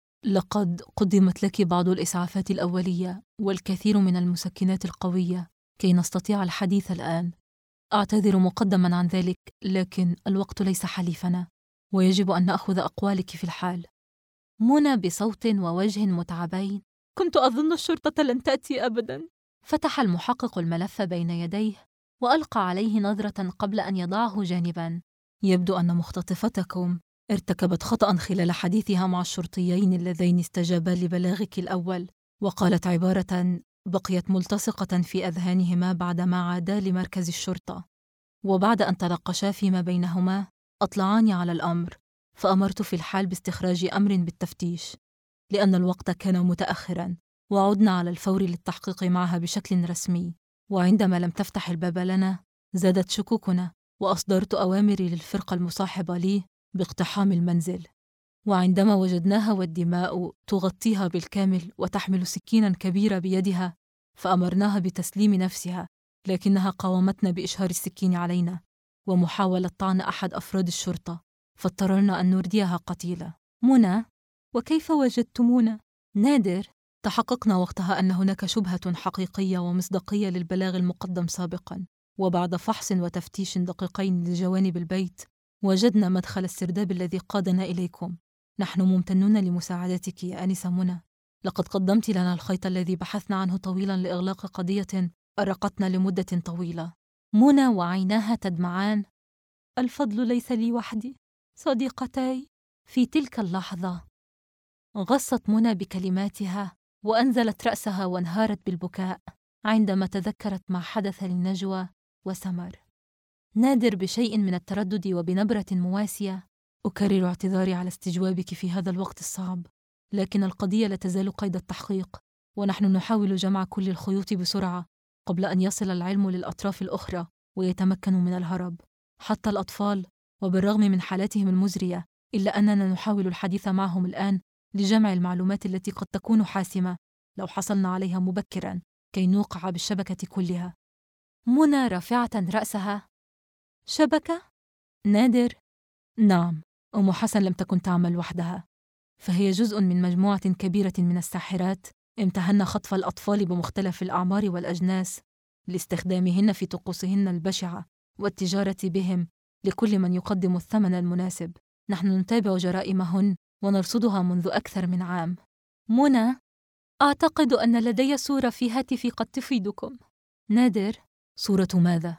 لقد قدمت لك بعض الإسعافات الأولية والكثير من المسكنات القوية كي نستطيع الحديث الآن. أعتذر مقدماً عن ذلك، لكن الوقت ليس حليفنا، ويجب أن نأخذ أقوالك في الحال. منى بصوت ووجه متعبين: كنت أظن الشرطة لن تأتي أبداً. فتح المحقق الملف بين يديه وألقى عليه نظرة قبل أن يضعه جانباً. يبدو أن مختطفتكم ارتكبت خطأ خلال حديثها مع الشرطيين اللذين استجابا لبلاغك الأول، وقالت عبارة بقيت ملتصقة في أذهانهما بعدما عادا لمركز الشرطة. وبعد أن تناقشا فيما بينهما أطلعاني على الأمر، فأمرت في الحال باستخراج أمر بالتفتيش، لأن الوقت كان متأخراً، وعدنا على الفور للتحقيق معها بشكل رسمي. وعندما لم تفتح الباب لنا زادت شكوكنا، وأصدرت أوامري للفرقة المصاحبة لي باقتحام المنزل. وعندما وجدناها والدماء تغطيها بالكامل وتحمل سكيناً كبيرة بيدها، فأمرناها بتسليم نفسها، لكنها قاومتنا بإشهار السكين علينا ومحاولة طعن أحد أفراد الشرطة، فاضطررنا أن نرديها قتيلة. منى: وكيف وجدتمونا؟ نادر: تحققنا وقتها أن هناك شبهة حقيقية ومصداقية للبلاغ المقدم سابقاً، وبعد فحص وتفتيش دقيقين لجوانب البيت وجدنا مدخل السرداب الذي قادنا إليكم. نحن ممتنون لمساعدتك يا آنسة منى، لقد قدمت لنا الخيط الذي بحثنا عنه طويلاً لإغلاق قضية أرقتنا لمدة طويلة. منى وعيناها تدمعان: الفضل ليس لي وحدي، صديقتاي. في تلك اللحظة غصت منى بكلماتها وأنزلت رأسها وانهارت بالبكاء عندما تذكرت ما حدث لنجوى وسمر. نادر بشيء من التردد وبنبرة مواسية: أكرر اعتذاري على استجوابك في هذا الوقت الصعب، لكن القضية لا تزال قيد التحقيق، ونحن نحاول جمع كل الخيوط بسرعة قبل أن يصل العلم للأطراف الأخرى ويتمكنوا من الهرب، حتى الأطفال. وبالرغم من حالاتهم المزرية، إلا أننا نحاول الحديث معهم الآن لجمع المعلومات التي قد تكون حاسمة لو حصلنا عليها مبكراً كي نوقع بالشبكة كلها. منى رافعة رأسها: شبكة؟ نادر: نعم، أم حسن لم تكن تعمل وحدها، فهي جزء من مجموعة كبيرة من الساحرات امتهن خطف الأطفال بمختلف الأعمار والأجناس لاستخدامهن في طقوسهن البشعة والتجارة بهم لكل من يقدم الثمن المناسب. نحن نتابع جرائمهن ونرصدها منذ أكثر من عام. منى: أعتقد أن لدي صورة في هاتفي قد تفيدكم. نادر: صورة ماذا؟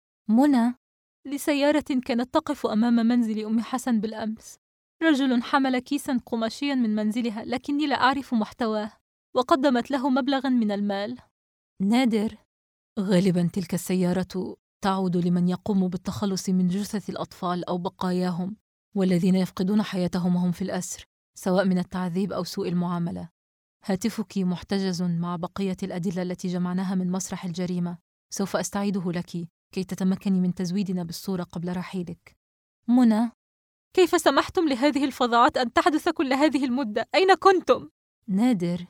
منى: لسيارة كانت تقف أمام منزل أم حسن بالأمس. رجل حمل كيساً قماشياً من منزلها، لكني لا أعرف محتواه، وقدمت له مبلغاً من المال. نادر: غالباً تلك السيارة تعود لمن يقوم بالتخلص من جثث الأطفال أو بقاياهم، والذين يفقدون حياتهم وهم في الأسر، سواء من التعذيب أو سوء المعاملة. هاتفك محتجز مع بقية الأدلة التي جمعناها من مسرح الجريمة. سوف أستعيده لك كي تتمكني من تزويدنا بالصورة قبل رحيلك. منى: كيف سمحتم لهذه الفظاعات أن تحدث كل هذه المدة؟ أين كنتم؟ نادر: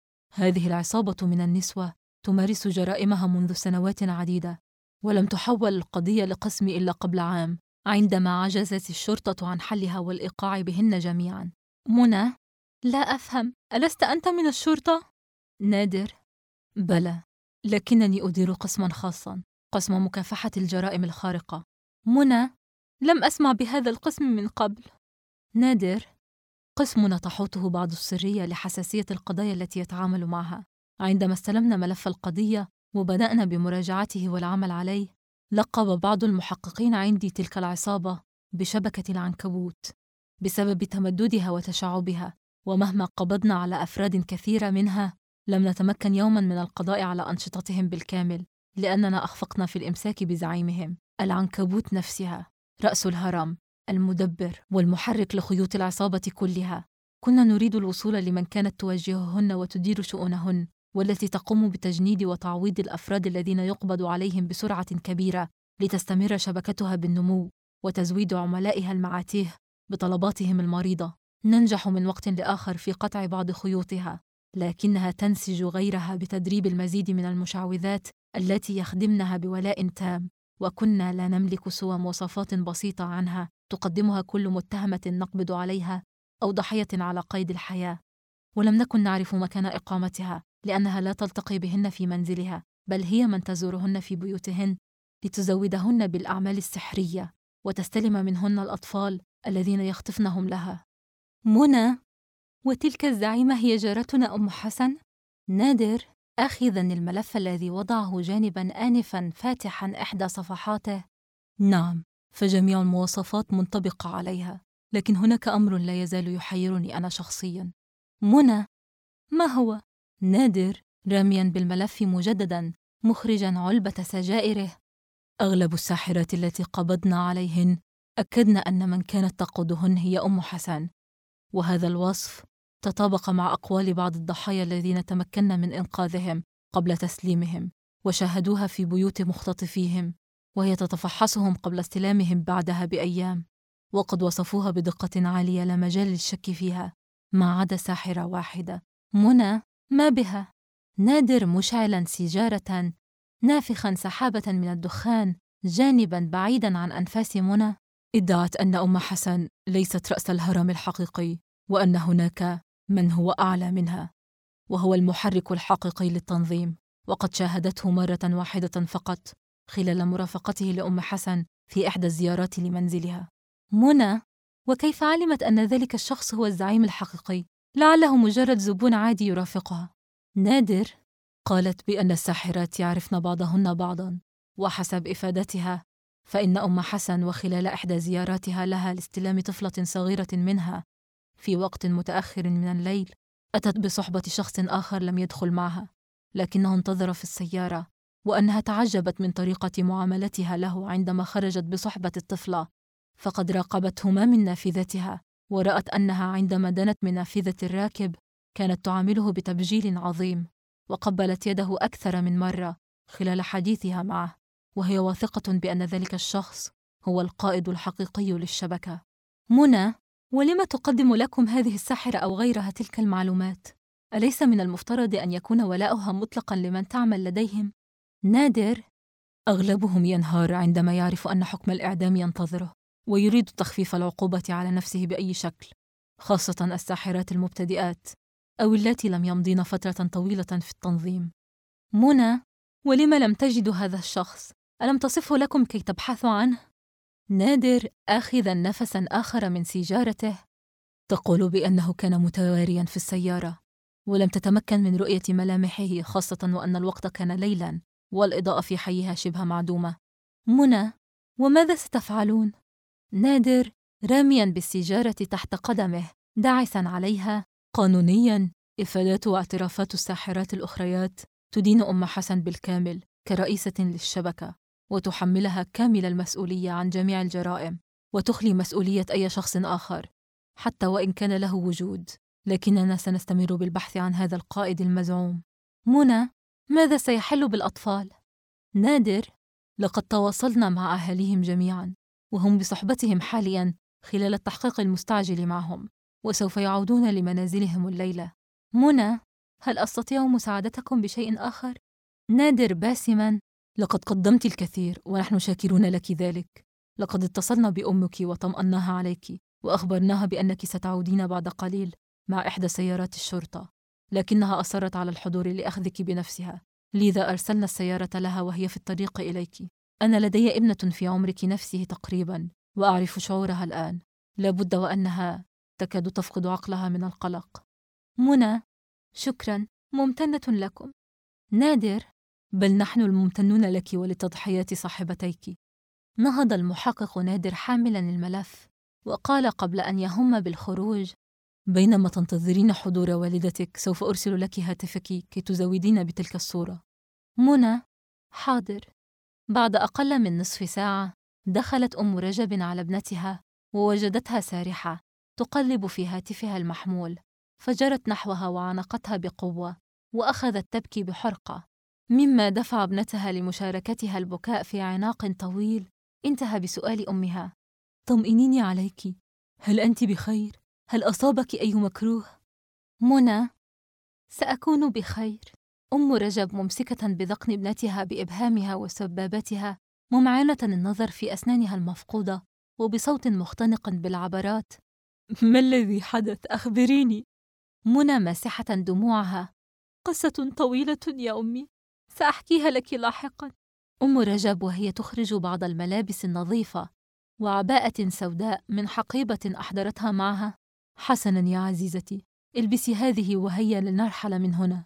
هذه العصابة من النسوة تمارس جرائمها منذ سنوات عديدة، ولم تحول القضية لقسمي إلا قبل عام، عندما عجزت الشرطة عن حلها والإيقاع بهن جميعاً. منى: لا أفهم، ألست أنت من الشرطة؟ نادر: بلى، لكنني أدير قسماً خاصاً، قسم مكافحة الجرائم الخارقة. منى: لم أسمع بهذا القسم من قبل. نادر: قسمنا تحوطه بعض السرية لحساسية القضايا التي يتعامل معها. عندما استلمنا ملف القضية وبدأنا بمراجعته والعمل عليه، لقب بعض المحققين عندي تلك العصابة بشبكة العنكبوت بسبب تمددها وتشعبها، ومهما قبضنا على أفراد كثيرة منها لم نتمكن يوماً من القضاء على أنشطتهم بالكامل، لأننا أخفقنا في الإمساك بزعيمهم. العنكبوت نفسها رأس الهرم، المدبر والمحرك لخيوط العصابة كلها. كنا نريد الوصول لمن كانت توجههن وتدير شؤونهن، والتي تقوم بتجنيد وتعويض الأفراد الذين يقبض عليهم بسرعة كبيرة لتستمر شبكتها بالنمو وتزويد عملائها المعاتيه بطلباتهم المريضة. ننجح من وقت لآخر في قطع بعض خيوطها، لكنها تنسج غيرها بتدريب المزيد من المشعوذات التي يخدمنها بولاء تام وكنا لا نملك سوى مواصفات بسيطة عنها تقدمها كل متهمة نقبض عليها أو ضحية على قيد الحياة، ولم نكن نعرف مكان إقامتها لأنها لا تلتقي بهن في منزلها، بل هي من تزورهن في بيوتهن لتزودهن بالأعمال السحرية وتستلم منهن الأطفال الذين يخطفنهم لها. منى، وتلك الزعيمة هي جارتنا أم حسن؟ نادر آخذاً الملف الذي وضعه جانباً آنفاً فاتحاً إحدى صفحاته: نعم، فجميع المواصفات منطبقة عليها، لكن هناك أمر لا يزال يحيرني أنا شخصياً. منى، ما هو؟ نادر رامياً بالملف مجدداً مخرجاً علبة سجائره: أغلب الساحرات التي قبضنا عليهن أكدنا أن من كانت تقودهن هي أم حسن، وهذا الوصف تطابق مع أقوال بعض الضحايا الذين تمكنا من إنقاذهم قبل تسليمهم، وشاهدوها في بيوت مختطفيهم وهي تتفحصهم قبل استلامهم بعدها بأيام، وقد وصفوها بدقة عالية لا مجال للشك فيها ما عدا ساحرة واحدة. منى، ما بها؟ نادر مشعلاً سيجارة، نافخاً سحابة من الدخان جانباً بعيداً عن أنفاس منى، ادعت أن أم حسن ليست رأس الهرم الحقيقي، وأن هناك من هو أعلى منها وهو المحرك الحقيقي للتنظيم، وقد شاهدته مرة واحدة فقط خلال مرافقته لأم حسن في إحدى الزيارات لمنزلها. منى، وكيف علمت أن ذلك الشخص هو الزعيم الحقيقي؟ لعله مجرد زبون عادي يرافقها. نادر قالت بأن الساحرات يعرفن بعضهن بعضاً، وحسب إفادتها فإن أم حسن وخلال إحدى زياراتها لها لاستلام طفلة صغيرة منها في وقت متأخر من الليل أتت بصحبة شخص آخر لم يدخل معها، لكنه انتظر في السيارة، وأنها تعجبت من طريقة معاملتها له عندما خرجت بصحبة الطفلة، فقد راقبتهما من نافذتها ورأت أنها عندما دنت من نافذة الراكب كانت تعامله بتبجيل عظيم، وقبلت يده أكثر من مرة خلال حديثها معه، وهي واثقة بأن ذلك الشخص هو القائد الحقيقي للشبكة. منى، ولم تقدم لكم هذه الساحرة أو غيرها تلك المعلومات؟ أليس من المفترض أن يكون ولاؤها مطلقاً لمن تعمل لديهم؟ نادر أغلبهم ينهار عندما يعرف أن حكم الإعدام ينتظره، ويريد تخفيف العقوبة على نفسه بأي شكل، خاصة الساحرات المبتدئات أو اللاتي لم يمضين فترة طويلة في التنظيم. منى، ولم لم تجدوا هذا الشخص؟ ألم تصفه لكم كي تبحثوا عنه؟ نادر آخذاً نفساً آخر من سيجارته: تقول بأنه كان متوارياً في السيارة، ولم تتمكن من رؤية ملامحه، خاصة وأن الوقت كان ليلاً والإضاءة في حيها شبه معدومة. منى، وماذا ستفعلون؟ نادر رامياً بالسيجارة تحت قدمه داعساً عليها: قانونياً إفادات واعترافات الساحرات الأخريات تدين أم حسن بالكامل كرئيسة للشبكة، وتحملها كامل المسؤولية عن جميع الجرائم، وتخلي مسؤولية أي شخص آخر حتى وإن كان له وجود، لكننا سنستمر بالبحث عن هذا القائد المزعوم. منى، ماذا سيحل بالأطفال؟ نادر لقد تواصلنا مع أهاليهم جميعاً، وهم بصحبتهم حالياً خلال التحقيق المستعجل معهم، وسوف يعودون لمنازلهم الليلة. منى، هل أستطيع مساعدتكم بشيء آخر؟ نادر باسماً: لقد قدمت الكثير ونحن شاكرون لك ذلك. لقد اتصلنا بأمك وطمأناها عليك وأخبرناها بأنك ستعودين بعد قليل مع إحدى سيارات الشرطة، لكنها أصرت على الحضور لأخذك بنفسها، لذا أرسلنا السيارة لها وهي في الطريق إليك. أنا لدي ابنة في عمرك نفسه تقريباً، وأعرف شعورها الآن، لابد وأنها تكاد تفقد عقلها من القلق. منى، شكراً، ممتنة لكم. نادر: بل نحن الممتنون لك ولتضحيات صاحبتيك. نهض المحقق نادر حاملاً الملف وقال قبل أن يهم بالخروج: بينما تنتظرين حضور والدتك سوف أرسل لك هاتفك كي تزودين بتلك الصورة. منى: حاضر. بعد أقل من نصف ساعة دخلت أم رجب على ابنتها ووجدتها سارحة تقلب في هاتفها المحمول، فجرت نحوها وعانقتها بقوة وأخذت تبكي بحرقة، مما دفع ابنتها لمشاركتها البكاء في عناق طويل انتهى بسؤال أمها: طمئنيني عليك، هل أنت بخير؟ هل أصابك أي مكروه؟ منى: سأكون بخير. أم رجب ممسكة بذقن ابنتها بإبهامها وسبابتها ممعنة النظر في أسنانها المفقودة وبصوت مختنق بالعبرات: ما الذي حدث؟ أخبريني. منى ماسحة دموعها: قصة طويلة يا أمي، سأحكيها لك لاحقاً. أم رجب وهي تخرج بعض الملابس النظيفة وعباءة سوداء من حقيبة أحضرتها معها: حسناً يا عزيزتي، البسي هذه وهيا لنرحل من هنا.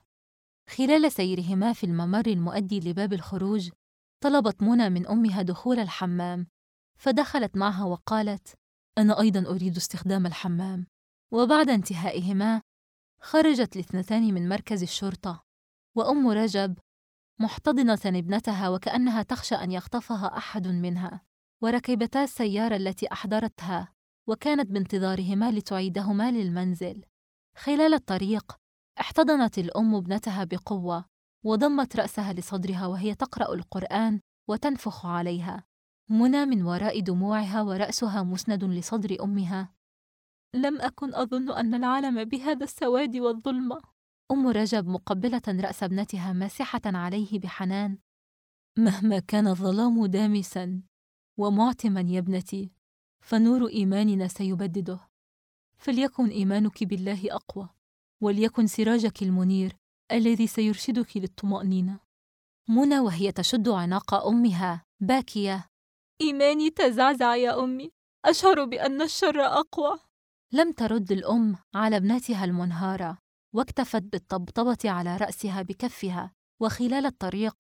خلال سيرهما في الممر المؤدي لباب الخروج، طلبت منى من أمها دخول الحمام، فدخلت معها وقالت: أنا أيضاً أريد استخدام الحمام. وبعد انتهائهما خرجت الاثنتان من مركز الشرطة، وأم رجب محتضنة ابنتها وكأنها تخشى أن يخطفها أحد منها، وركبتا السيارة التي أحضرتها وكانت بانتظارهما لتعيدهما للمنزل. خلال الطريق احتضنت الأم ابنتها بقوة وضمت رأسها لصدرها وهي تقرأ القرآن وتنفخ عليها. منى من وراء دموعها ورأسها مسند لصدر أمها: لم أكن أظن أن العالم بهذا السواد والظلمة. أم رجب مقبلة رأس ابنتها ماسحة عليه بحنان: مهما كان الظلام دامساً ومعتماً يا ابنتي، فنور إيماننا سيبدده، فليكن إيمانك بالله أقوى، وليكن سراجك المنير الذي سيرشدك للطمأنينة. منى وهي تشد عناق أمها باكية: إيماني تزعزع يا أمي، أشعر بأن الشر أقوى. لم ترد الأم على ابنتها المنهارة، واكتفت بالطبطبة على رأسها بكفها. وخلال الطريق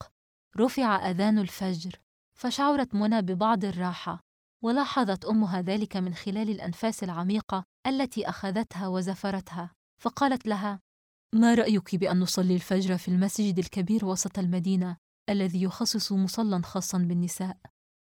رفع أذان الفجر، فشعرت منى ببعض الراحة، ولاحظت أمها ذلك من خلال الأنفاس العميقة التي أخذتها وزفرتها، فقالت لها: ما رأيك بأن نصلي الفجر في المسجد الكبير وسط المدينة الذي يخصص مصلى خاصا بالنساء؟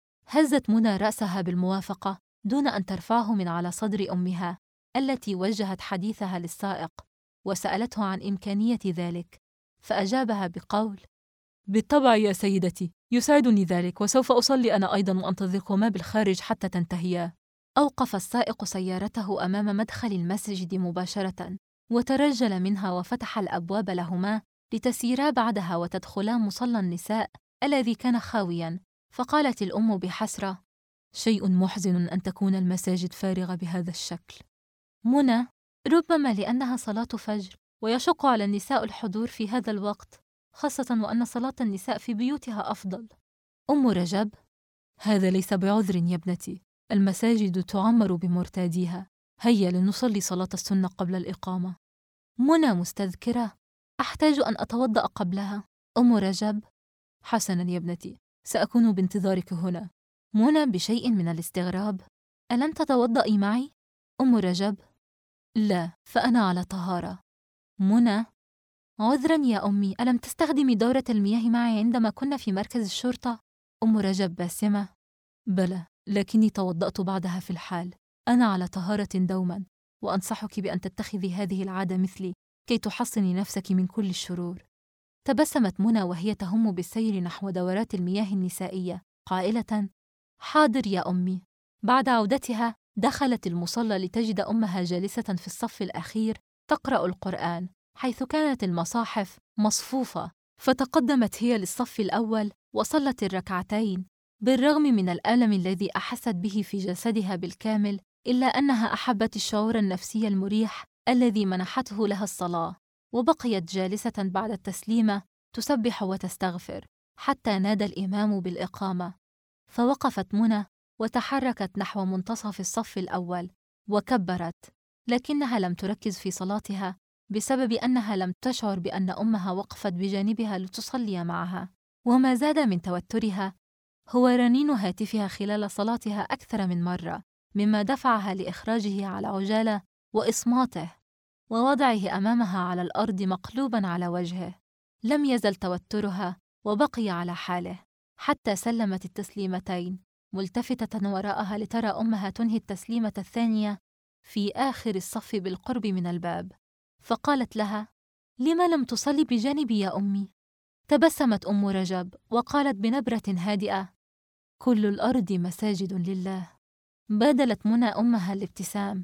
هزت منى رأسها بالموافقة دون أن ترفعه من على صدر أمها التي وجهت حديثها للسائق وسألته عن إمكانية ذلك، فأجابها بقول: بالطبع يا سيدتي، يسعدني ذلك، وسوف أصلي أنا أيضا وأنتظركما بالخارج حتى تنتهيا. أوقف السائق سيارته أمام مدخل المسجد مباشرة، وترجل منها وفتح الأبواب لهما لتسيرا بعدها وتدخلا مصلى النساء الذي كان خاويا. فقالت الأم بحسرة: شيء محزن أن تكون المساجد فارغة بهذا الشكل. منى: ربما لأنها صلاة فجر، ويشق على النساء الحضور في هذا الوقت، خاصة وأن صلاة النساء في بيوتها أفضل. أم رجب: هذا ليس بعذر يا ابنتي، المساجد تعمر بمرتاديها، هيا لنصلي صلاة السنة قبل الإقامة. منى مستذكرة: أحتاج أن أتوضأ قبلها. أم رجب: حسناً يا ابنتي، سأكون بانتظارك هنا. منى بشيء من الاستغراب: ألن تتوضئي معي؟ أم رجب: لا، فأنا على طهارة. منى: عذراً يا أمي، ألم تستخدمي دورة المياه معي عندما كنا في مركز الشرطة؟ أم رجب باسمة: بلى، لكني توضأت بعدها في الحال، أنا على طهارة دوماً، وأنصحك بأن تتخذي هذه العادة مثلي كي تحصني نفسك من كل الشرور. تبسمت منى وهي تهم بالسير نحو دورات المياه النسائية قائلة: حاضر يا أمي. بعد عودتها دخلت المصلى لتجد أمها جالسة في الصف الأخير تقرأ القرآن، حيث كانت المصاحف مصفوفة، فتقدمت هي للصف الأول وصلت الركعتين بالرغم من الألم الذي أحست به في جسدها بالكامل، إلا أنها أحبت الشعور النفسي المريح الذي منحته لها الصلاة، وبقيت جالسة بعد التسليمة تسبح وتستغفر حتى نادى الإمام بالإقامة. فوقفت منى وتحركت نحو منتصف الصف الأول وكبرت، لكنها لم تركز في صلاتها بسبب أنها لم تشعر بأن أمها وقفت بجانبها لتصلي معها. وما زاد من توترها هو رنين هاتفها خلال صلاتها أكثر من مرة، مما دفعها لإخراجه على عجالة وإصماته ووضعه أمامها على الأرض مقلوباً على وجهه. لم يزل توترها وبقي على حاله حتى سلمت التسليمتين، ملتفتة وراءها لترى أمها تنهي التسليمة الثانية في آخر الصف بالقرب من الباب، فقالت لها: لما لم تصلي بجانبي يا أمي؟ تبسمت أم رجب وقالت بنبرة هادئة: كل الأرض مساجد لله. بادلت منى أمها الابتسام،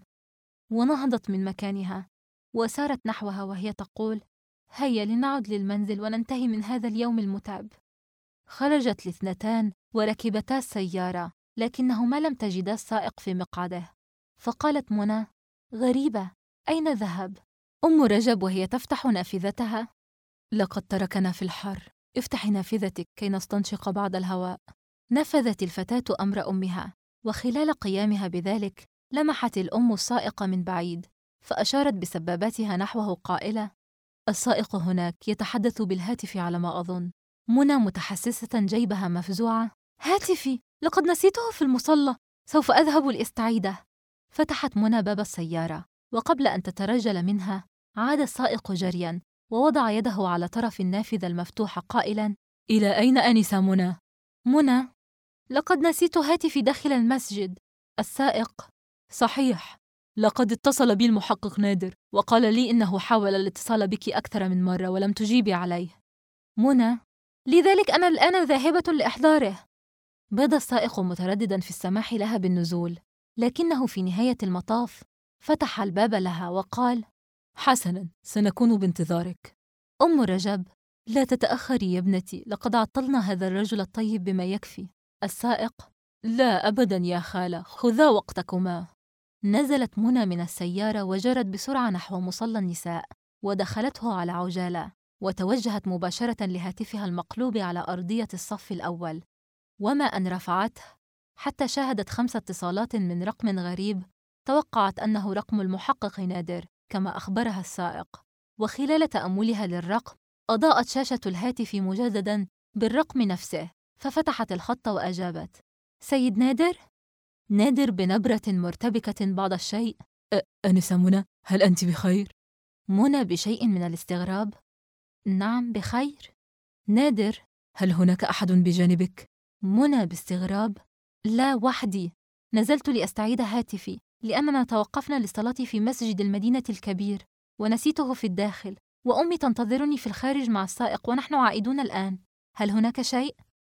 ونهضت من مكانها وسارت نحوها وهي تقول: هيا لنعد للمنزل وننتهي من هذا اليوم المتعب. خرجت الاثنتان وركبتا السيارة، لكنهما لم تجدا السائق في مقعده. فقالت منى: غريبة، أين ذهب؟ أم رجب وهي تفتح نافذتها: لقد تركنا في الحر، افتحي نافذتك كي نستنشق بعض الهواء. نفذت الفتاة أمر أمها، وخلال قيامها بذلك لمحت الأم السائق من بعيد، فأشارت بسبابتها نحوه قائلة: السائق هناك يتحدث بالهاتف على ما أظن. منى متحسسة جيبها مفزوعة: هاتفي، لقد نسيته في المصلى، سوف أذهب لأستعيده. فتحت منى باب السيارة، وقبل أن تترجل منها عاد السائق جرياً ووضع يده على طرف النافذة المفتوحة قائلاً: إلى أين آنسة منى؟ منى: لقد نسيت هاتفي داخل المسجد. السائق: صحيح، لقد اتصل بي المحقق نادر وقال لي إنه حاول الاتصال بك أكثر من مرة ولم تجيبي عليه. منى: لذلك أنا الآن ذاهبة لإحضاره. بدا السائق متردداً في السماح لها بالنزول، لكنه في نهاية المطاف فتح الباب لها وقال: حسناً، سنكون بانتظارك. أم رجب: لا تتأخري يا ابنتي، لقد عطلنا هذا الرجل الطيب بما يكفي. السائق: لا أبداً يا خالة، خذا وقتكما. نزلت منى من السيارة وجرت بسرعة نحو مصلى النساء، ودخلته على عجالة، وتوجهت مباشرة لهاتفها المقلوب على أرضية الصف الأول، وما أن رفعته حتى شاهدت 5 اتصالات من رقم غريب توقعت أنه رقم المحقق نادر كما أخبرها السائق. وخلال تأملها للرقم أضاءت شاشة الهاتف مجدداً بالرقم نفسه، ففتحت الخط وأجابت: سيد نادر؟ نادر بنبرة مرتبكة بعض الشيء: أنسة منى، هل أنت بخير؟ منى بشيء من الاستغراب: نعم بخير. نادر: هل هناك أحد بجانبك؟ منى باستغراب: لا، وحدي، نزلت لأستعيد هاتفي لأننا توقفنا للصلاة في مسجد المدينة الكبير ونسيته في الداخل، وأمي تنتظرني في الخارج مع السائق ونحن عائدون الآن. هل هناك شيء؟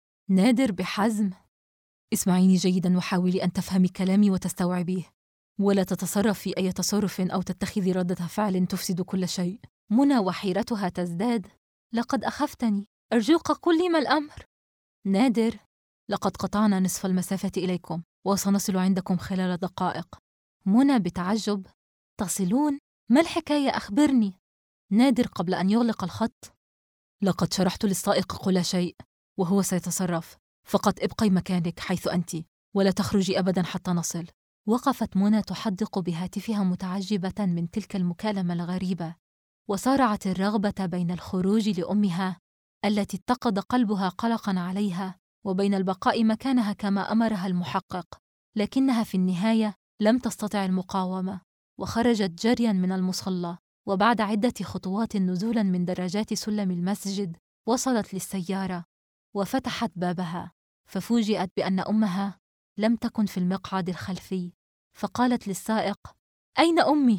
نادر بحزم: اسمعيني جيداً وحاولي أن تفهمي كلامي وتستوعبيه، ولا تتصرف في أي تصرف أو تتخذي ردة فعل تفسد كل شيء. منى وحيرتها تزداد: لقد أخفتني، أرجوك قل لي ما الأمر. نادر: لقد قطعنا نصف المسافة إليكم وسنصل عندكم خلال دقائق. منى بتعجب: تصلون؟ ما الحكاية؟ أخبرني. نادر قبل أن يغلق الخط: لقد شرحت للسائق كل شيء وهو سيتصرف، فقط ابقي مكانك حيث أنت ولا تخرجي أبدا حتى نصل. وقفت منى تحدق بهاتفها متعجبة من تلك المكالمة الغريبة، وصارعت الرغبة بين الخروج لأمها التي اتقد قلبها قلقا عليها وبين البقاء مكانها كما أمرها المحقق، لكنها في النهاية لم تستطع المقاومة، وخرجت جريا من المصلى. وبعد عدة خطوات نزولا من درجات سلم المسجد وصلت للسيارة وفتحت بابها، ففوجئت بأن أمها لم تكن في المقعد الخلفي، فقالت للسائق: أين أمي؟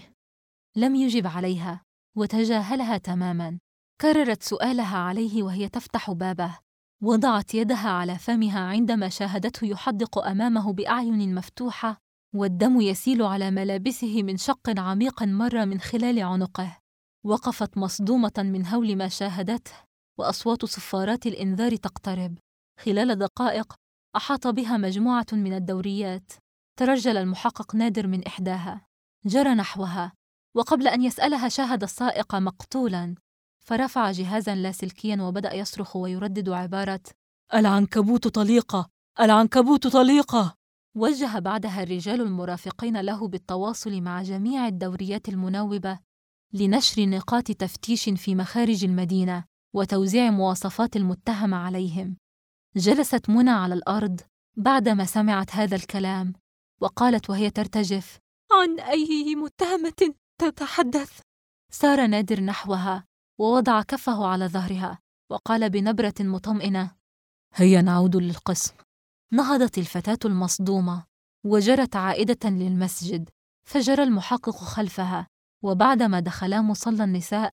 لم يجب عليها وتجاهلها تماما. كررت سؤالها عليه وهي تفتح بابه، وضعت يدها على فمها عندما شاهدته يحدق أمامه بأعين مفتوحة والدم يسيل على ملابسه من شق عميق مر من خلال عنقه. وقفت مصدومة من هول ما شاهدته، وأصوات صفارات الإنذار تقترب. خلال دقائق أحاط بها مجموعة من الدوريات. ترجل المحقق نادر من إحداها، جرى نحوها، وقبل أن يسألها شاهد السائق مقتولاً، فرفع جهازاً لاسلكياً وبدأ يصرخ ويردد عبارة: العنكبوت طليقة، العنكبوت طليقة. وجه بعدها الرجال المرافقين له بالتواصل مع جميع الدوريات المناوبة لنشر نقاط تفتيش في مخارج المدينة وتوزيع مواصفات المتهم عليهم. جلست منى على الأرض بعدما سمعت هذا الكلام، وقالت وهي ترتجف: عن أي متهمة تتحدث؟ سار نادر نحوها ووضع كفه على ظهرها وقال بنبرة مطمئنة: هيا نعود للقسم. نهضت الفتاة المصدومة وجرت عائدة للمسجد، فجرى المحقق خلفها، وبعدما دخلا مصلى النساء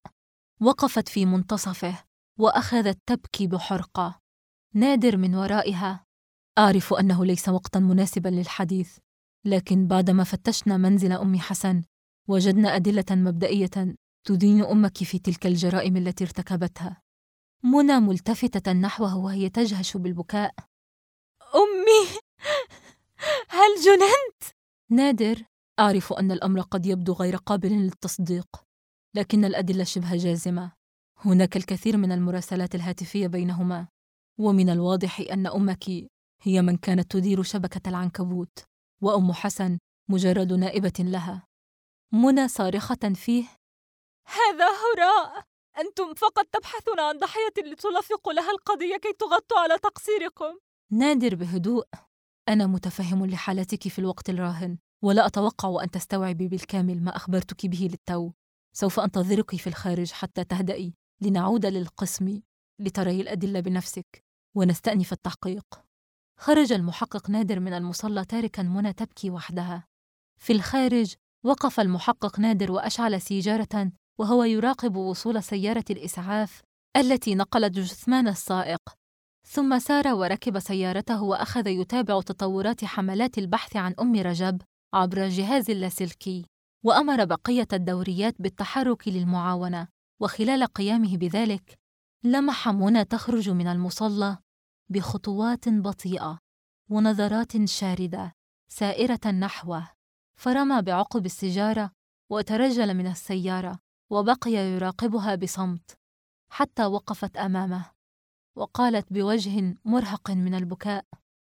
وقفت في منتصفه وأخذت تبكي بحرقة. نادر من ورائها: أعرف أنه ليس وقتا مناسبا للحديث، لكن بعدما فتشنا منزل أم حسن وجدنا أدلة مبدئية تدين أمك في تلك الجرائم التي ارتكبتها. منى ملتفتة نحوه وهي تجهش بالبكاء. أمي، هل جننت؟ نادر: أعرف أن الأمر قد يبدو غير قابل للتصديق، لكن الأدلة شبه جازمة. هناك الكثير من المراسلات الهاتفية بينهما، ومن الواضح أن أمك هي من كانت تدير شبكة العنكبوت، وأم حسن مجرد نائبة لها. منى صارخة فيه: هذا هراء! أنتم فقط تبحثون عن ضحية لتلفقوا لها القضية كي تغطوا على تقصيركم. نادر بهدوء: أنا متفهم لحالتك في الوقت الراهن، ولا أتوقع أن تستوعبي بالكامل ما أخبرتك به للتو. سوف أنتظرك في الخارج حتى تهدئي، لنعود للقسم لتري الأدلة بنفسك ونستأنف التحقيق. خرج المحقق نادر من المصلى تاركاً منى تبكي وحدها. في الخارج وقف المحقق نادر وأشعل سيجارة وهو يراقب وصول سيارة الإسعاف التي نقلت جثمان السائق، ثم سار وركب سيارته وأخذ يتابع تطورات حملات البحث عن أم رجب عبر جهاز اللاسلكي، وأمر بقية الدوريات بالتحرك للمعاونة. وخلال قيامه بذلك لمح منى تخرج من المصلى بخطوات بطيئة ونظرات شاردة سائرة نحوه، فرمى بعقب السيجارة وترجل من السيارة وبقي يراقبها بصمت حتى وقفت أمامه، وقالت بوجه مرهق من البكاء: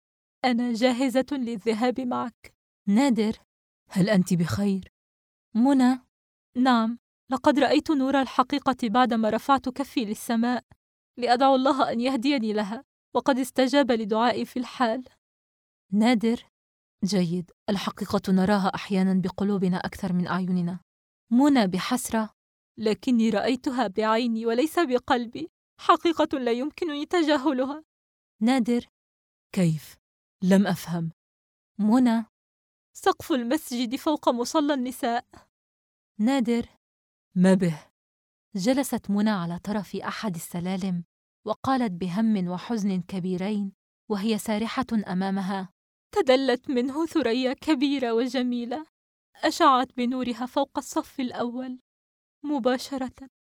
أنا جاهزة للذهاب معك. نادر: هل أنت بخير؟ منى: نعم، لقد رأيت نور الحقيقة بعدما رفعت كفي للسماء لأدعو الله أن يهديني لها، وقد استجاب لدعائي في الحال. نادر: جيد، الحقيقة نراها أحياناً بقلوبنا أكثر من أعيننا. منى بحسرة: لكني رأيتها بعيني وليس بقلبي، حقيقة لا يمكنني تجاهلها. نادر: كيف؟ لم أفهم. منى: سقف المسجد فوق مصلى النساء. نادر: ما به؟ جلست منى على طرف أحد السلالم وقالت بهم وحزن كبيرين وهي سارحة أمامها: تدلت منه ثريا كبيرة وجميلة، أشعت بنورها فوق الصف الأول مباشرة.